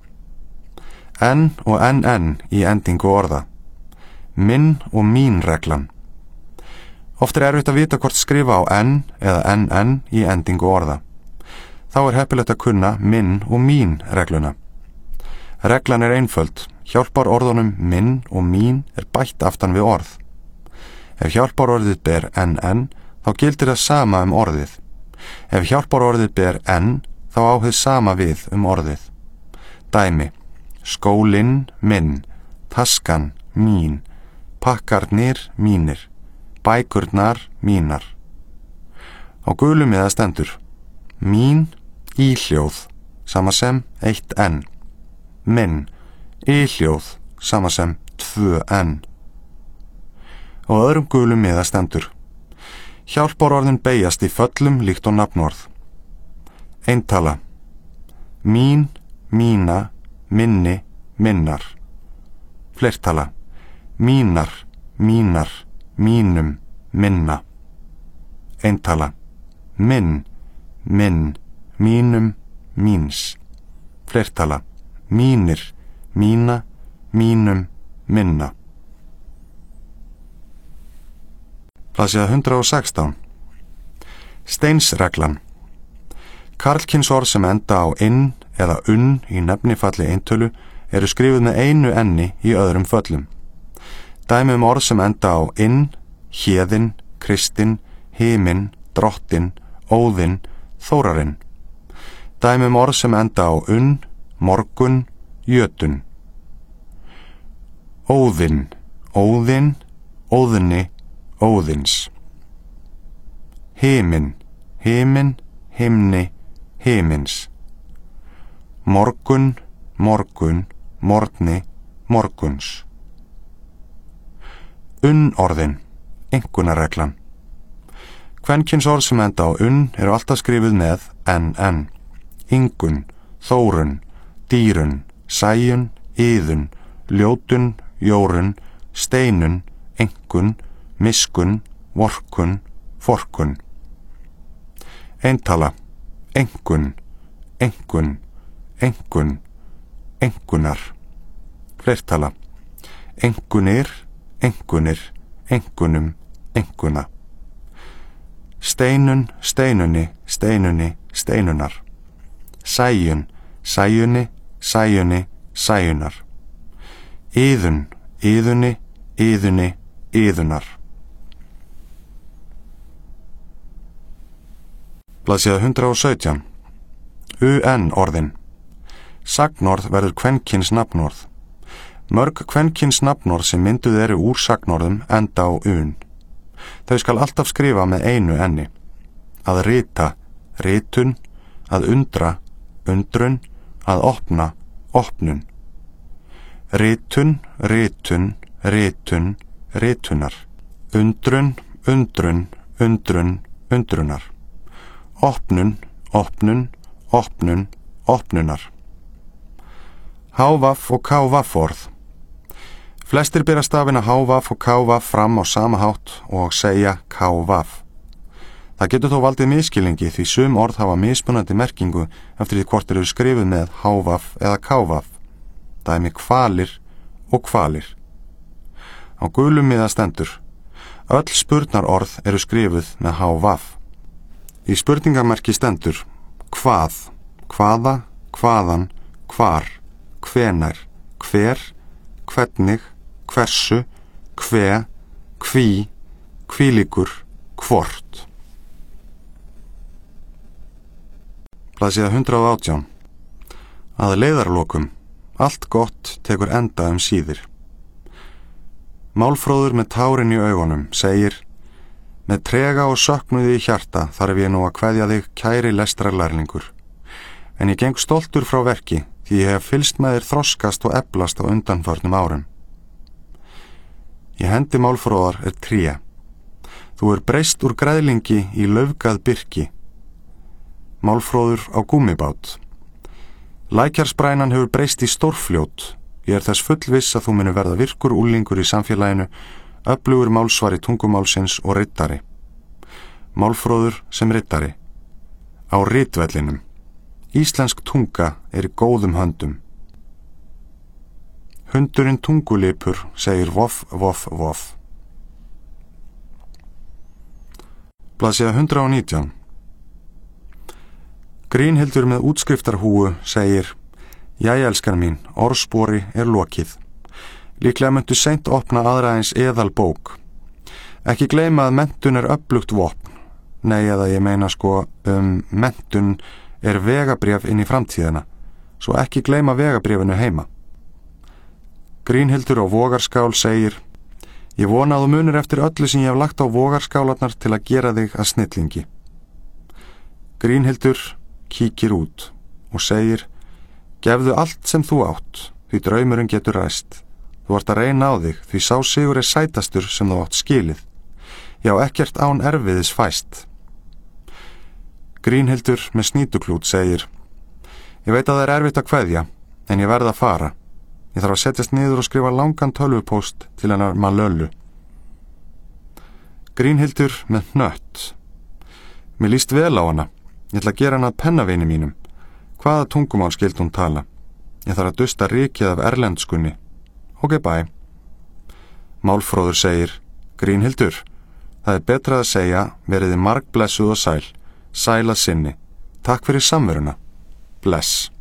N og NN í endingu orða. Minn og mín reglan. Oft erfitt að vita hvort skrifa á N eða NN í endingu orða. Þá heppilegt að kunna minn og mín regluna. Reglan einföld. Hjálpar orðunum minn og mín bætt aftan við orð. Ef hjálpar orðið ber NN, þá gildir það sama orðið. Ef hjálpar orðið ber N, þá á hið sama við orðið. Dæmi: skólinn minn, taskan mín, pakkarnir mínir, bækurnar mínar. Á gulu miða stendur: mín, í-hljóð, sama sem 1N. Minn, í-hljóð, sama sem 2N. Á öðrum gulum miða stendur: hjálparorðin beygjast í föllum líkt og nafnorð. Eintala: mín, mína, minni, minnar. Fleirtala: mínar, mínar, mínum, minna. Eintala: minn, minn, mínum, míns. Fleirtala: mínir, mína, mínum, minna. Blaðsíða 116. Steinsreglan. Karlkynsorð sem enda á inn eða í nefnifalli eintölu skrifuð með einu enni í öðrum föllum. Dæmi orð sem enda á inn, héðinn, kristinn, himinn, drottin, óðinn, þórarinn. Dæmi orð sem enda á morgun, jötun. Óðinn, óðinn, óðni, óðins. Himinn, himinn, himni, himins. Morgun, morgun, morgni, morguns. Orðin, einkunnarreglan. Kvenkynsorð sem enda á alltaf skrifuð með NN. Ingun, þórun, dýrun, sæjun, iðun, ljótun, jórun, steinun, einkun, miskun, vorkun, forkun. Eintala: einkun, einkun, einkun, einkunar. Fleirtala: einkunir, einkunir, einkunum, einkuna. Steinun, steinunni, steinunni, steinunar. Sæjun, sæjunni, sæjunni, sæjunar. Iðun, iðunni, iðunni, iðunar. Blaðsíða 117. UN-orðin. Sagnorð verður kvenkyns nafnorð. Mörg kvenkyns nafnorð sem mynduð úr sagnorðum enda á Þau skal alltaf skrifa með einu enni. Að rita, ritun, að undra, undrun, að opna, opnun. Ritun, ritun, ritun, ritunar. Undrun, undrun, undrun, undrunar. Opnun, opnun, opnun, opnunar. Hávaf og kávaf orð. Flestir bera stafina hávaf og kávaf fram á sama hátt og segja kávaf. Það getur þó valdið misskilningi því sum orð hafa mismunandi merkingu eftir því hvort skrifuð með hávaf eða kávaf. dæmi hvalir og hvalir. Á gulum miða stendur: öll spurnarorð eru skrifuð með h-vaf. Í spurningamerki stendur hvað, hvaða, hvaðan, hvar, hvenær, hver, hvernig, hversu, hve, hví, hvílíkur, hvort. Blaðsíða 118. Að leiðarlokum, allt gott tekur enda síðir. Málfróður með tárin í augunum segir: með trega og söknuði í hjarta þarf ég nú að kveðja þig, kæri lestrarlærlingur. En ég geng stoltur frá verki því ég hef fylgst með þér þroskast og eflast á undanförnum árum. Í hendi málfróðar tré. Þú breyst úr græðlingi í laufgað birki. Málfróður á gúmmibát. Lækjarsprænan hefur breyst í stórfljót. Ég þess fullviss að þú muni verða virkur úlingur í samfélaginu, öflugur málsvari tungumálsins og riddari. Málfróður sem riddari. Á ritvellinum. Íslensk tunga í góðum höndum. Hundurinn tungulipur segir voff, voff, voff. Blaðsíða 119. Grínhildur með útskriftarhúu segir: jæja, elskan mín, orðspori lokið. Líklega muntu seint opna aðra eins eðal bók. Ekki gleyma að menntun öflugt vopn. Nei, eða ég meina menntun vegabréf inn í framtíðina, svo ekki gleyma vegabréfinu heima. Grínhildur á vogarskál segir: ég vona að þú munir eftir öllu sem ég hef lagt á vogarskálarnar til að gera þig að snillingi. Grínhildur kíkir út og segir: gefðu allt sem þú átt, því draumurinn getur ræst. Þú ert að reyna á þig, því sá sigur sætastur sem þú átt skilið. Já, ekkert án erfiðis fæst. Grínhildur með snýtuklút segir: ég veit að það erfitt að kveðja, en ég verð að fara. Ég þarf að setjast niður og skrifa langan tölvupóst til hennar Malöllu. Grínhildur með hnött. Mér líst vel á hana. Ég ætla að gera hana að pennavini mínum. Hvaða tungumál skild hún tala? Ég þarf að dusta rykið af erlendskunni. Ok, bye. Málfróður segir: Grínhildur, það betra að segja veriði margblessuð og sæl. Sæl að sinni. Takk fyrir samveruna. Bless.